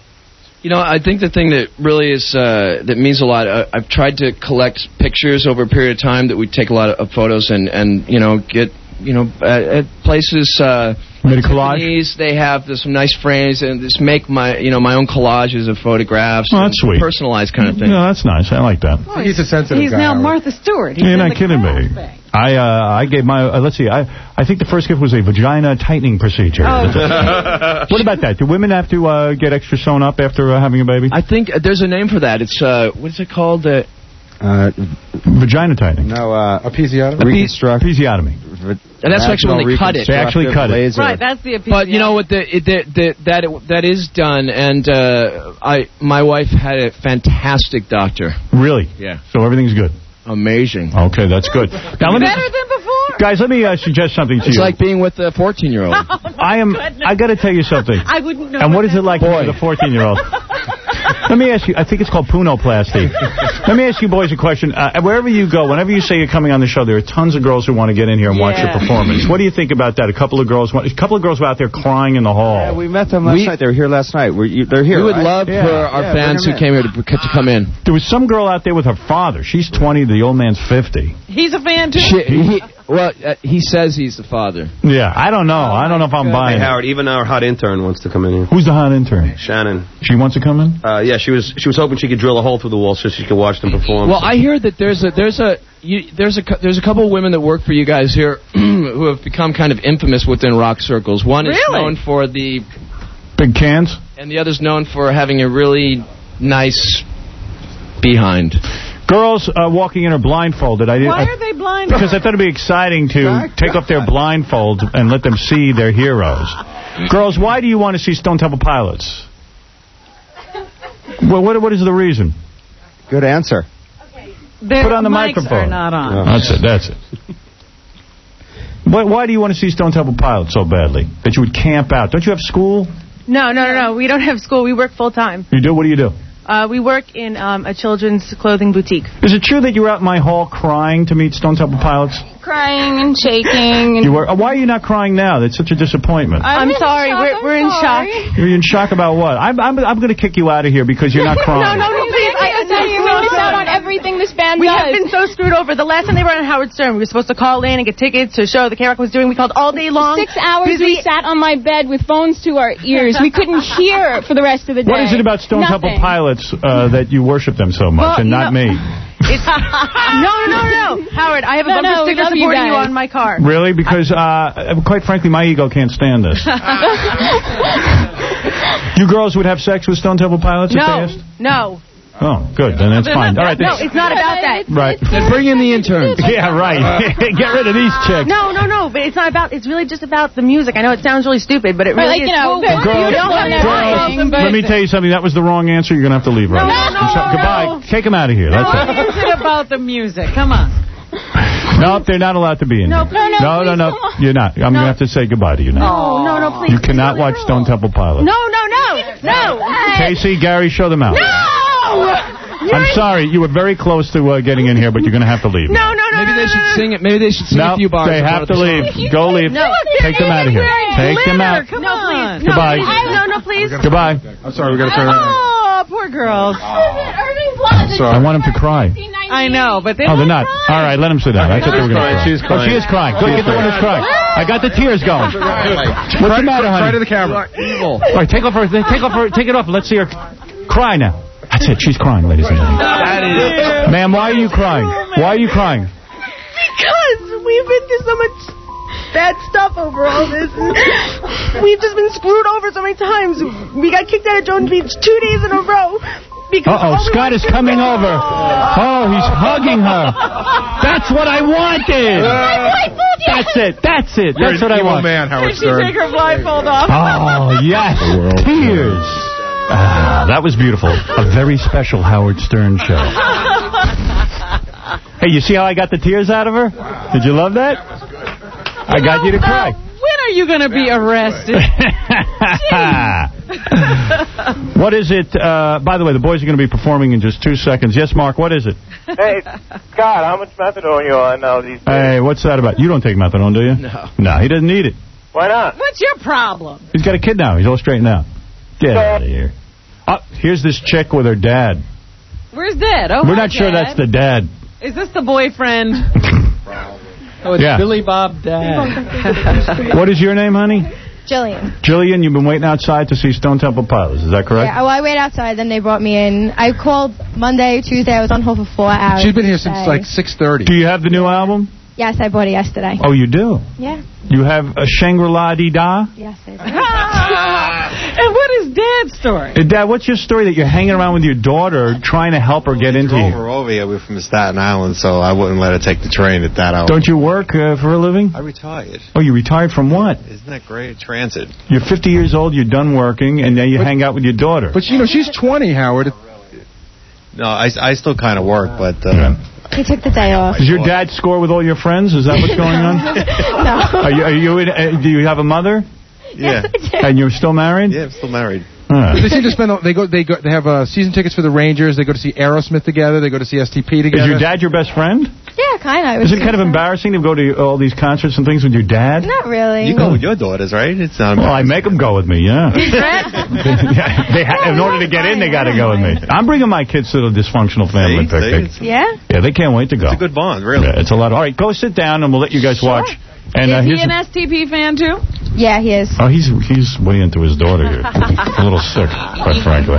You know, I think the thing that really is uh, that means a lot. Uh, I've tried to collect pictures over a period of time that we take a lot of photos and and you know get you know at, at places. Uh, Made a collage? Tiffany's, they have this, some nice frames and just make my you know my own collages of photographs. Oh, that's and sweet. Personalized kind of thing. No, that's nice. I like that. Oh, He's a sensitive He's guy. now Howard. Martha Stewart. He's You're in not the kidding me. Carlsbad. I uh, I gave my uh, let's see I I think the first gift was a vagina tightening procedure. Oh. What about that? Do women have to uh, get extra sewn up after uh, having a baby? I think uh, there's a name for that. It's uh, what is it called? Uh, Uh, Vagina tightening. no, uh, Episiotomy? reconstruct. Episiotomy. And that's actually when they cut it. They actually cut it. Laser. Right, that's the opinion. But you know what? The, it, the, the, that it, that is done, and uh, I my wife had a fantastic doctor. Really? Yeah. So everything's good. Amazing. Okay, that's good. Now let me, Better than before? guys, let me uh, suggest something to It's you. like being with a fourteen-year-old. I am. I got to tell you something. I wouldn't know. And what is that it like Boy. with a fourteen-year-old? Let me ask you, I think it's called punoplasty. Let me ask you boys a question. Uh, wherever you go, whenever you say you're coming on the show, there are tons of girls who want to get in here and watch your Yeah. performance. What do you think about that? A couple of girls, a couple of girls were out there crying in the hall. Yeah, we met them last We- night. They were here last night. Were you, they're here, We would right? love Yeah. for our Yeah, fans who bring 'em came here to, to come in. There was some girl out there with her father. She's twenty, the old man's fifty. He's a fan, too. Shit, he, well, uh, he says he's the father. Yeah, I don't know. I don't know if I'm buying Hey, it. Howard, even our hot intern wants to come in here. Who's the hot intern? Shannon. She wants to come in? Uh, yeah, she was she was hoping she could drill a hole through the wall so she could watch them perform. Well, I hear that there's a there's a you, there's a cou- there's a couple of women that work for you guys here who have become kind of infamous within rock circles. One is Really? known for the Big cans? and the other's known for having a really nice behind. Girls uh, walking in are blindfolded. I didn't. Why I- are they blind? Because I thought it'd be exciting to take off their blindfolds and let them see their heroes. Girls, why do you want to see Stone Temple Pilots? Well, what what is the reason? Good answer. Their Put on the mics microphone. are not on. That's it. That's it. Why, why do you want to see Stone Temple Pilots so badly? That you would camp out? Don't you have school? No, no, no, no. We don't have school. We work full time. You do? What do you do? Uh, we work in um, a children's clothing boutique. Is it true that you were out in my hall crying to meet Stone Temple Pilots? Crying and shaking. And You were. uh, Why are you not crying now? That's such a disappointment. I'm, sorry. shock, We're, I'm we're in sorry. shock. You're in shock about what? I'm I'm, I'm going to kick you out of here because you're not crying. No, no, no, please. I, I, we miss out on everything this band we does. We have been so screwed over. The last time they were on Howard Stern, we were supposed to call in and get tickets to a show the K-Rock was doing. We called all day long. Six hours we, we sat on my bed with phones to our ears. We couldn't hear for the rest of the day. What is it about Stone Nothing. Temple Pilots uh, that you worship them so much Well, and not no. me? It's, no, no, no, no. Howard, Howard, I have a No, bumper no, we sticker love you supporting you guys. on my car. Really? Because, uh, quite frankly, my ego can't stand this. You girls would have sex with Stone Temple Pilots if they No, asked? no. Oh, good. Then that's fine. All right. No, it's not about that. Right. Then bring in the intern. Yeah, right. Get rid of these chicks. No, no, no, but it's not about, it's really just about the music. I know it sounds really stupid, but it But, really like, is. you know, cool. girls- You don't have to Girls, lie. let me tell you something. That was the wrong answer. You're going to have to leave right No, now. no, I'm sorry. no, Goodbye. no. Take him out of here. That's What it. is it about the music? Come on. No, they're not allowed to be in No, here. no, no, please, no, no. come on. You're not. I'm going to have to say goodbye to you now. No, no, no, please. You cannot watch Stone Temple Pilots. No, no, no, no. Casey, Gary, show them out. No! I'm sorry. You were very close to uh, getting in here, but you're going to have to leave. No, no, no, Maybe no, they no, should no. sing it. Maybe they should sing No, a few bars. they have to leave. Go leave. No. Take them out of here. Take them out. Come No, on. please. Goodbye. No, please. No, no, please. Goodbye. I'm sorry, we got to turn around. Oh, poor girls. I want him to cry. I know, but they Oh, they're won't not. cry. All right, let them sit down. I thought they were going to crying. cry. She's Oh, crying. she is crying. Good, get the one who's crying. I got the tears going. What's the matter, honey? Try to the camera. Evil. All right, take off her. Take off her. Take it off. Let's see her cry now. That's it. She's crying, ladies and gentlemen. That is. Ma'am, why are you crying? Why are you crying? Because we've been through so much bad stuff over all this. We've just been screwed over so many times. We got kicked out of Jones Beach two days in a row. Because Uh-oh, all we Scott wanted is to do coming was- over. Oh, he's hugging her. That's what I wanted. That's it. That's it. You're That's an what I evil want. man, Howard Did she take Stern. her blindfold off? Oh, yes. Tears. Ah, that was beautiful. A very special Howard Stern show. Hey, you see how I got the tears out of her? Did you love that? I got you to cry. When are you going to be arrested? What is it? Uh, by the way, the boys are going to be performing in just two seconds. Yes, Mark, what is it? Hey, Scott, how much methadone are you on now these days? Hey, what's that about? You don't take methadone, do you? No. No, he doesn't need it. Why not? What's your problem? He's got a kid now. He's all straightened out. Get out of here. Oh, here's this chick with her dad. Where's Dad? Oh, We're hi, not sure Dad. that's the dad. Is this the boyfriend? Oh, it's Yeah. Billy Bob Dad. What is your name, honey? Jillian. Jillian, you've been waiting outside to see Stone Temple Pilots. Is that correct? Yeah, well, I waited outside, then they brought me in. I called Monday, Tuesday. I was on hold for four hours. She's been here since today. like six thirty. Do you have the new album? Yes, I bought it yesterday. Oh, you do? Yeah. You have a Shangri-La-Dee-Da? Yes, I do. And what is Dad's story? Uh, Dad, what's your story that you're hanging around with your daughter trying to help her get into drove you? her over here. We're from Staten Island, so I wouldn't let her take the train at that hour. Don't you work uh, for a living? I retired. Oh, you retired from what? Isn't that great? Transit. You're fifty years old, you're done working, and now you hang out with your daughter. But, you know, she's twenty, Howard. No, I, I still kind of work, but... Uh, He took the day off. Does your dad score with all your friends? Is that what's going on? No. Are you, are you in, uh, do you have a mother? yeah. And you're still married? Yeah, I'm still married. Huh. They seem to spend. They go. They go. They have uh, season tickets for the Rangers. They go to see Aerosmith together. They go to see S T P together. Is your dad your best friend? Yeah, kind of. Is it kind of embarrassing to go to all these concerts and things with your dad? Not really. You go with your daughters, right? It's not. Well, I make them go with me, yeah. yeah they ha- in order to get in, they got to go with me. I'm bringing my kids to the dysfunctional family See? picnic. See? Yeah? Yeah, they can't wait to go. It's a good bond, really. Yeah, it's a lot. All right, go sit down, and we'll let you guys watch. And uh, Is here's he an S T P fan, too? Yeah, he is. Oh, he's he's way into his daughter here. A little sick, quite frankly.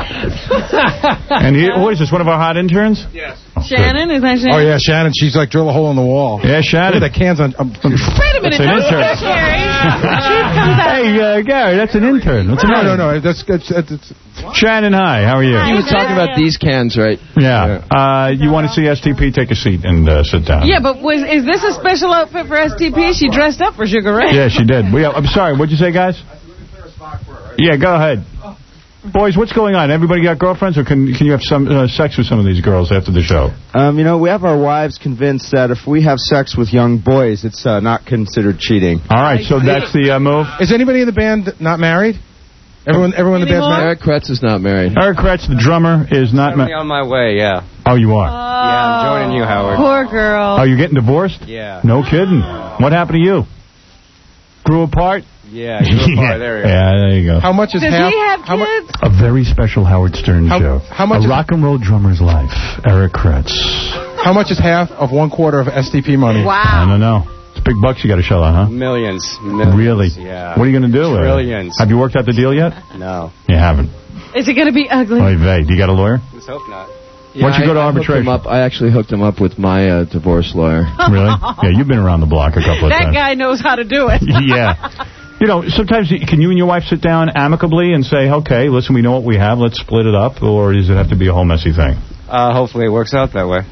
And he, what is this, one of our hot interns? Yes. Oh, Shannon? Is that Shannon? Oh yeah, Shannon. She's like drill a hole in the wall. Yeah, Shannon. Look at that can's on. Um, Wait a minute. That's an Don't intern. do that, Gary. Truth comes out. Hey, uh, Gary, that's an intern. What's the no, matter? no, no. That's, that's, that's, that's Shannon, hi. How are you? He was talking about these cans, right? Yeah. Uh, you want to see S T P? Take a seat and uh, sit down. Yeah, but was is this a special outfit for S T P? She dressed up for Sugar Ray. Yeah, she did. We, I'm sorry. What'd you say, guys? Yeah, go ahead. Boys, what's going on? Everybody got girlfriends, or can can you have some uh, sex with some of these girls after the show? Um, you know, we have our wives convinced that if we have sex with young boys, it's uh, not considered cheating. All right, so that's the uh, move. Is anybody in the band not married? Everyone, everyone in the band's married. Eric Kretz is not married. Eric Kretz, the drummer, is not married. on my way, yeah. Oh, you are? yeah, I'm joining you, Howard. Poor girl. Oh, you getting divorced? Yeah. No kidding. What happened to you? Grew apart? Yeah, yeah, there you go. yeah, there you go. How much is Does half? he have how mu- kids? A very special Howard Stern How- show. how much A is- rock and roll drummer's life. Eric Kretz. How much is half of one quarter of S T P money? I Wow. don't know. It's big bucks you got to shell out, huh? Millions. Millions. Really? Yeah. What are you going to do? Uh, Trillions. have you worked out the deal yet? No. You haven't. Is it going to be ugly? Oy vey. Do you got a lawyer? Let's hope not. Yeah, Why don't you go to I, I hooked arbitration? him up, I actually hooked him up with my uh, divorce lawyer. Really? Yeah, you've been around the block a couple of That times. guy knows how to do it. Yeah. You know, sometimes you, can you and your wife sit down amicably and say, okay, listen, we know what we have, let's split it up, or does it have to be a whole messy thing? Uh, hopefully it works out that way.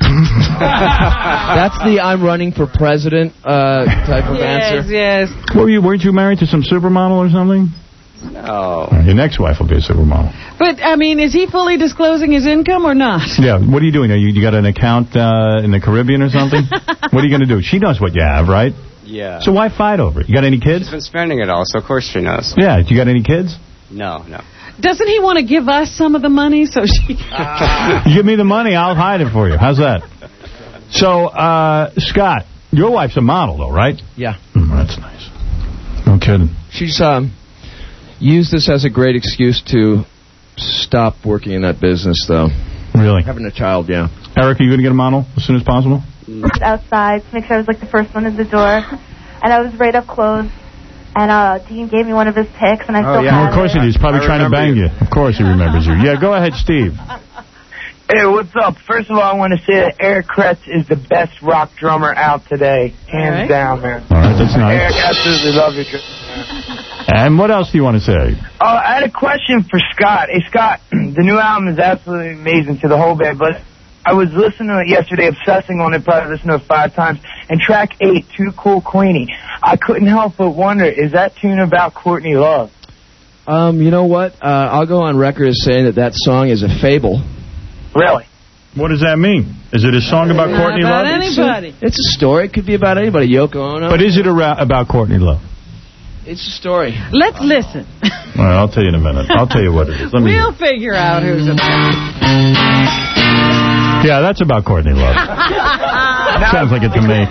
That's the I'm running for president uh, type of Yes, answer. yes. Were you, weren't you married to some supermodel or something? No. Your next wife will be a supermodel. But, I mean, is he fully disclosing his income or not? Yeah, what are you doing? Are you, you got an account uh, in the Caribbean or something? What are you going to do? She knows what you have, right? Yeah. So why fight over it? You got any kids? She's been spending it all, so of course she knows. Yeah, you got any kids? No, no. Doesn't he want to give us some of the money so she... You give me the money, I'll hide it for you. How's that? So, uh, Scott, your wife's a model, though, right? Yeah. Mm, that's nice. No kidding. She's um, used this as a great excuse to stop working in that business, though. Really? Having a child, yeah. Eric, are you going to get a model as soon as possible? Outside to make sure I was like the first one in the door, and I was right up close. And uh, Dean gave me one of his pics, and I Oh, still yeah. have Of course it. he is. He's probably I trying to bang you. remember Of course he remembers you. Yeah, go ahead, Steve. Hey, what's up? First of all, I want to say that Eric Kretz is the best rock drummer out today. Hands right. down, man. All right, that's nice. Eric, absolutely love your drummer. And what else do you want to say? Oh, I had a question for Scott. Hey, Scott, the new album is absolutely amazing to the whole band, but I was listening to it yesterday, obsessing on it, probably listened to it five times. And track eight, Too Cool Queenie, I couldn't help but wonder, is that tune about Courtney Love? Um, you know what? Uh, I'll go on record as saying that that song is a fable. Really? What does that mean? Is it a song about Not Courtney about Love? anybody. It's a, it's a story. It could be about anybody. Yoko Ono. But is it ara- about Courtney Love? It's a story. Let's listen. All right, I'll tell you in a minute. I'll tell you what it is. Let me. We'll figure out who's about. Yeah, that's about Courtney Love. Sounds like it to me.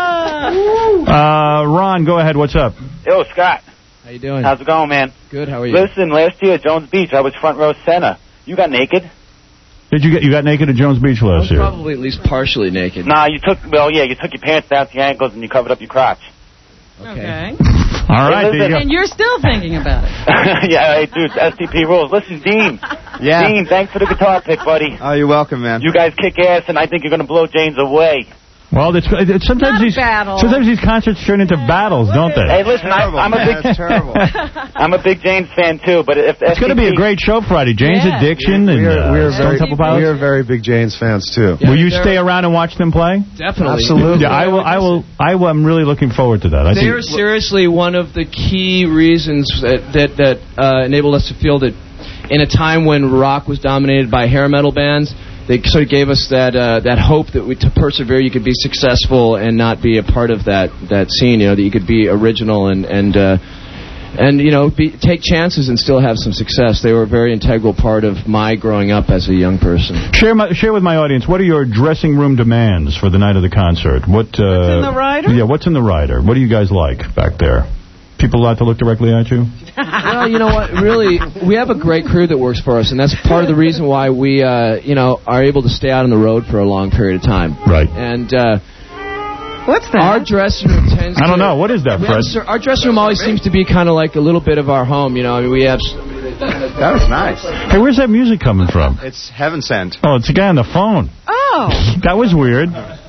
Uh, Ron, go ahead. What's up? Yo, Scott. How you doing? How's it going, man? Good. How are you? Listen, last year at Jones Beach, I was front row center. You got naked? Did you get you got naked at Jones Beach I was last year? probably at least partially naked. Nah, you took, well, yeah, you took your pants down to your ankles and you covered up your crotch. Okay. All right, Hey, there you go. And you're still thinking about it. Yeah, hey, dude, S T P rules. Listen, Dean. Yeah. Dean, thanks for the guitar pick, buddy. Oh, you're welcome, man. You guys kick ass, and I think you're going to blow James away. Well, it's, it's sometimes Not a these battle. sometimes these concerts turn into battles, don't they? Hey, listen, I, I'm a big That's terrible. I'm a big James fan too, but if It's going to be a great show Friday. Jane's Yeah. Addiction and We are, uh, we are Stone very, Temple Pilots. we are very big Janes fans too. Yeah, will you they're- stay around and watch them play? Definitely. Absolutely. Yeah, I will. I will. I will. I'm really looking forward to that. I They think. are seriously one of the key reasons that that, that uh, enabled us to feel that in a time when rock was dominated by hair metal bands, they sort of gave us that uh, that hope that we, to persevere, you could be successful and not be a part of that, that scene. You know, that you could be original and and uh, and you know be, take chances and still have some success. They were a very integral part of my growing up as a young person. Share my, share with my audience. What are your dressing room demands for the night of the concert? What? Uh, What's in the rider? Yeah, what's in the rider? What do you guys like back there? People allowed to look directly at you? Well, you know what? Really, we have a great crew that works for us, and that's part of the reason why we, uh, you know, are able to stay out on the road for a long period of time. Right. And uh, What's that? our dressing room tends. I don't to, know. What is that, we have Fred? a cer- our dressing room always seems to be kind of like a little bit of our home. You know, I mean, we have. That was nice. Hey, where's that music coming from? It's heaven sent. Oh, it's a guy on the phone. Oh. That was weird.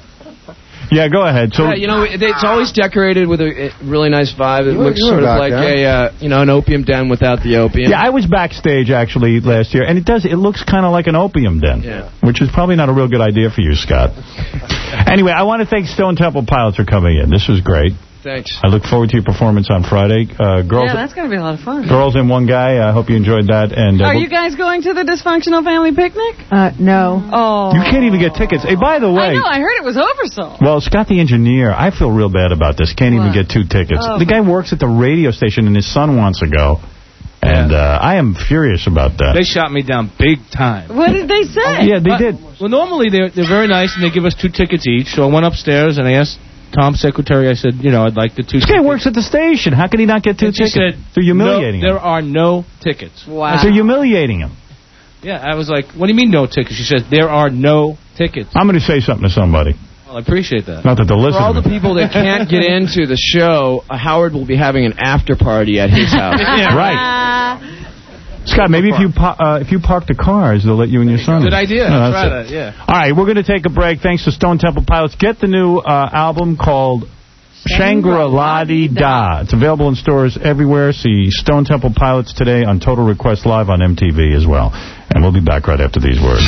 Yeah, go ahead. So, Yeah, you know, it, it's always decorated with a, a really nice vibe. It You- looks you sort were of back like there. a, uh, you know, an opium den without the opium. yeah, I was backstage actually last year, and it does. It looks kind of like an opium den, Yeah. which is probably not a real good idea for you, Scott. Anyway, I want to thank Stone Temple Pilots for coming in. This was great. Thanks. I look forward to your performance on Friday. Uh, girls, Yeah, that's going to be a lot of fun. girls and one guy. I hope you enjoyed that. And uh, Are we'll- you guys going to the dysfunctional family picnic? Uh, no. Oh. you can't even get tickets. Hey, by the I way. know. I heard it was oversold. Well, Scott the engineer, I feel real bad about this. Can't even What? get two tickets. Oh. The guy works at the radio station, and his son wants to go. And uh, I am furious about that. They shot me down big time. What did they say? Yeah, they Uh, did. Well, normally they're, they're very nice, and they give us two tickets each. So I went upstairs, and I asked Tom's secretary, I said, you know, I'd like the two This tickets. guy works at the station. How can he not get two And she tickets? said, They're humiliating no, him. there are no tickets. Wow. They're humiliating him. Yeah, I was like, what do you mean no tickets? She said, there are no tickets. I'm going to say something to somebody. Well, I appreciate that. Not that they'll listen For all to the me. people that can't get into the show, uh, Howard will be having an after party at his house. Right. Scott, maybe if you pa- uh, if you park the cars, they'll let you and your son. Good idea. No, I'll that's try it. that, yeah. All right, we're going to take a break. Thanks to Stone Temple Pilots. Get the new uh, album called Shangri-La-Di-Da. It's available in stores everywhere. See Stone Temple Pilots today on Total Request Live on M T V as well. And we'll be back right after these words.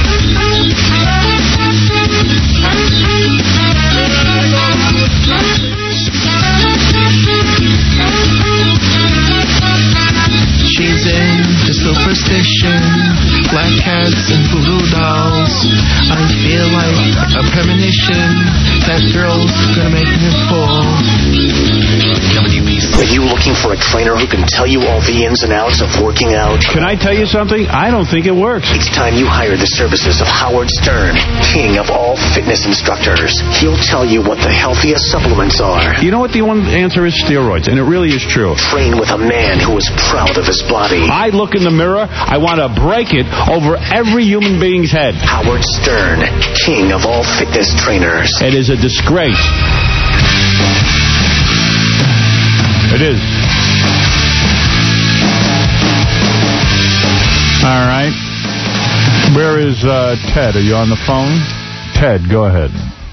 She's into superstition, black cats and voodoo dolls. I feel like a premonition that girl's gonna make me fall. W B C. Are you looking for a trainer who can tell you all the ins and outs of working out? Can I tell you something? I don't think it works. It's time you hire the services of Howard Stern, king of all fitness instructors. He'll tell you what the healthiest supplements are. You know what the one answer is? Steroids, and it really is true. Train with a man who is proud of his body. I look in the mirror, I want to break it over every human being's head. Howard Stern, king of all fitness trainers. It is a disgrace. It is. All right. Where is uh, Ted? Are you on the phone? Ted, go ahead.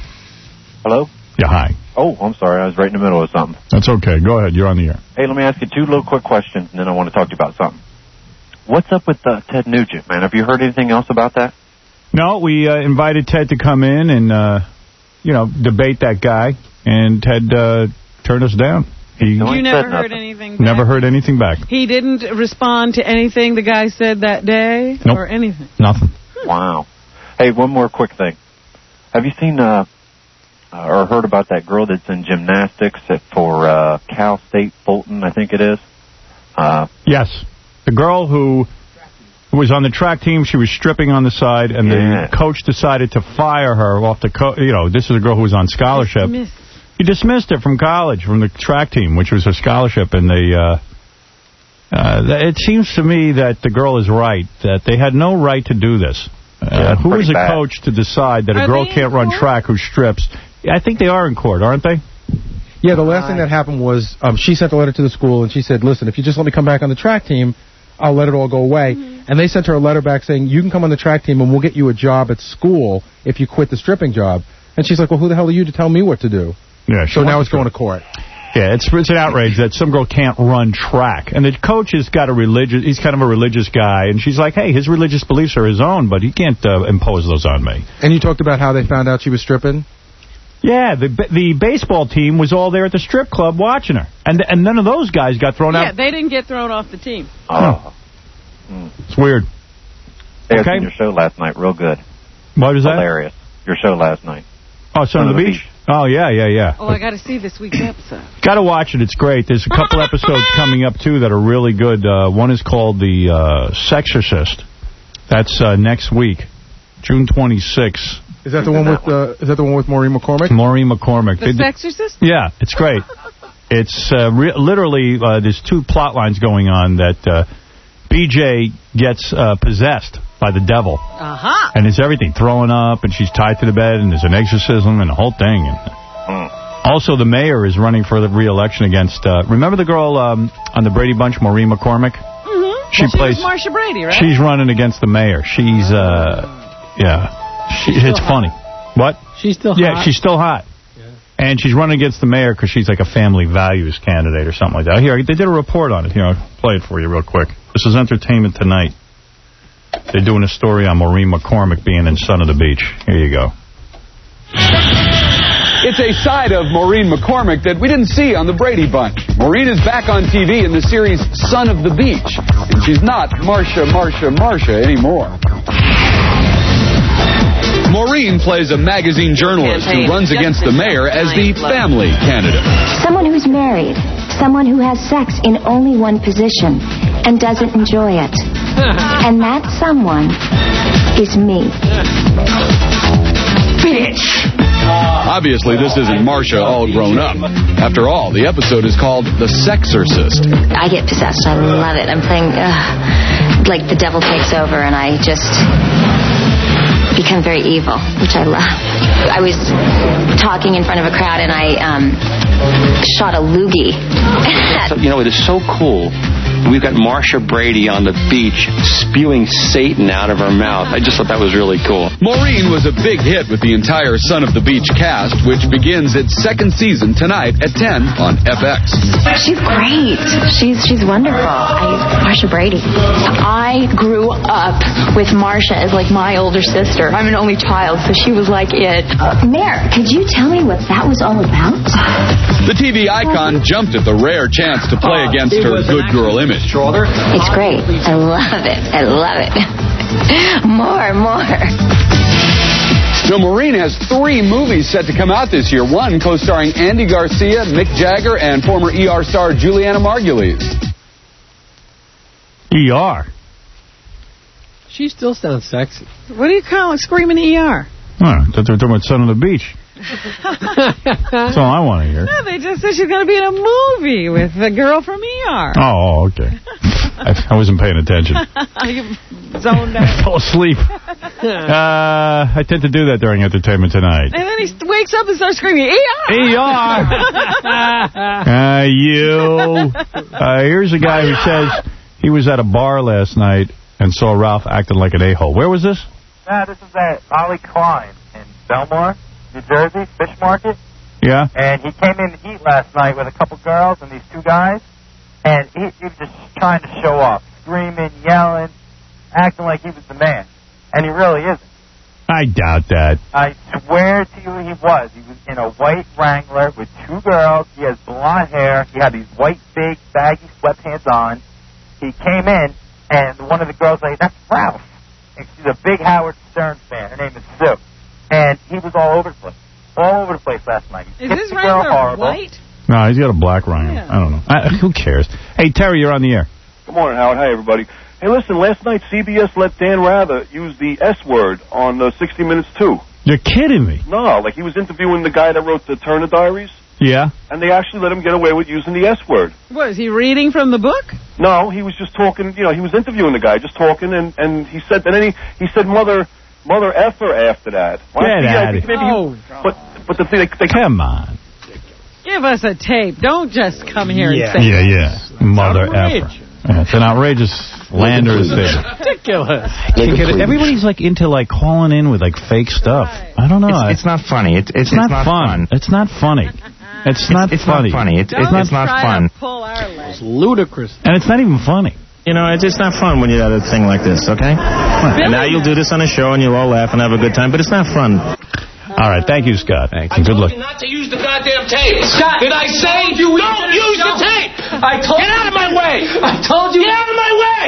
Hello? Yeah, hi. Oh, I'm sorry. I was right in the middle of something. That's okay. Go ahead. You're on the air. Hey, let me ask you two little quick questions, and then I want to talk to you about something. What's up with uh, Ted Nugent, man? Have you heard anything else about that? No, we uh, invited Ted to come in and, uh, you know, debate that guy, and Ted uh, turned us down. He You never heard anything back? Never heard anything back. He didn't respond to anything the guy said that day? Nope. Or anything? Nothing. Wow. Hey, one more quick thing. Have you seen uh, uh, or heard about that girl that's in gymnastics at, for uh, Cal State Fulton, I think it is? Uh, yes. The girl who who was on the track team, she was stripping on the side, and Yeah. the coach decided to fire her off the, co- you know, this is a girl who was on scholarship. Dismissed. He dismissed her from college, from the track team, which was her scholarship, and they, uh, uh, it seems to me that the girl is right, that they had no right to do this. Uh, Yeah, who pretty is a bad. coach to decide that Are a girl they in can't run court? track who strips? Yeah, I think they are in court, aren't they? Yeah, the last thing that happened was um, she sent a letter to the school, and she said, listen, if you just let me come back on the track team, I'll let it all go away. Mm-hmm. And they sent her a letter back saying, you can come on the track team, and we'll get you a job at school if you quit the stripping job. And she's like, well, who the hell are you to tell me what to do? Yeah. So now it's going to court. Yeah, it's it's an outrage that some girl can't run track. And the coach has got a religious, he's kind of a religious guy, and she's like, hey, his religious beliefs are his own, but he can't uh, impose those on me. And you talked about how they found out she was stripping? Yeah, the the baseball team was all there at the strip club watching her. And and none of those guys got thrown Yeah, out. they didn't get thrown off the team. Oh. It's weird. Hey, I Okay. seen your show last night. Real good. What is that? Hilarious. Your show last night. Oh, Son of the Beach? Oh, yeah, yeah, yeah. Oh, I got to see this week's episode. Got to watch it. It's great. There's a couple episodes coming up, too, that are really good. Uh, one is called The uh, Sexorcist. That's uh, next week, June twenty-sixth. Is that the one with uh, is that the one with Maureen McCormick? Maureen McCormick. The They- Sexorcist? Yeah, it's great. It's uh, re- literally, uh, there's two plot lines going on that uh, B J gets uh, possessed by the devil. Uh-huh. And it's everything, throwing up, and she's tied to the bed, and there's an exorcism, and the whole thing. And also, the mayor is running for the re-election against, uh, remember the girl um, on the Brady Bunch, Maureen McCormick? Mm-hmm. She well, plays- She was Marsha Brady, right? She's running against the mayor. She's, uh, yeah, she, She's still it's funny. What? She's still Yeah, hot. she's still hot. And she's running against the mayor because she's like a family values candidate or something like that. Here, they did a report on it. Here, I'll play it for you real quick. This is Entertainment Tonight. They're doing a story on Maureen McCormick being in Son of the Beach. Here you go. It's a side of Maureen McCormick that we didn't see on the Brady Bunch. Maureen is back on T V in the series Son of the Beach, and she's not Marsha, Marsha, Marsha anymore. Maureen plays a magazine journalist who runs against the mayor as the family candidate. Someone who's married. Someone who has sex in only one position and doesn't enjoy it. And that someone is me. Bitch! Obviously, this isn't Marsha all grown up. After all, the episode is called The Sexorcist. I get possessed. I love it. I'm playing, uh, like the devil takes over and I just become very evil, which I love. I was talking in front of a crowd and I um, shot a loogie. So, you know, it is so cool we've got Marsha Brady on the beach spewing Satan out of her mouth. I just thought that was really cool. Maureen was a big hit with the entire Son of the Beach cast, which begins its second season tonight at ten on F X. She's great. She's she's wonderful. I, Marsha Brady. I grew up with Marsha as like my older sister. I'm an only child, so she was like it. Uh, Mayor, could you tell me what that was all about? The T V icon jumped at the rare chance to play against her good girl image. It's great. I love it. I love it. More, more. So Maureen has three movies set to come out this year. One co-starring Andy Garcia, Mick Jagger, and former E R star Juliana Margulies. E R? She still sounds sexy. What do you call it? Screaming E R? Oh, I thought they were talking about Son on the Beach. That's all I want to hear. No, they just said she's going to be in a movie with the girl from E R. Oh, okay. I, I wasn't paying attention. You zoned out. I fell asleep. Uh, I tend to do that during entertainment tonight. And then he wakes up and starts screaming, E R! E R! uh, you. Uh, here's a guy who says he was at a bar last night and saw Ralph acting like an a-hole. Where was this? Nah, this is at Ollie Klein in Belmar, New Jersey, Fish Market. Yeah? And he came in to eat last night with a couple girls and these two guys. And he, he was just trying to show off, screaming, yelling, acting like he was the man. And he really isn't. I doubt that. I swear to you he was. He was in a white Wrangler with two girls. He has blonde hair. He had these white, big, baggy sweatpants on. He came in, and one of the girls was like, that's Ralph. And she's a big Howard Stern fan. Her name is Sue. And he was all over the place. All over the place last night. He Is kicked this the girl Wrangler horrible. white? No, he's got a black Rhino. Yeah. I don't know. I, who cares? Hey, Terry, you're on the air. Good morning, Howard. Hi, everybody. Hey, listen, last night C B S let Dan Rather use the S word on uh, sixty minutes, too. You're kidding me. No, like he was interviewing the guy that wrote the Turner Diaries, Yeah? and they actually let him get away with using the S word. What, is he reading from the book? No, he was just talking, you know, he was interviewing the guy, just talking, and, and he said, and then he, he said mother, mother effer after that. Get yeah, out of maybe here. you- But, but the thing, they, they... Come on. Give us a tape. Don't just come here Yeah, and say yeah, yeah. Mother effer. Yeah, it's an outrageous slanderous thing. ridiculous. Everybody's like into like calling in with like fake stuff. I don't know. It's, it's not funny. It, it's, It's not, not fun. fun. It's not funny. It's not it's funny. not funny. It's, it's, it's not fun. It's ludicrous. And it's not even funny. You know, it's, it's not fun when you have a thing like this, okay? And now you'll do this on a show and you'll all laugh and have a good time, but it's not fun. All right, thank you, Scott. Thanks. I Good told luck. you not to use the goddamn tape. Scott, did I say you don't use the tape? I told Get out of my way. I told you. Get out of my way.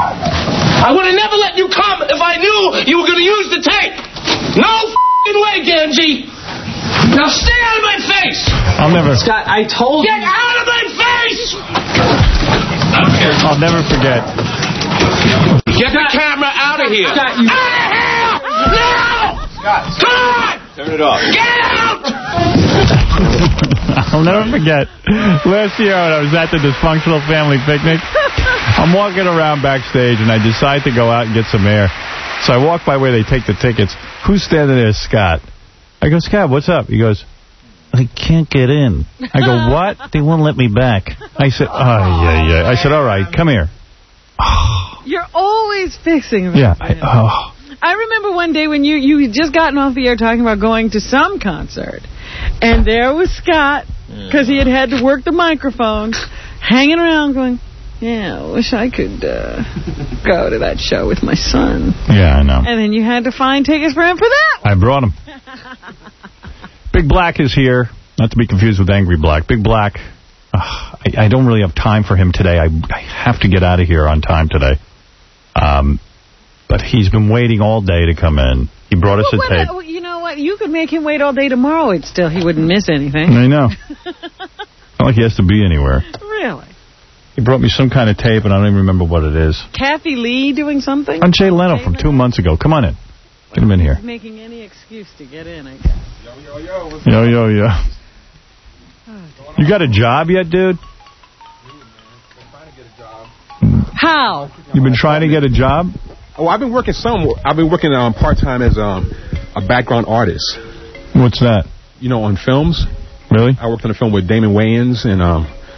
I would have never let you come if I knew you were going to use the tape. No f***ing way, Gamgee. Now stay out of my face. I'll never. Scott, I told Get you. Get out of my face. I'll never forget. Get the camera out of here. Scott, you... Out of here. Now. Scott. Come on. Turn it off. Get out. I'll never forget. Last year when I was at the Dysfunctional Family Picnic, I'm walking around backstage and I decide to go out and get some air. So I walk by where they take the tickets. Who's standing there? Scott. I go, Scott, what's up? He goes, I can't get in. I go, what? They won't let me back. I said, oh, yeah, yeah. I said, all right, come here. You're always fixing them. Yeah. I, oh. I remember one day when you, you had just gotten off the air talking about going to some concert. And there was Scott, because he had had to work the microphones, hanging around going, yeah, I wish I could uh, go to that show with my son. Yeah, I know. And then you had to find tickets for him for that. I brought him. Big Black is here. Not to be confused with Angry Black. Big Black, uh, I, I don't really have time for him today. I, I have to get out of here on time today. Um, but he's been waiting all day to come in. He brought us well, a tape. Well, you know what? You could make him wait all day tomorrow. It still, he wouldn't miss anything. I know. Not like he has to be anywhere. Really? He brought me some kind of tape, and I don't even remember what it is. Kathy Lee doing something? On Jay Leno from two months ago. Come on in. Get him in here. He's making any excuse to get in, I guess. Yo, yo, yo. You got a job yet, dude? How? You've been trying to get a job? Oh, I've been working some. I've been working um, part-time as um, a background artist. What's that? You know, on films. Really? I worked on a film with Damon Wayans and um,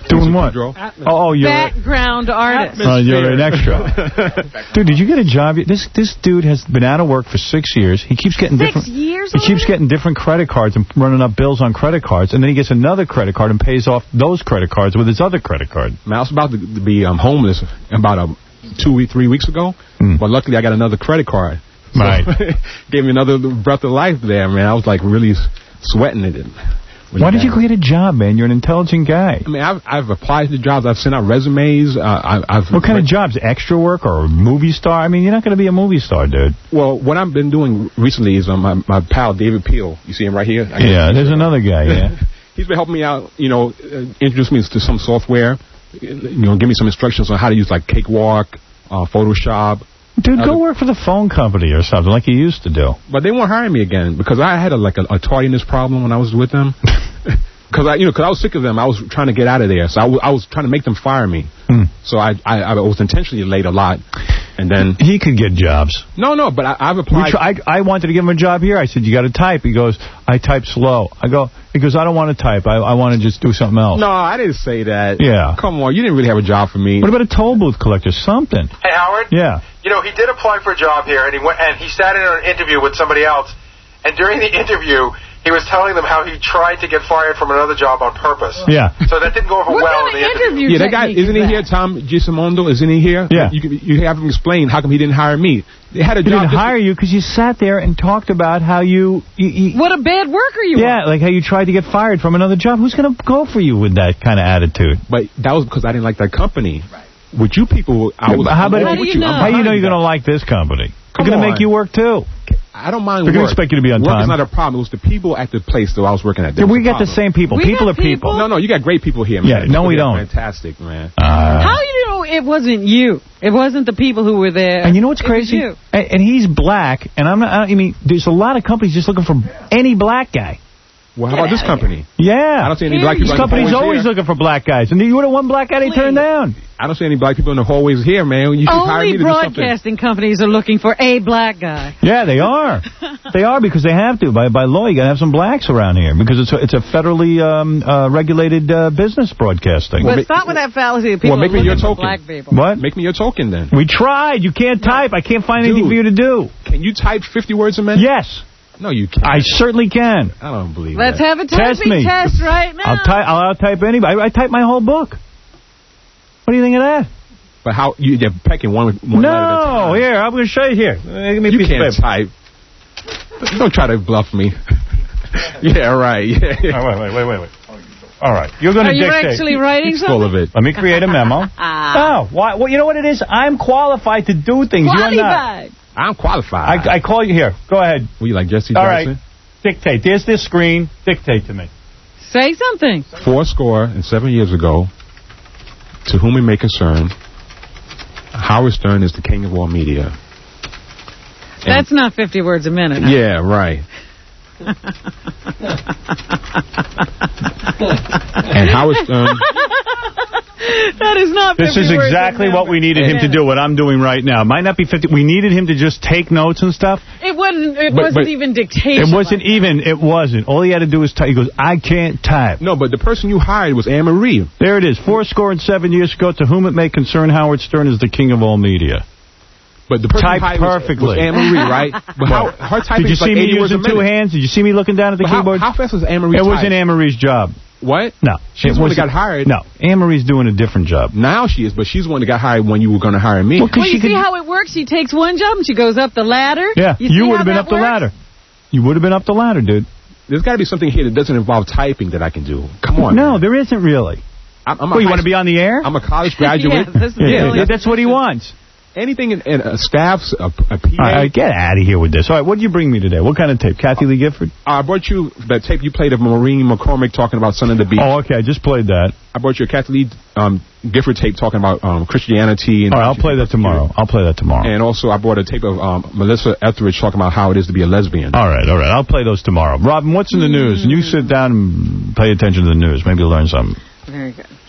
Doing what? Oh, oh, you're background artist. Oh, you're an extra. Dude, did you get a job? This this dude has been out of work for six years. He keeps getting Six different. years He keeps getting different credit cards and running up bills on credit cards, and then he gets another credit card and pays off those credit cards with his other credit card. Man, I was about to be um, homeless about um, two, three weeks ago, mm. but luckily I got another credit card. So right. Gave me another breath of life there, man. I was like really sweating it. Why did you go get a job, man? You're an intelligent guy. I mean, I've, I've applied to jobs. I've sent out resumes. Uh, I, I've what kind of jobs? Extra work or a movie star? I mean, you're not going to be a movie star, dude. Well, what I've been doing recently is um, my, my pal David Peel. You see him right here? I yeah, there's another guy, yeah. He's been helping me out, you know, uh, introduce me to some software, you know, give me some instructions on how to use, like, Cakewalk, uh, Photoshop. Dude, go work for the phone company or something like you used to do. But they won't hire me again because I had, a, like, a, a tardiness problem when I was with them. Because I, you know, because I was sick of them, I was trying to get out of there. So I, w I was trying to make them fire me. Mm. So I, I, I was intentionally late a lot, and then he could get jobs. No, no, but I, I've applied. I, I wanted to give him a job here. I said, "You got to type." He goes, "I type slow." I go, he goes, "I don't want to type. I, I want to just do something else." No, I didn't say that. Yeah, come on, you didn't really have a job for me. What about a toll booth collector? Something. Hey, Howard. Yeah. You know, he did apply for a job here, and he went and he sat in on an interview with somebody else, and during the interview, he was telling them how he tried to get fired from another job on purpose. Yeah. So that didn't go over what well kind in the of interview. Yeah, that guy, isn't he here, Tom Gisimondo? Isn't he here? Yeah. You, you have him explain how come he didn't hire me. They had a he job. didn't hire you because you sat there and talked about how you, you, you... What a bad worker you yeah, are. like how you tried to get fired from another job. Who's going to go for you with that kind of attitude? But that was because I didn't like that company. Right. With you people, I was... How, about how with you. you? How do you know you're going to like this company? They're going to make you work, too. I don't mind They're work. going to expect you to be on work time. Work is not a problem. It was the people at the place that I was working at. Yeah, we got the same people. We people are people. people. No, no, you got great people here, man. Yeah, no, we don't. Fantastic, man. Uh, How do you know it wasn't you? It wasn't the people who were there. And you know what's it crazy? Was you. And, and he's black, and I'm not, I mean, there's a lot of companies just looking for any black guy. Well, how about this company? Yeah. I don't see any black people This in the company's hallways always here. looking for black guys. And you would have one black guy they turned down. I don't see any black people in the hallways here, man. You should hire me Only to do something. broadcasting companies are looking for a black guy. Yeah, they are. They are because they have to. By by law, you got to have some blacks around here because it's a, it's a federally um, uh, regulated uh, business broadcasting. Well, stop with that fallacy of people well, make me looking your for token. black people. What? Make me your token, then. We tried. You can't type. I can't find anything Dude, for you to do. Can you type fifty words a minute? Yes. No, you can't. I certainly can. I don't believe Let's that. have a Test typing me. test right now. I'll type. I'll type anybody. I, I type my whole book. What do you think of that? But how you, you're pecking one, one no, letter at a time. here, I'm going to show you here. Uh, give me a You piece can't of paper. type. Don't try to bluff me. Yeah, right. Yeah. Oh, wait, wait, wait, wait, wait. All right. You're going to Are you dictate. actually writing He's something? full of it. Let me create a memo. Oh, why? Well, you know what it is? I'm qualified to do things. You're not. Qualified. I'm qualified. I, I call you here. Go ahead. Were you like Jesse All Jackson? right. Dictate. There's this screen. Dictate to me. Say something. Four score and seven years ago, to whom it may concern, Howard Stern is the king of all media. And That's not fifty words a minute. Huh? yeah, right. And Howard Stern... That is not This is exactly what we needed him to do, what I'm doing right now. It might not be fifty. We needed him to just take notes and stuff. It wasn't, it But- wasn't but- even dictation. It wasn't even. It wasn't. All he had to do was type. He goes, I can't type. No, but the person you hired was Anne Marie. There it is. Four score and seven years ago, to whom it may concern, Howard Stern is the king of all media. But the person Typed you hired was- perfectly. was Anne Marie, right? But how, her typing Did you is see like me eighty words a using two minute. hands? Did you see me looking down at the But how, keyboard? how fast was Anne Marie It type? wasn't Anne Marie's job. What? No. She's It the one that wasn't- got hired. No. Anne Marie's doing a different job. Now she is, but she's the one that got hired when you were going to hire me. Well, 'cause Well, she you see could- how it works? She takes one job and she goes up the ladder. Yeah. You, You, see would how have been that up the works? ladder. You would have been up the ladder, dude. There's got to be something here that doesn't involve typing that I can do. Come on. No, man. there isn't really. I'm, I'm Well, a you high want to be on the air? I'm a college graduate. Yeah, this is Yeah, really- that's what he wants. Anything in, in a staff's a, a P A. All right, get out of here with this. All right, what did you bring me today? What kind of tape? Kathy Lee Gifford? I brought you that tape you played of Maureen McCormick talking about Son of the Beach. Oh, okay, I just played that. I brought you a Kathy Lee um, Gifford tape talking about um, Christianity. And All right, I'll play that tomorrow. I'll play that tomorrow. And also, I brought a tape of um, Melissa Etheridge talking about how it is to be a lesbian. All right, all right. I'll play those tomorrow. Robin, what's in the news? And you sit down and pay attention to the news. Maybe you'll learn something. Very good.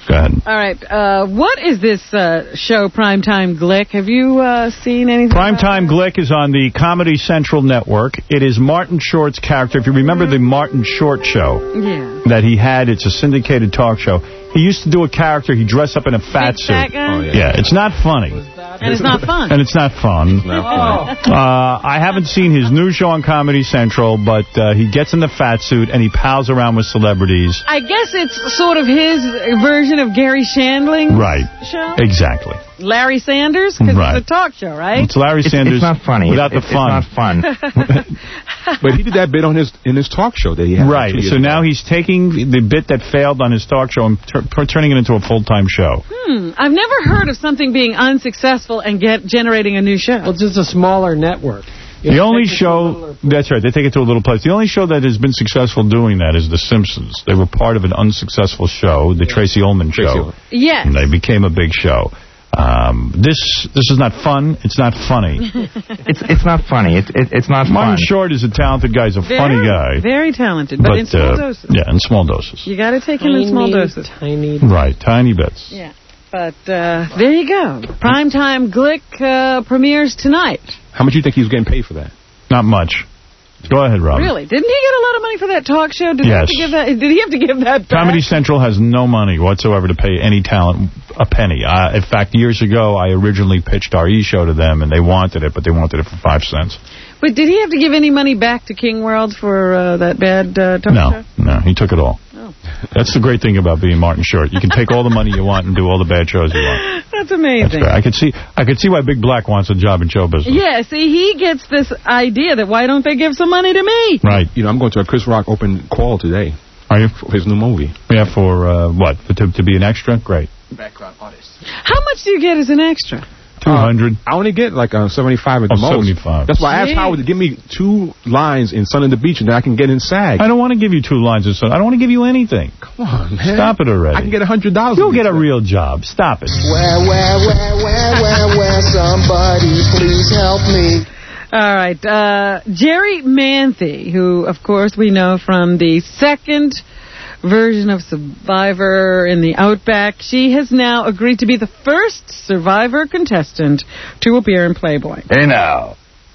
Go ahead. All right. Uh, what is this uh, show, Primetime Glick? Have you uh, seen anything? Primetime Glick is on the Comedy Central Network. It is Martin Short's character. If you remember the Martin Short show Yeah. that he had, it's a syndicated talk show. He used to do a character. He'd dress up in a fat Big suit. fat guy? Oh, yeah. yeah. yeah, it's not funny. And it's not fun. And it's not fun. not fun. Uh, I haven't seen his new show on Comedy Central, but uh, he gets in the fat suit and he pals around with celebrities. I guess it's sort of his version of Gary Shandling's Right. show. Exactly. Larry Sanders? Because Right. it's a talk show, right? It's Larry Sanders it's not funny. without It's- the fun. it's not fun. But he did that bit on his in his talk show that he had. Right. two years So ago. now he's taking the bit that failed on his talk show and tur- turning it into a full-time show. Hmm. I've never heard of something being unsuccessful and get generating a new show. Well, it's just a smaller network. The only show, that's right, they take it to a little place. The only show that has been successful doing that is The Simpsons. They were part of an unsuccessful show, The Tracy Ullman Show. Yes. And they became a big show. Um, this this is not fun. It's not funny. it's it's not funny. It's it, it's not Martin fun. Short is a talented guy. He's a Very, funny guy. Very talented, but, in small uh, doses. Yeah, in small doses. You got to take him in small doses. Tiny. Right, tiny bits. Yeah. But uh, there you go. Primetime Glick uh, premieres tonight. How much do you think he was getting paid for that? Not much. Go ahead, Robin. Really? Didn't he get a lot of money for that talk show? Did he have Yes. to give that? Did he have to give that back? Comedy Central has no money whatsoever to pay any talent a penny. Uh, in fact, years ago, I originally pitched our E-show to them, and they wanted it, but they wanted it for five cents. But did he have to give any money back to King World for uh, that bad uh, talk No, show? no, he took it all. Oh. That's the great thing about being Martin Short. You can take all the money you want and do all the bad shows you want. That's amazing. I could see I could see why Big Black wants a job in show business. Yeah, see, he gets this idea that why don't they give some money to me? Right. You know, I'm going to a Chris Rock open call today. Are you? For his new movie. Yeah, for uh, what? For, to, to be an extra? Great. Background artist. How much do you get as an extra? two hundred. Uh, I only get like uh, seventy-five at the Oh, most. seventy-five. That's why I asked Gee. Howard to give me two lines in Sun on the Beach and then I can get in SAG. I don't want to give you two lines of stuff. I don't want to give you anything. Come on, man. Stop it already. I can get one hundred dollars. You'll get a real job. Stop it. Where, where, where, where, where, where, somebody please help me. All right. Uh, Jerry Manthe, who, of course, we know from the second version of Survivor in the Outback, she has now agreed to be the first Survivor contestant to appear in Playboy. Hey, now.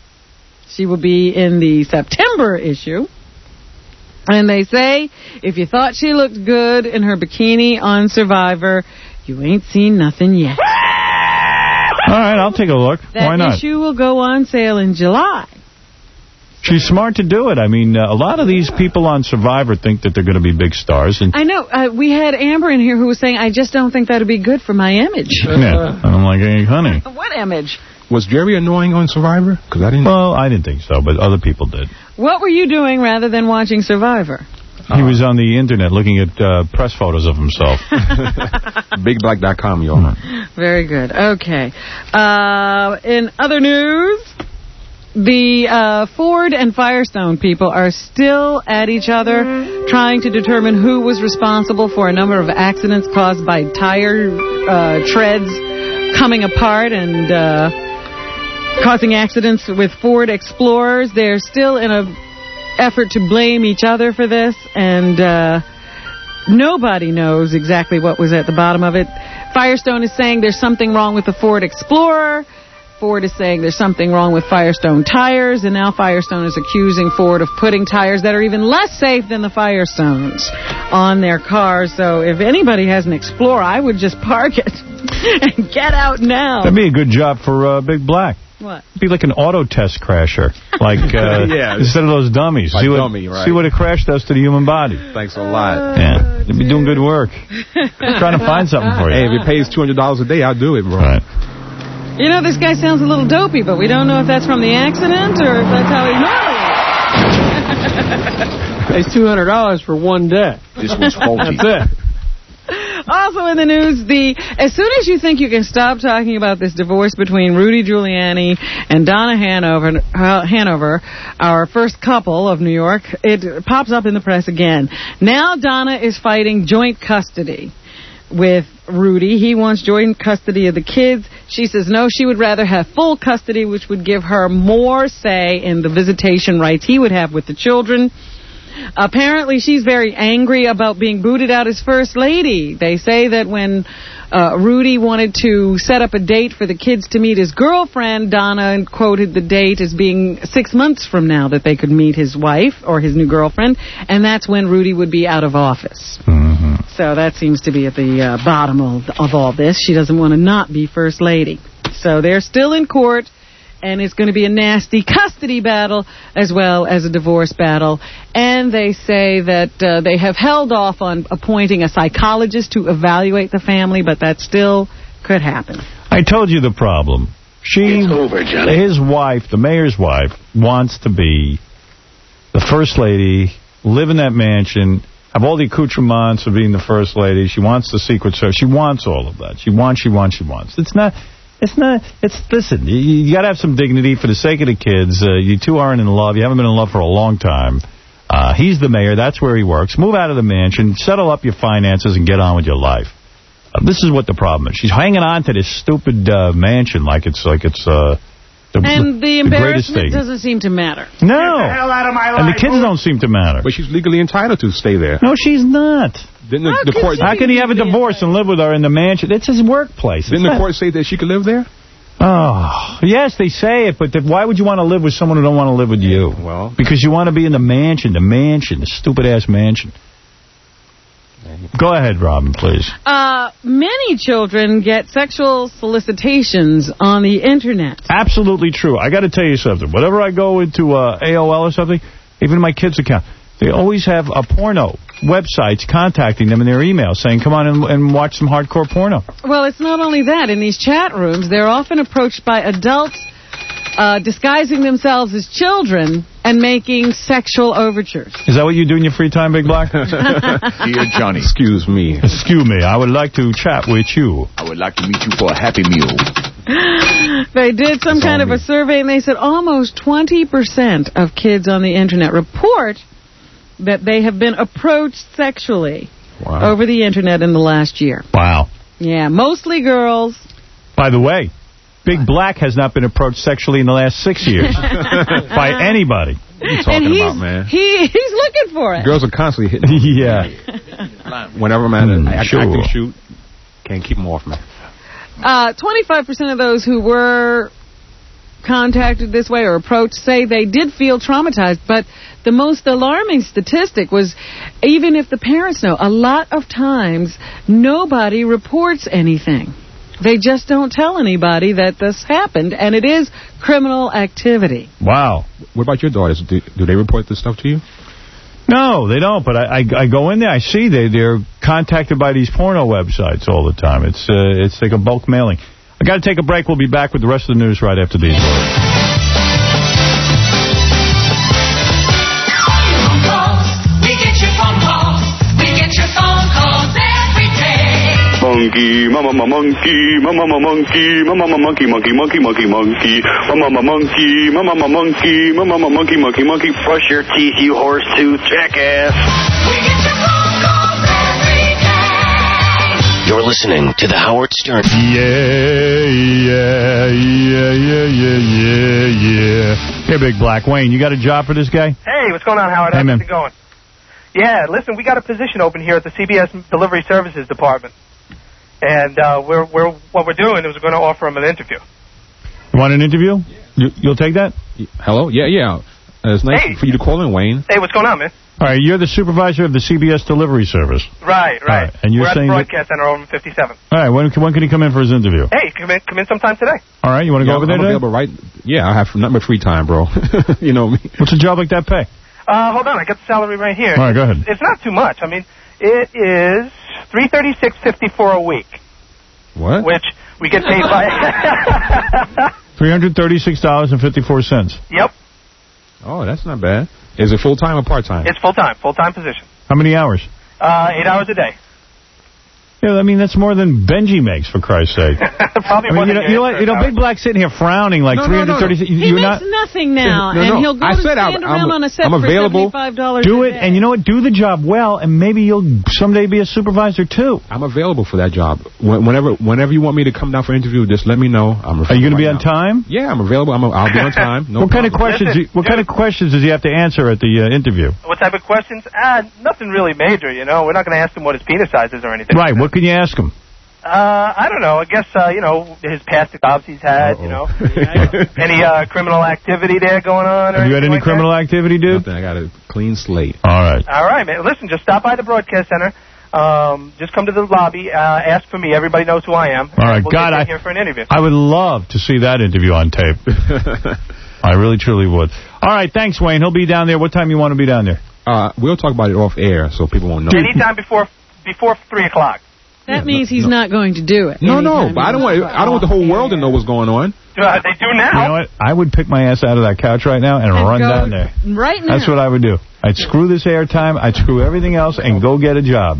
She will be in the September issue. And they say, if you thought she looked good in her bikini on Survivor, you ain't seen nothing yet. All right, I'll take a look. That Why not? issue will go on sale in July. She's smart to do it. I mean, uh, a lot of these people on Survivor think that they're going to be big stars. And I know. Uh, we had Amber in here who was saying, I just don't think that would be good for my image. yeah, and I'm like, hey, honey. What image? Was Jerry annoying on Survivor? Because I didn't. Well, I didn't think so, but other people did. What were you doing rather than watching Survivor? He was on the Internet looking at uh, press photos of himself. Big Black dot com, y'all. Very good. Okay. Uh, in other news, the uh, Ford and Firestone people are still at each other trying to determine who was responsible for a number of accidents caused by tire uh, treads coming apart and uh, causing accidents with Ford Explorers. They're still in a effort to blame each other for this, and uh, nobody knows exactly what was at the bottom of it. Firestone is saying there's something wrong with the Ford Explorer. Ford is saying there's something wrong with Firestone tires, and now Firestone is accusing Ford of putting tires that are even less safe than the Firestones on their cars. So if anybody has an Explorer, I would just park it and get out now. That'd be a good job for uh, Big Black. What? Be like an auto test crasher, like uh, Yeah. instead of those dummies. Like see what, dummy, right. see what a crash does to the human body. Thanks a lot. Yeah, you'd be doing good work. Trying to find something for you. Hey, if it pays two hundred dollars a day, I'll do it, bro. Right. You know, this guy sounds a little dopey, but we don't know if that's from the accident or if that's how he normally is. Pays two hundred dollars for one day. This one's faulty. That's it. Also in the news, the as soon as you think you can stop talking about this divorce between Rudy Giuliani and Donna Hanover, uh, Hanover, our first couple of New York, it pops up in the press again. Now Donna is fighting joint custody with Rudy. He wants joint custody of the kids. She says no, she would rather have full custody, which would give her more say in the visitation rights he would have with the children. Apparently, she's very angry about being booted out as First Lady. They say that when uh, Rudy wanted to set up a date for the kids to meet his girlfriend, Donna quoted the date as being six months from now that they could meet his wife or his new girlfriend, and that's when Rudy would be out of office. Mm-hmm. So that seems to be at the uh, bottom of, of all this. She doesn't want to not be First Lady. So they're still in court, and it's going to be a nasty custody battle as well as a divorce battle. And they say that uh, they have held off on appointing a psychologist to evaluate the family, but that still could happen. I told you the problem. She, over, Johnny. His wife, the mayor's wife, wants to be the First Lady, live in that mansion, have all the accoutrements of being the First Lady. She wants the Secret Service. She wants all of that. She wants, she wants, she wants. It's not... It's not, it's, listen, you, you got to have some dignity for the sake of the kids. Uh, you two aren't in love. You haven't been in love for a long time. Uh, he's the mayor. That's where he works. Move out of the mansion, settle up your finances, and get on with your life. Uh, this is what the problem is. She's hanging on to this stupid uh, mansion like it's, like it's, uh, the, And the the greatest embarrassment thing. doesn't seem to matter. No. Get the hell out of my And the life, kids boy. don't seem to matter. But she's legally entitled to stay there. No, she's not. Didn't the, How the could court? she How can he have a divorce and live with her in the mansion? It's his workplace. Didn't It's the not- court say that she could live there? Oh, yes, they say it, but th- why would you want to live with someone who don't want to live with you? Well, because you want to be in the mansion, the mansion, the stupid-ass mansion. Go ahead, Robin, please. Uh, many children get sexual solicitations on the Internet. Absolutely true. I got to tell you something. Whenever I go into uh, A O L or something, even my kids' account, they always have a porno websites contacting them in their emails saying, come on and, and watch some hardcore porno. Well, it's not only that. In these chat rooms, they're often approached by adults uh, disguising themselves as children and making sexual overtures. Is that what you do in your free time, Big Black? Dear Johnny. Excuse me. Excuse me. I would like to chat with you. I would like to meet you for a Happy Meal. They did some That's kind all of a me. survey, and they said almost twenty percent of kids on the Internet report that they have been approached sexually Wow. over the Internet in the last year. Wow. Yeah, mostly girls. By the way, Big Black has not been approached sexually in the last six years by anybody. What are you talking and he's, about, man? He, he's looking for it. Girls are constantly hitting me. Yeah. Whenever I'm at an Mm, act- sure. acting shoot, can't keep them off me. Uh, twenty-five percent of those who were contacted this way or approached say they did feel traumatized, but the most alarming statistic was even if the parents know, a lot of times nobody reports anything. They just don't tell anybody that this happened, and it is criminal activity. Wow. What about your daughters? Do, do they report this stuff to you? No, they don't, but I, I, I go in there, I see they, they're contacted by these porno websites all the time. It's uh, it's like a bulk mailing. I got to take a break. We'll be back with the rest of the news right after these words. We get your phone calls. We get your phone calls every day. Monkey, mama, ma monkey, mama, ma monkey, mama, ma monkey, monkey, monkey, monkey, monkey, mama, ma monkey, mama, ma monkey, mama, ma monkey, monkey, monkey. Brush your teeth, you horse tooth jackass. We get your phone calls every day. You're listening to The Howard Stern. Yeah, yeah, yeah, yeah, yeah, yeah, yeah. Hey, Big Black. Wayne, you got a job for this guy? Hey, what's going on, Howard? Hey, How's man. it going? Yeah, listen, we got a position open here at the C B S Delivery Services Department. And uh, we're, we're, what we're doing is we're going to offer him an interview. You want an interview? You, you'll take that? Hello? Yeah, yeah. Uh, it's nice Hey. for you to call in, Wayne. Hey, what's going on, man? All right, you're the supervisor of the C B S Delivery Service. Right, right. All right, and you're we're at the saying that- broadcast center over in fifty-seven. All right, when, when can he come in for his interview? Hey, come in, come in sometime today. All right, you want to Yeah, go over there I'm today? available right. Yeah, I have nothing but free time, bro. You know me. What's a job like that pay? Uh, hold on, I got the salary right here. All right, go ahead. It's not too much. I mean, it is three thirty-six fifty-four a week, What? which we get paid by. three hundred thirty-six dollars and fifty-four cents. Yep, Oh, that's not bad. Is it full-time or part-time? it's full time, full time position. How many hours? Uh, eight hours a day. Yeah, I mean, that's more than Benji makes, for Christ's sake. Probably I mean, you know, you know, what, you know, Howard. Big Black sitting here frowning like No, no, three hundred thirty. no, no. You, He you're makes not. nothing now, No, no. and he'll go I and said I- stand I'm- around on a set I'm for available. seventy-five dollars Do a it, day. and you know what? Do the job well, and maybe you'll someday be a supervisor too. I'm available for that job. When- Whenever whenever you want me to come down for an interview, just let me know. I'm Are you going to be right on now. time? Yeah, I'm available. I'm a, I'll be on time. No what kind of problem. questions? Listen, do- what kind of questions does he have to answer at the uh, interview? What type of questions? Ah, nothing really major, you know. We're not going to ask him what his penis size is or anything. Right. What can you ask him? Uh, I don't know. I guess, uh, you know, his past jobs he's had, you know. Any uh, criminal activity there going on? Or Have you had anything any like criminal activity, dude? Nothing. I got a clean slate. All right. that? All right, man. Listen, just stop by the broadcast center. Um, just come to the lobby. Uh, ask for me. Everybody knows who I am. All right, we'll God, get you I- in here for an interview. I would love to see that interview on tape. I really, truly would. All right, thanks, Wayne. He'll be down there. What time you want to be down there? Uh, we'll talk about it off air so people won't know. Anytime before before three o'clock. That means he's not going to do it. No, no, anytime but I don't want I don't want the whole world to know what's going on. Uh, they do now. You know what? I would pick my ass out of that couch right now and, And run go down there. Right now. That's what I would do. I'd screw this airtime, I'd screw everything else, and go get a job.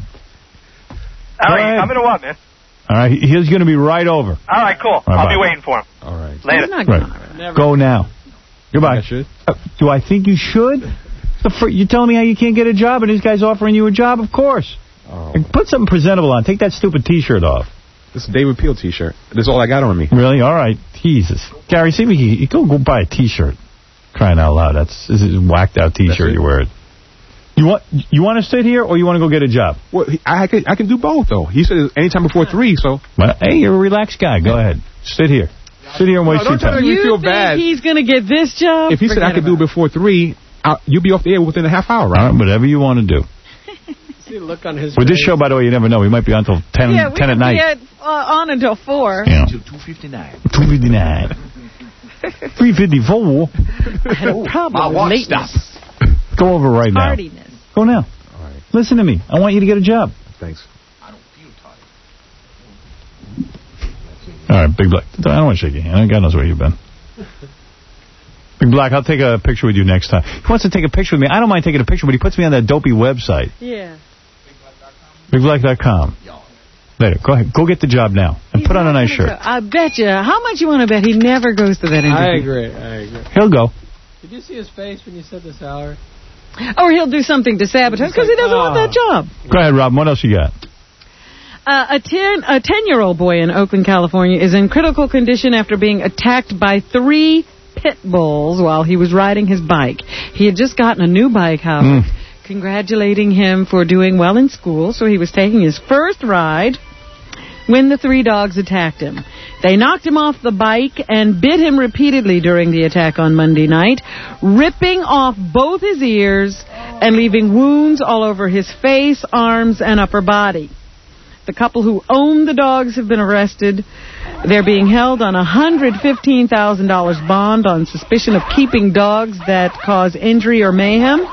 All right, Go you ahead. coming or what, man? All right, he- he's going to be right over. All right, cool. All right, I'll bye. be waiting for him. All right. Later. He's not Right. gonna. Go now. Goodbye. I should. Uh, do I think you should? The fr- You're telling me how you can't get a job, and this guy's offering you a job? Of course. Oh. Put something presentable on. Take that stupid T-shirt off. This is a David Peel T-shirt. That's all I got on me. Really? All right. Jesus. Gary, see me. You go go buy a T-shirt. Crying out loud. That's this is a whacked out T-shirt it? you're wearing. You want you want to sit here or you want to go get a job? Well, he- I can I can do both though. He said anytime before three. So Well, hey, you're a relaxed guy. Go ahead. Sit here. Sit here and waste No, your don't tell time. me You feel think bad. he's going to get this job? if he said I Forget could do it about before three, I'll, you'll be off the air within a half hour, right? All right, whatever you want to do. See the look on his With this face. show, by the way, you never know. We might be on until ten, Yeah, we ten at could night. be at, uh, on until four. Yeah. two fifty-nine. two fifty-nine. three fifty-four. I had a problem My with watch lateness. Go over right now. Tardiness. Go now. All right. Listen to me. I want you to get a job. Thanks. All right, Big Black. I don't want to shake your hand. God knows where you've been. Big Black, I'll take a picture with you next time. He wants to take a picture with me. I don't mind taking a picture, but he puts me on that dopey website. Yeah. Big Black dot com. Later. Go ahead. Go get the job now. And He's put on a not nice gonna shirt. go. I bet you. How much you want to bet he never goes to that interview? I agree. I agree. He'll go. Did you see his face when you said the salary? Or he'll do something to sabotage because he doesn't want that job. Go ahead, Rob. What else you got? Uh, a ten a ten year old boy in Oakland, California, is in critical condition after being attacked by three pit bulls while he was riding his bike. He had just gotten a new bike, Howard, Mm. congratulating him for doing well in school. So he was taking his first ride when the three dogs attacked him. They knocked him off the bike and bit him repeatedly during the attack on Monday night, ripping off both his ears and leaving wounds all over his face, arms, and upper body. The couple who own the dogs have been arrested. They're being held on a one hundred fifteen thousand dollars bond on suspicion of keeping dogs that cause injury or mayhem.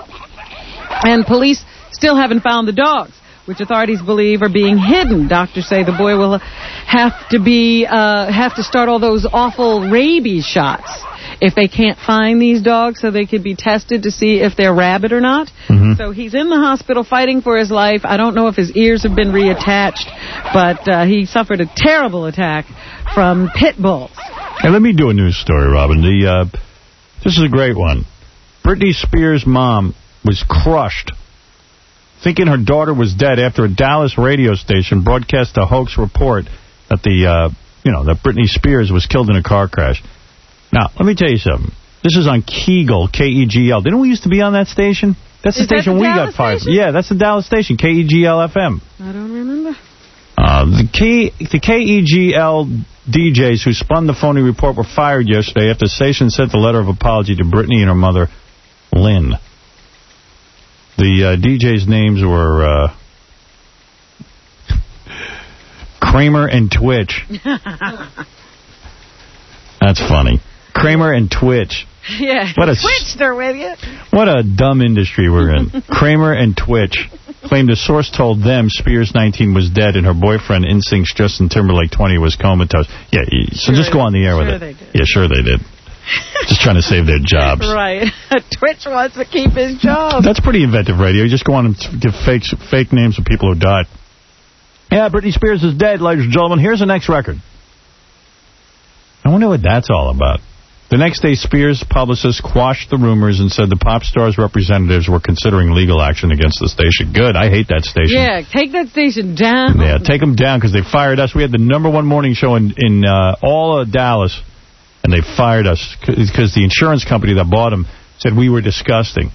And police still haven't found the dogs, which authorities believe are being hidden. Doctors say the boy will have to be uh, have to start all those awful rabies shots if they can't find these dogs, so they could be tested to see if they're rabid or not. Mm-hmm. So he's in the hospital fighting for his life. I don't know if his ears have been reattached, but uh, he suffered a terrible attack from pit bulls. Hey, let me do a news story, Robin. The uh, this is a great one. Britney Spears' mom was crushed, thinking her daughter was dead after a Dallas radio station broadcast a hoax report that the uh, you know that Britney Spears was killed in a car crash. Now, let me tell you something. This is on Kegel, K E G L. Didn't we used to be on that station? That's the Is that station the we Dallas got fired. station? Yeah, that's the Dallas station, K E G L F M. I don't remember. Uh, the, K, the K E G L D Js who spun the phony report were fired yesterday after the station sent a letter of apology to Britney and her mother, Lynn. The uh, D Js' names were uh, Kramer and Twitch. That's funny. Kramer and Twitch. Yeah, What a s- Twitched her with you. What a dumb industry we're in. Kramer and Twitch claimed a source told them Spears, nineteen, was dead and her boyfriend, N Sync's Justin Timberlake, twenty, was comatose. Yeah, y- so Sure just go on the air sure with it. they did. Yeah, sure they did. Just trying to save their jobs. Right. Twitch wants to keep his job. That's pretty inventive radio. You just go on and give fake, fake names of people who died. Yeah, Britney Spears is dead, ladies and gentlemen. Here's the next record. I wonder what that's all about. The next day, Spears' publicist quashed the rumors and said the pop star's representatives were considering legal action against the station. Good. I hate that station. Yeah, take that station down. Yeah, take them down because they fired us. We had the number one morning show in, in uh, all of Dallas, and they fired us because the insurance company that bought them said we were disgusting.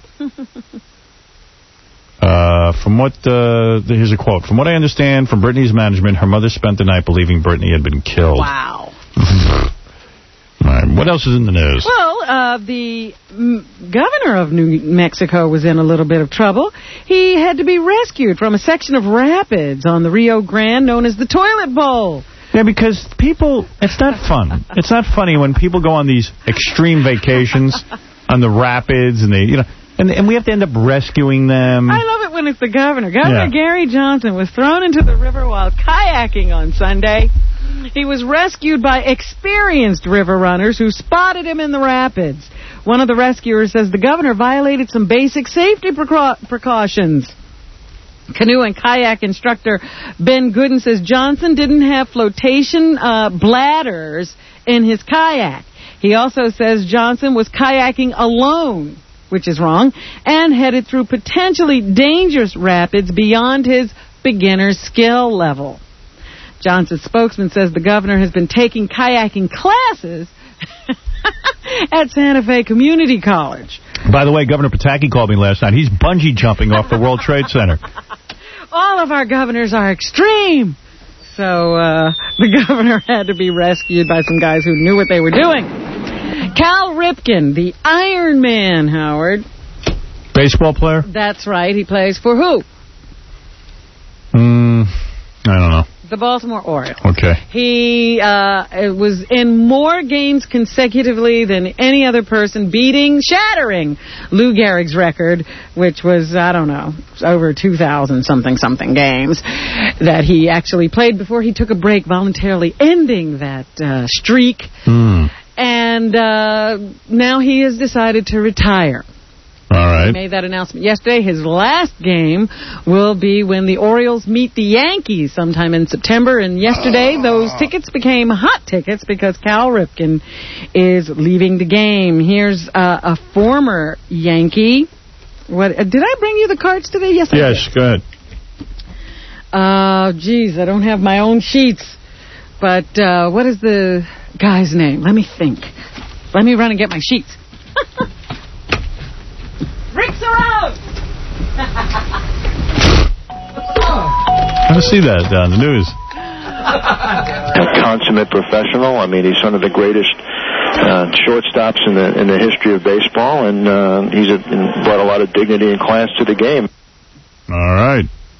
Uh, from what, uh, here's a quote. From what I understand from Britney's management, her mother spent the night believing Britney had been killed. Wow. All right, what else is in the news? Well, uh, the m governor of New Mexico was in a little bit of trouble. He had to be rescued from a section of rapids on the Rio Grande known as the Toilet Bowl. Yeah, because people, it's not fun. It's not funny when people go on these extreme vacations on the rapids and they, you know, and, and we have to end up rescuing them. I love it when it's the governor. Governor Yeah. Gary Johnson was thrown into the river while kayaking on Sunday. He was rescued by experienced river runners who spotted him in the rapids. One of the rescuers says the governor violated some basic safety precau precautions. Canoe and kayak instructor Ben Gooden says Johnson didn't have flotation uh, bladders in his kayak. He also says Johnson was kayaking alone, which is wrong, and headed through potentially dangerous rapids beyond his beginner's skill level. Johnson's spokesman says the governor has been taking kayaking classes at Santa Fe Community College. By the way, Governor Pataki called me last night. He's bungee jumping off the World Trade Center. All of our governors are extreme. So uh, the governor had to be rescued by some guys who knew what they were doing. Cal Ripken, the Iron Man, Howard. Baseball player? That's right. He plays for who? Mm, I don't know. The Baltimore Orioles. Okay. He uh, was in more games consecutively than any other person, beating, shattering Lou Gehrig's record, which was, I don't know, over two thousand something something games that he actually played before he took a break, voluntarily ending that uh, streak. Mm. And uh, now he has decided to retire. All right. He made that announcement yesterday. His last game will be when the Orioles meet the Yankees sometime in September. And yesterday, those tickets became hot tickets because Cal Ripken is leaving the game. Here's uh, a former Yankee. What? Uh, did I bring you the cards today? Yes, I Yes, did. go ahead. Uh, geez, I don't have my own sheets. But uh, what is the guy's name? Let me think. Let me run and get my sheets. Rick Serrano! I want to see that uh, on the news. A consummate professional. I mean, he's one of the greatest uh, shortstops in the in the history of baseball, and uh, he's a, brought a lot of dignity and class to the game. All right.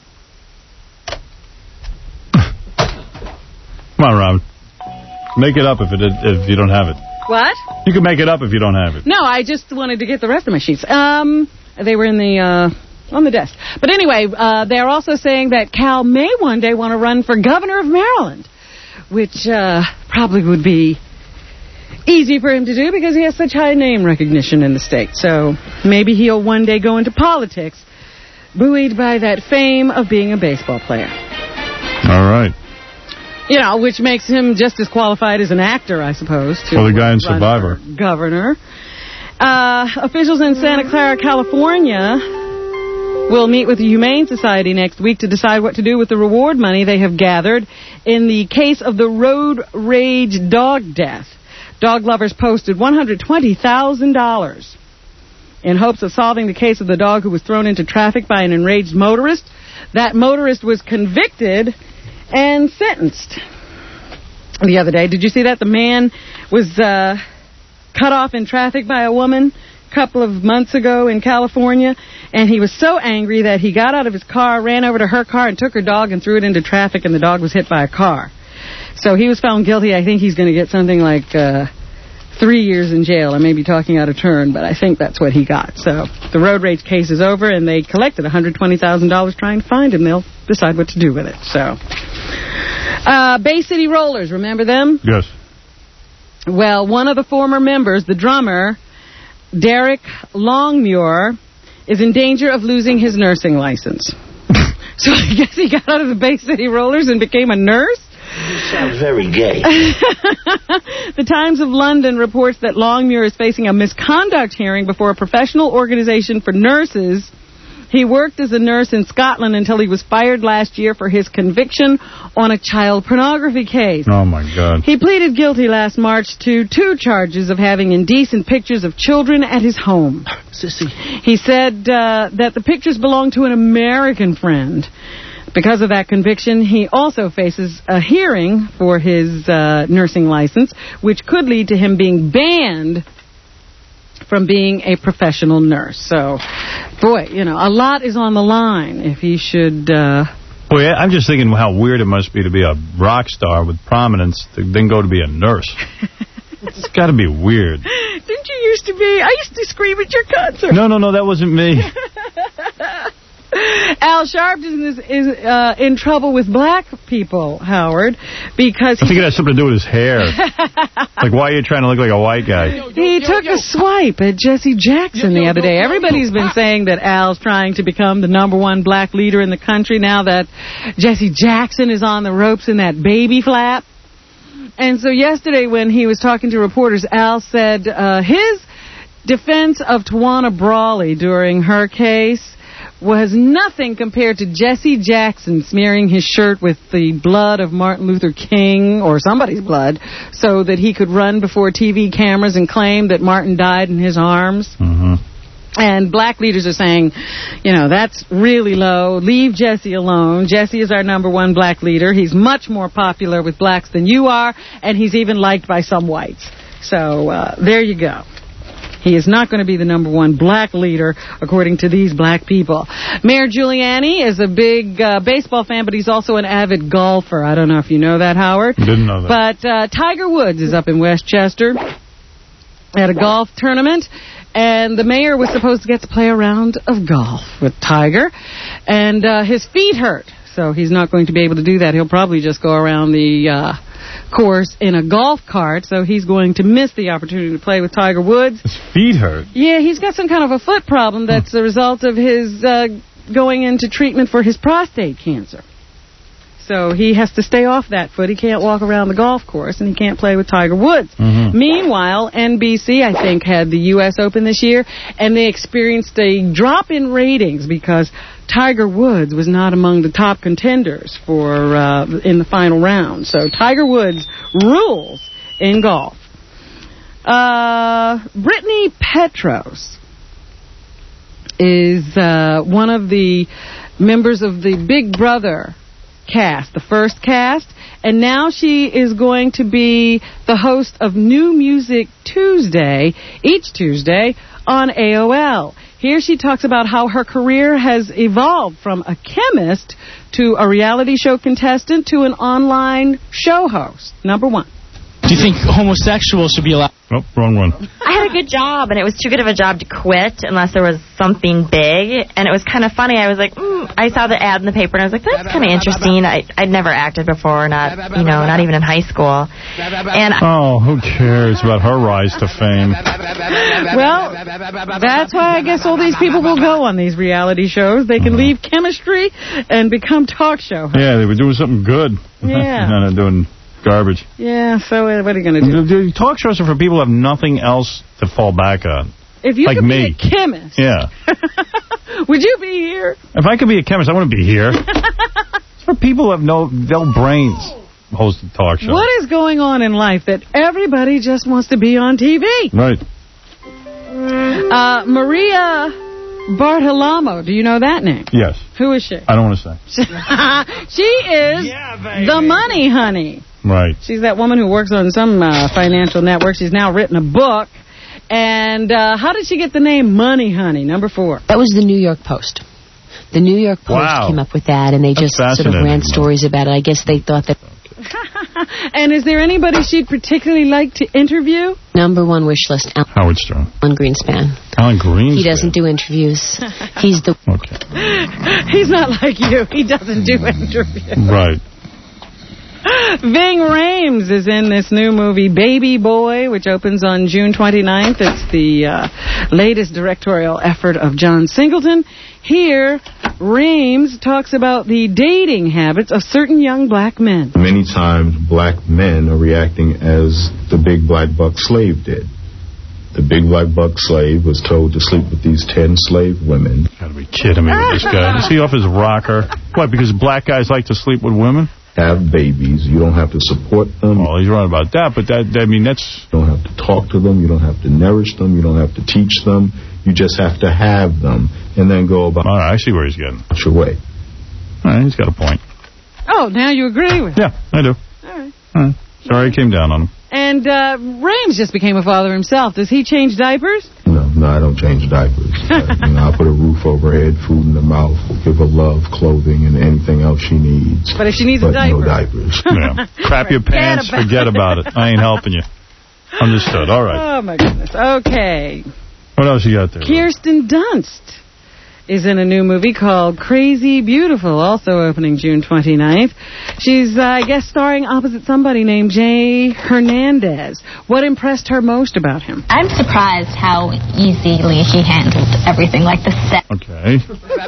Come on, Robin. Make it up if it if you don't have it. What? You can make it up if you don't have it. No, I just wanted to get the rest of my sheets. Um, they were in the uh, on the desk. But anyway, uh, they're also saying that Cal may one day want to run for governor of Maryland, which uh, probably would be easy for him to do because he has such high name recognition in the state. So maybe he'll one day go into politics, buoyed by that fame of being a baseball player. All right. You know, which makes him just as qualified as an actor, I suppose. To Well, the guy in run Survivor. for governor. Uh, officials in Santa Clara, California, will meet with the Humane Society next week to decide what to do with the reward money they have gathered in the case of the road rage dog death. Dog lovers posted one hundred twenty thousand dollars in hopes of solving the case of the dog who was thrown into traffic by an enraged motorist. That motorist was convicted and sentenced the other day. Did you see that? The man was uh, cut off in traffic by a woman a couple of months ago in California, and he was so angry that he got out of his car, ran over to her car, and took her dog and threw it into traffic, and the dog was hit by a car. So he was found guilty. I think he's going to get something like uh, three years in jail. I may be talking out of turn, but I think that's what he got. So the road rage case is over, and they collected one hundred twenty thousand dollars trying to find him. They'll decide what to do with it. So, uh, Bay City Rollers, remember them? Yes. Well, one of the former members, the drummer, Derek Longmuir, is in danger of losing his nursing license. So I guess he got out of the Bay City Rollers and became a nurse? You sound very gay. The Times of London reports that Longmuir is facing a misconduct hearing before a professional organization for nurses. He worked as a nurse in Scotland until he was fired last year for his conviction on a child pornography case. Oh, my God. He pleaded guilty last March to two charges of having indecent pictures of children at his home. Sissy. He said uh, that the pictures belonged to an American friend. Because of that conviction, he also faces a hearing for his uh, nursing license, which could lead to him being banned from being a professional nurse. So, boy, you know, a lot is on the line if he should... Uh... Boy, I'm just thinking how weird it must be to be a rock star with prominence to then go to be a nurse. It's got to be weird. Didn't you used to be? I used to scream at your concert. No, no, no, that wasn't me. Al Sharpton is, is uh, in trouble with black people, Howard, because... I think it has something to do with his hair. Like, why are you trying to look like a white guy? He took a swipe at Jesse Jackson the other day. Everybody's been saying that Al's trying to become the number one black leader in the country now that Jesse Jackson is on the ropes in that baby flap. And so yesterday when he was talking to reporters, Al said uh, his defense of Tawana Brawley during her case was nothing compared to Jesse Jackson smearing his shirt with the blood of Martin Luther King, or somebody's blood, so that he could run before T V cameras and claim that Martin died in his arms. Mm-hmm. And black leaders are saying, you know, that's really low. Leave Jesse alone. Jesse is our number one black leader. He's much more popular with blacks than you are, and he's even liked by some whites. So uh, there you go. He is not going to be the number one black leader, according to these black people. Mayor Giuliani is a big uh, baseball fan, but he's also an avid golfer. I don't know if you know that, Howard. Didn't know that. But uh, Tiger Woods is up in Westchester at a golf tournament, and the mayor was supposed to get to play a round of golf with Tiger, and uh, his feet hurt, so he's not going to be able to do that. He'll probably just go around the... Uh, course in a golf cart, so he's going to miss the opportunity to play with Tiger Woods. His feet hurt? Yeah, he's got some kind of a foot problem that's a result of his uh, going into treatment for his prostate cancer. So he has to stay off that foot. He can't walk around the golf course, and he can't play with Tiger Woods. Mm-hmm. Meanwhile, N B C, I think, had the U S Open this year, and they experienced a drop in ratings because Tiger Woods was not among the top contenders for uh, in the final round. So Tiger Woods rules in golf. Uh, Brittany Petros is uh, one of the members of the Big Brother cast, the first cast, and now she is going to be the host of New Music Tuesday, each Tuesday, on A O L. Here she talks about how her career has evolved from a chemist to a reality show contestant to an online show host. Number one. Do you think homosexuals should be allowed? Oh, wrong one. I had a good job, and it was too good of a job to quit unless there was something big. And it was kind of funny. I was like, mm, I saw the ad in the paper, and I was like, that's kind of interesting. I, I'd never acted before, not you know, not even in high school. And oh, who cares about her rise to fame? Well, that's why I guess all these people will go on these reality shows. They can leave chemistry and become talk show hosts. Yeah, they were doing something good. Yeah. Not doing garbage. Yeah, so uh, what are you going to do? The talk shows are for people who have nothing else to fall back on. If you like could me. be a chemist, yeah. would you be here? If I could be a chemist, I wouldn't be here. It's for people who have no, no brains hosting talk shows. What is going on in life that everybody just wants to be on T V? Right. Uh, Maria Bartolamo, do you know that name? Yes. Who is she? I don't want to say. She is yeah, the money honey. Right. She's that woman who works on some uh, financial network. She's now written a book. And uh, how did she get the name Money Honey? Number four. That was the New York Post. The New York Post wow. came up with that, and they That's just sort of ran stories about it. I guess they thought that... And is there anybody she'd particularly like to interview? Number one wish list. Alan, Howard Stern. Alan Greenspan. Alan Greenspan? He doesn't do interviews. He's the... Okay. He's not like you. He doesn't do interviews. Right. Ving Rhames is in this new movie, Baby Boy, which opens on June twenty-ninth. It's the uh, latest directorial effort of John Singleton. Here, Rames talks about the dating habits of certain young black men. Many times, black men are reacting as the big black buck slave did. The big black buck slave was told to sleep with these ten slave women. Gotta be kidding me with this guy. Is he off his rocker? What, because black guys like to sleep with women? Have babies. You don't have to support them. Well, he's right about that, but that, I mean, that's... You don't have to talk to them. You don't have to nourish them. You don't have to teach them. You just have to have them and then go about... All right, I see where he's getting. Your way. All right, he's got a point. Oh, now you agree with Yeah, I do. All right. All right. Sorry I came down on him. And uh, Rames just became a father himself. Does he change diapers? No, no, I don't change diapers. uh, you know, I put a roof over her head, food in her mouth, give her love, clothing, and anything else she needs. But if she needs but a diaper. no diapers. Yeah. Crap your pants, about forget about it. I ain't helping you. Understood. All right. Oh, my goodness. Okay. What else you got there? Kirsten Dunst is in a new movie called Crazy Beautiful, also opening June twenty-ninth. She's, uh, I guess, starring opposite somebody named Jay Hernandez. What impressed her most about him? I'm surprised how easily he handled everything, like the set. Okay.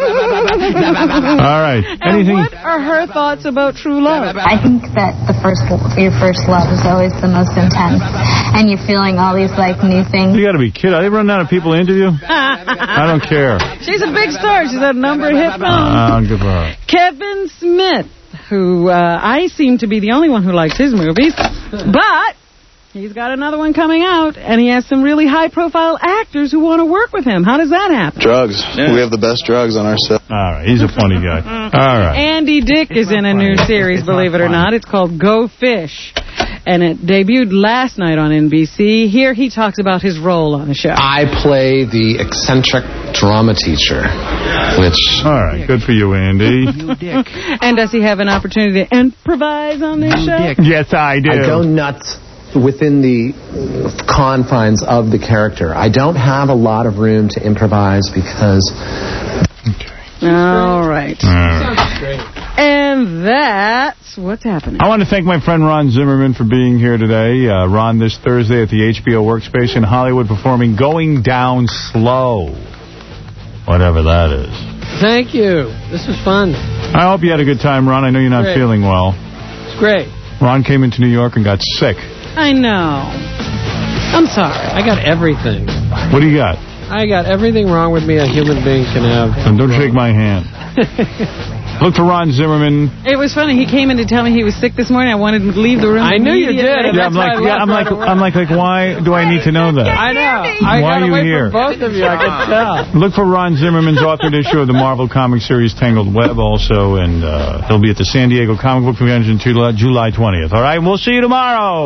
All right. Anything? And what are her thoughts about true love? I think that the first, your first love is always the most intense, and you're feeling all these like new things. You got to be kidding. Are they running out of people to interview? I don't care. She's a big star. She's had a number of hit films. Uh, good for her. Kevin Smith, who uh, I seem to be the only one who likes his movies, but he's got another one coming out, and he has some really high-profile actors who want to work with him. How does that happen? Drugs. Yeah. We have the best drugs on our set. All right, he's a funny guy. All right. Andy Dick is in a new series, believe it or not. It's called Go Fish, and it debuted last night on N B C. Here he talks about his role on the show. I play the eccentric drama teacher, which... All right, good for you, Andy. And does he have an opportunity to improvise on this show? Yes, I do. I go nuts within the confines of the character. I don't have a lot of room to improvise because... Okay. All right. All right. And that's what's happening. I want to thank my friend Ron Zimmerman for being here today. Uh, Ron, this Thursday at the H B O Workspace in Hollywood, performing Going Down Slow. Whatever that is. Thank you. This was fun. I hope you had a good time, Ron. I know you're not Great. feeling well. It's great. Ron came into New York and got sick. I know. I'm sorry. I got everything. What do you got? I got everything wrong with me a human being can have. And don't shake my hand. Look for Ron Zimmerman. It was funny. He came in to tell me he was sick this morning. I wanted him to leave the room. I knew you did. Yeah, I'm like, yeah, I'm like, I'm like, like, why do I need to know that? I know. I why are you wait here? For both of you, I can tell. Look for Ron Zimmerman's authored issue of the Marvel comic series Tangled Web also, and uh, he'll be at the San Diego Comic Book Convention July twentieth. All right, we'll see you tomorrow.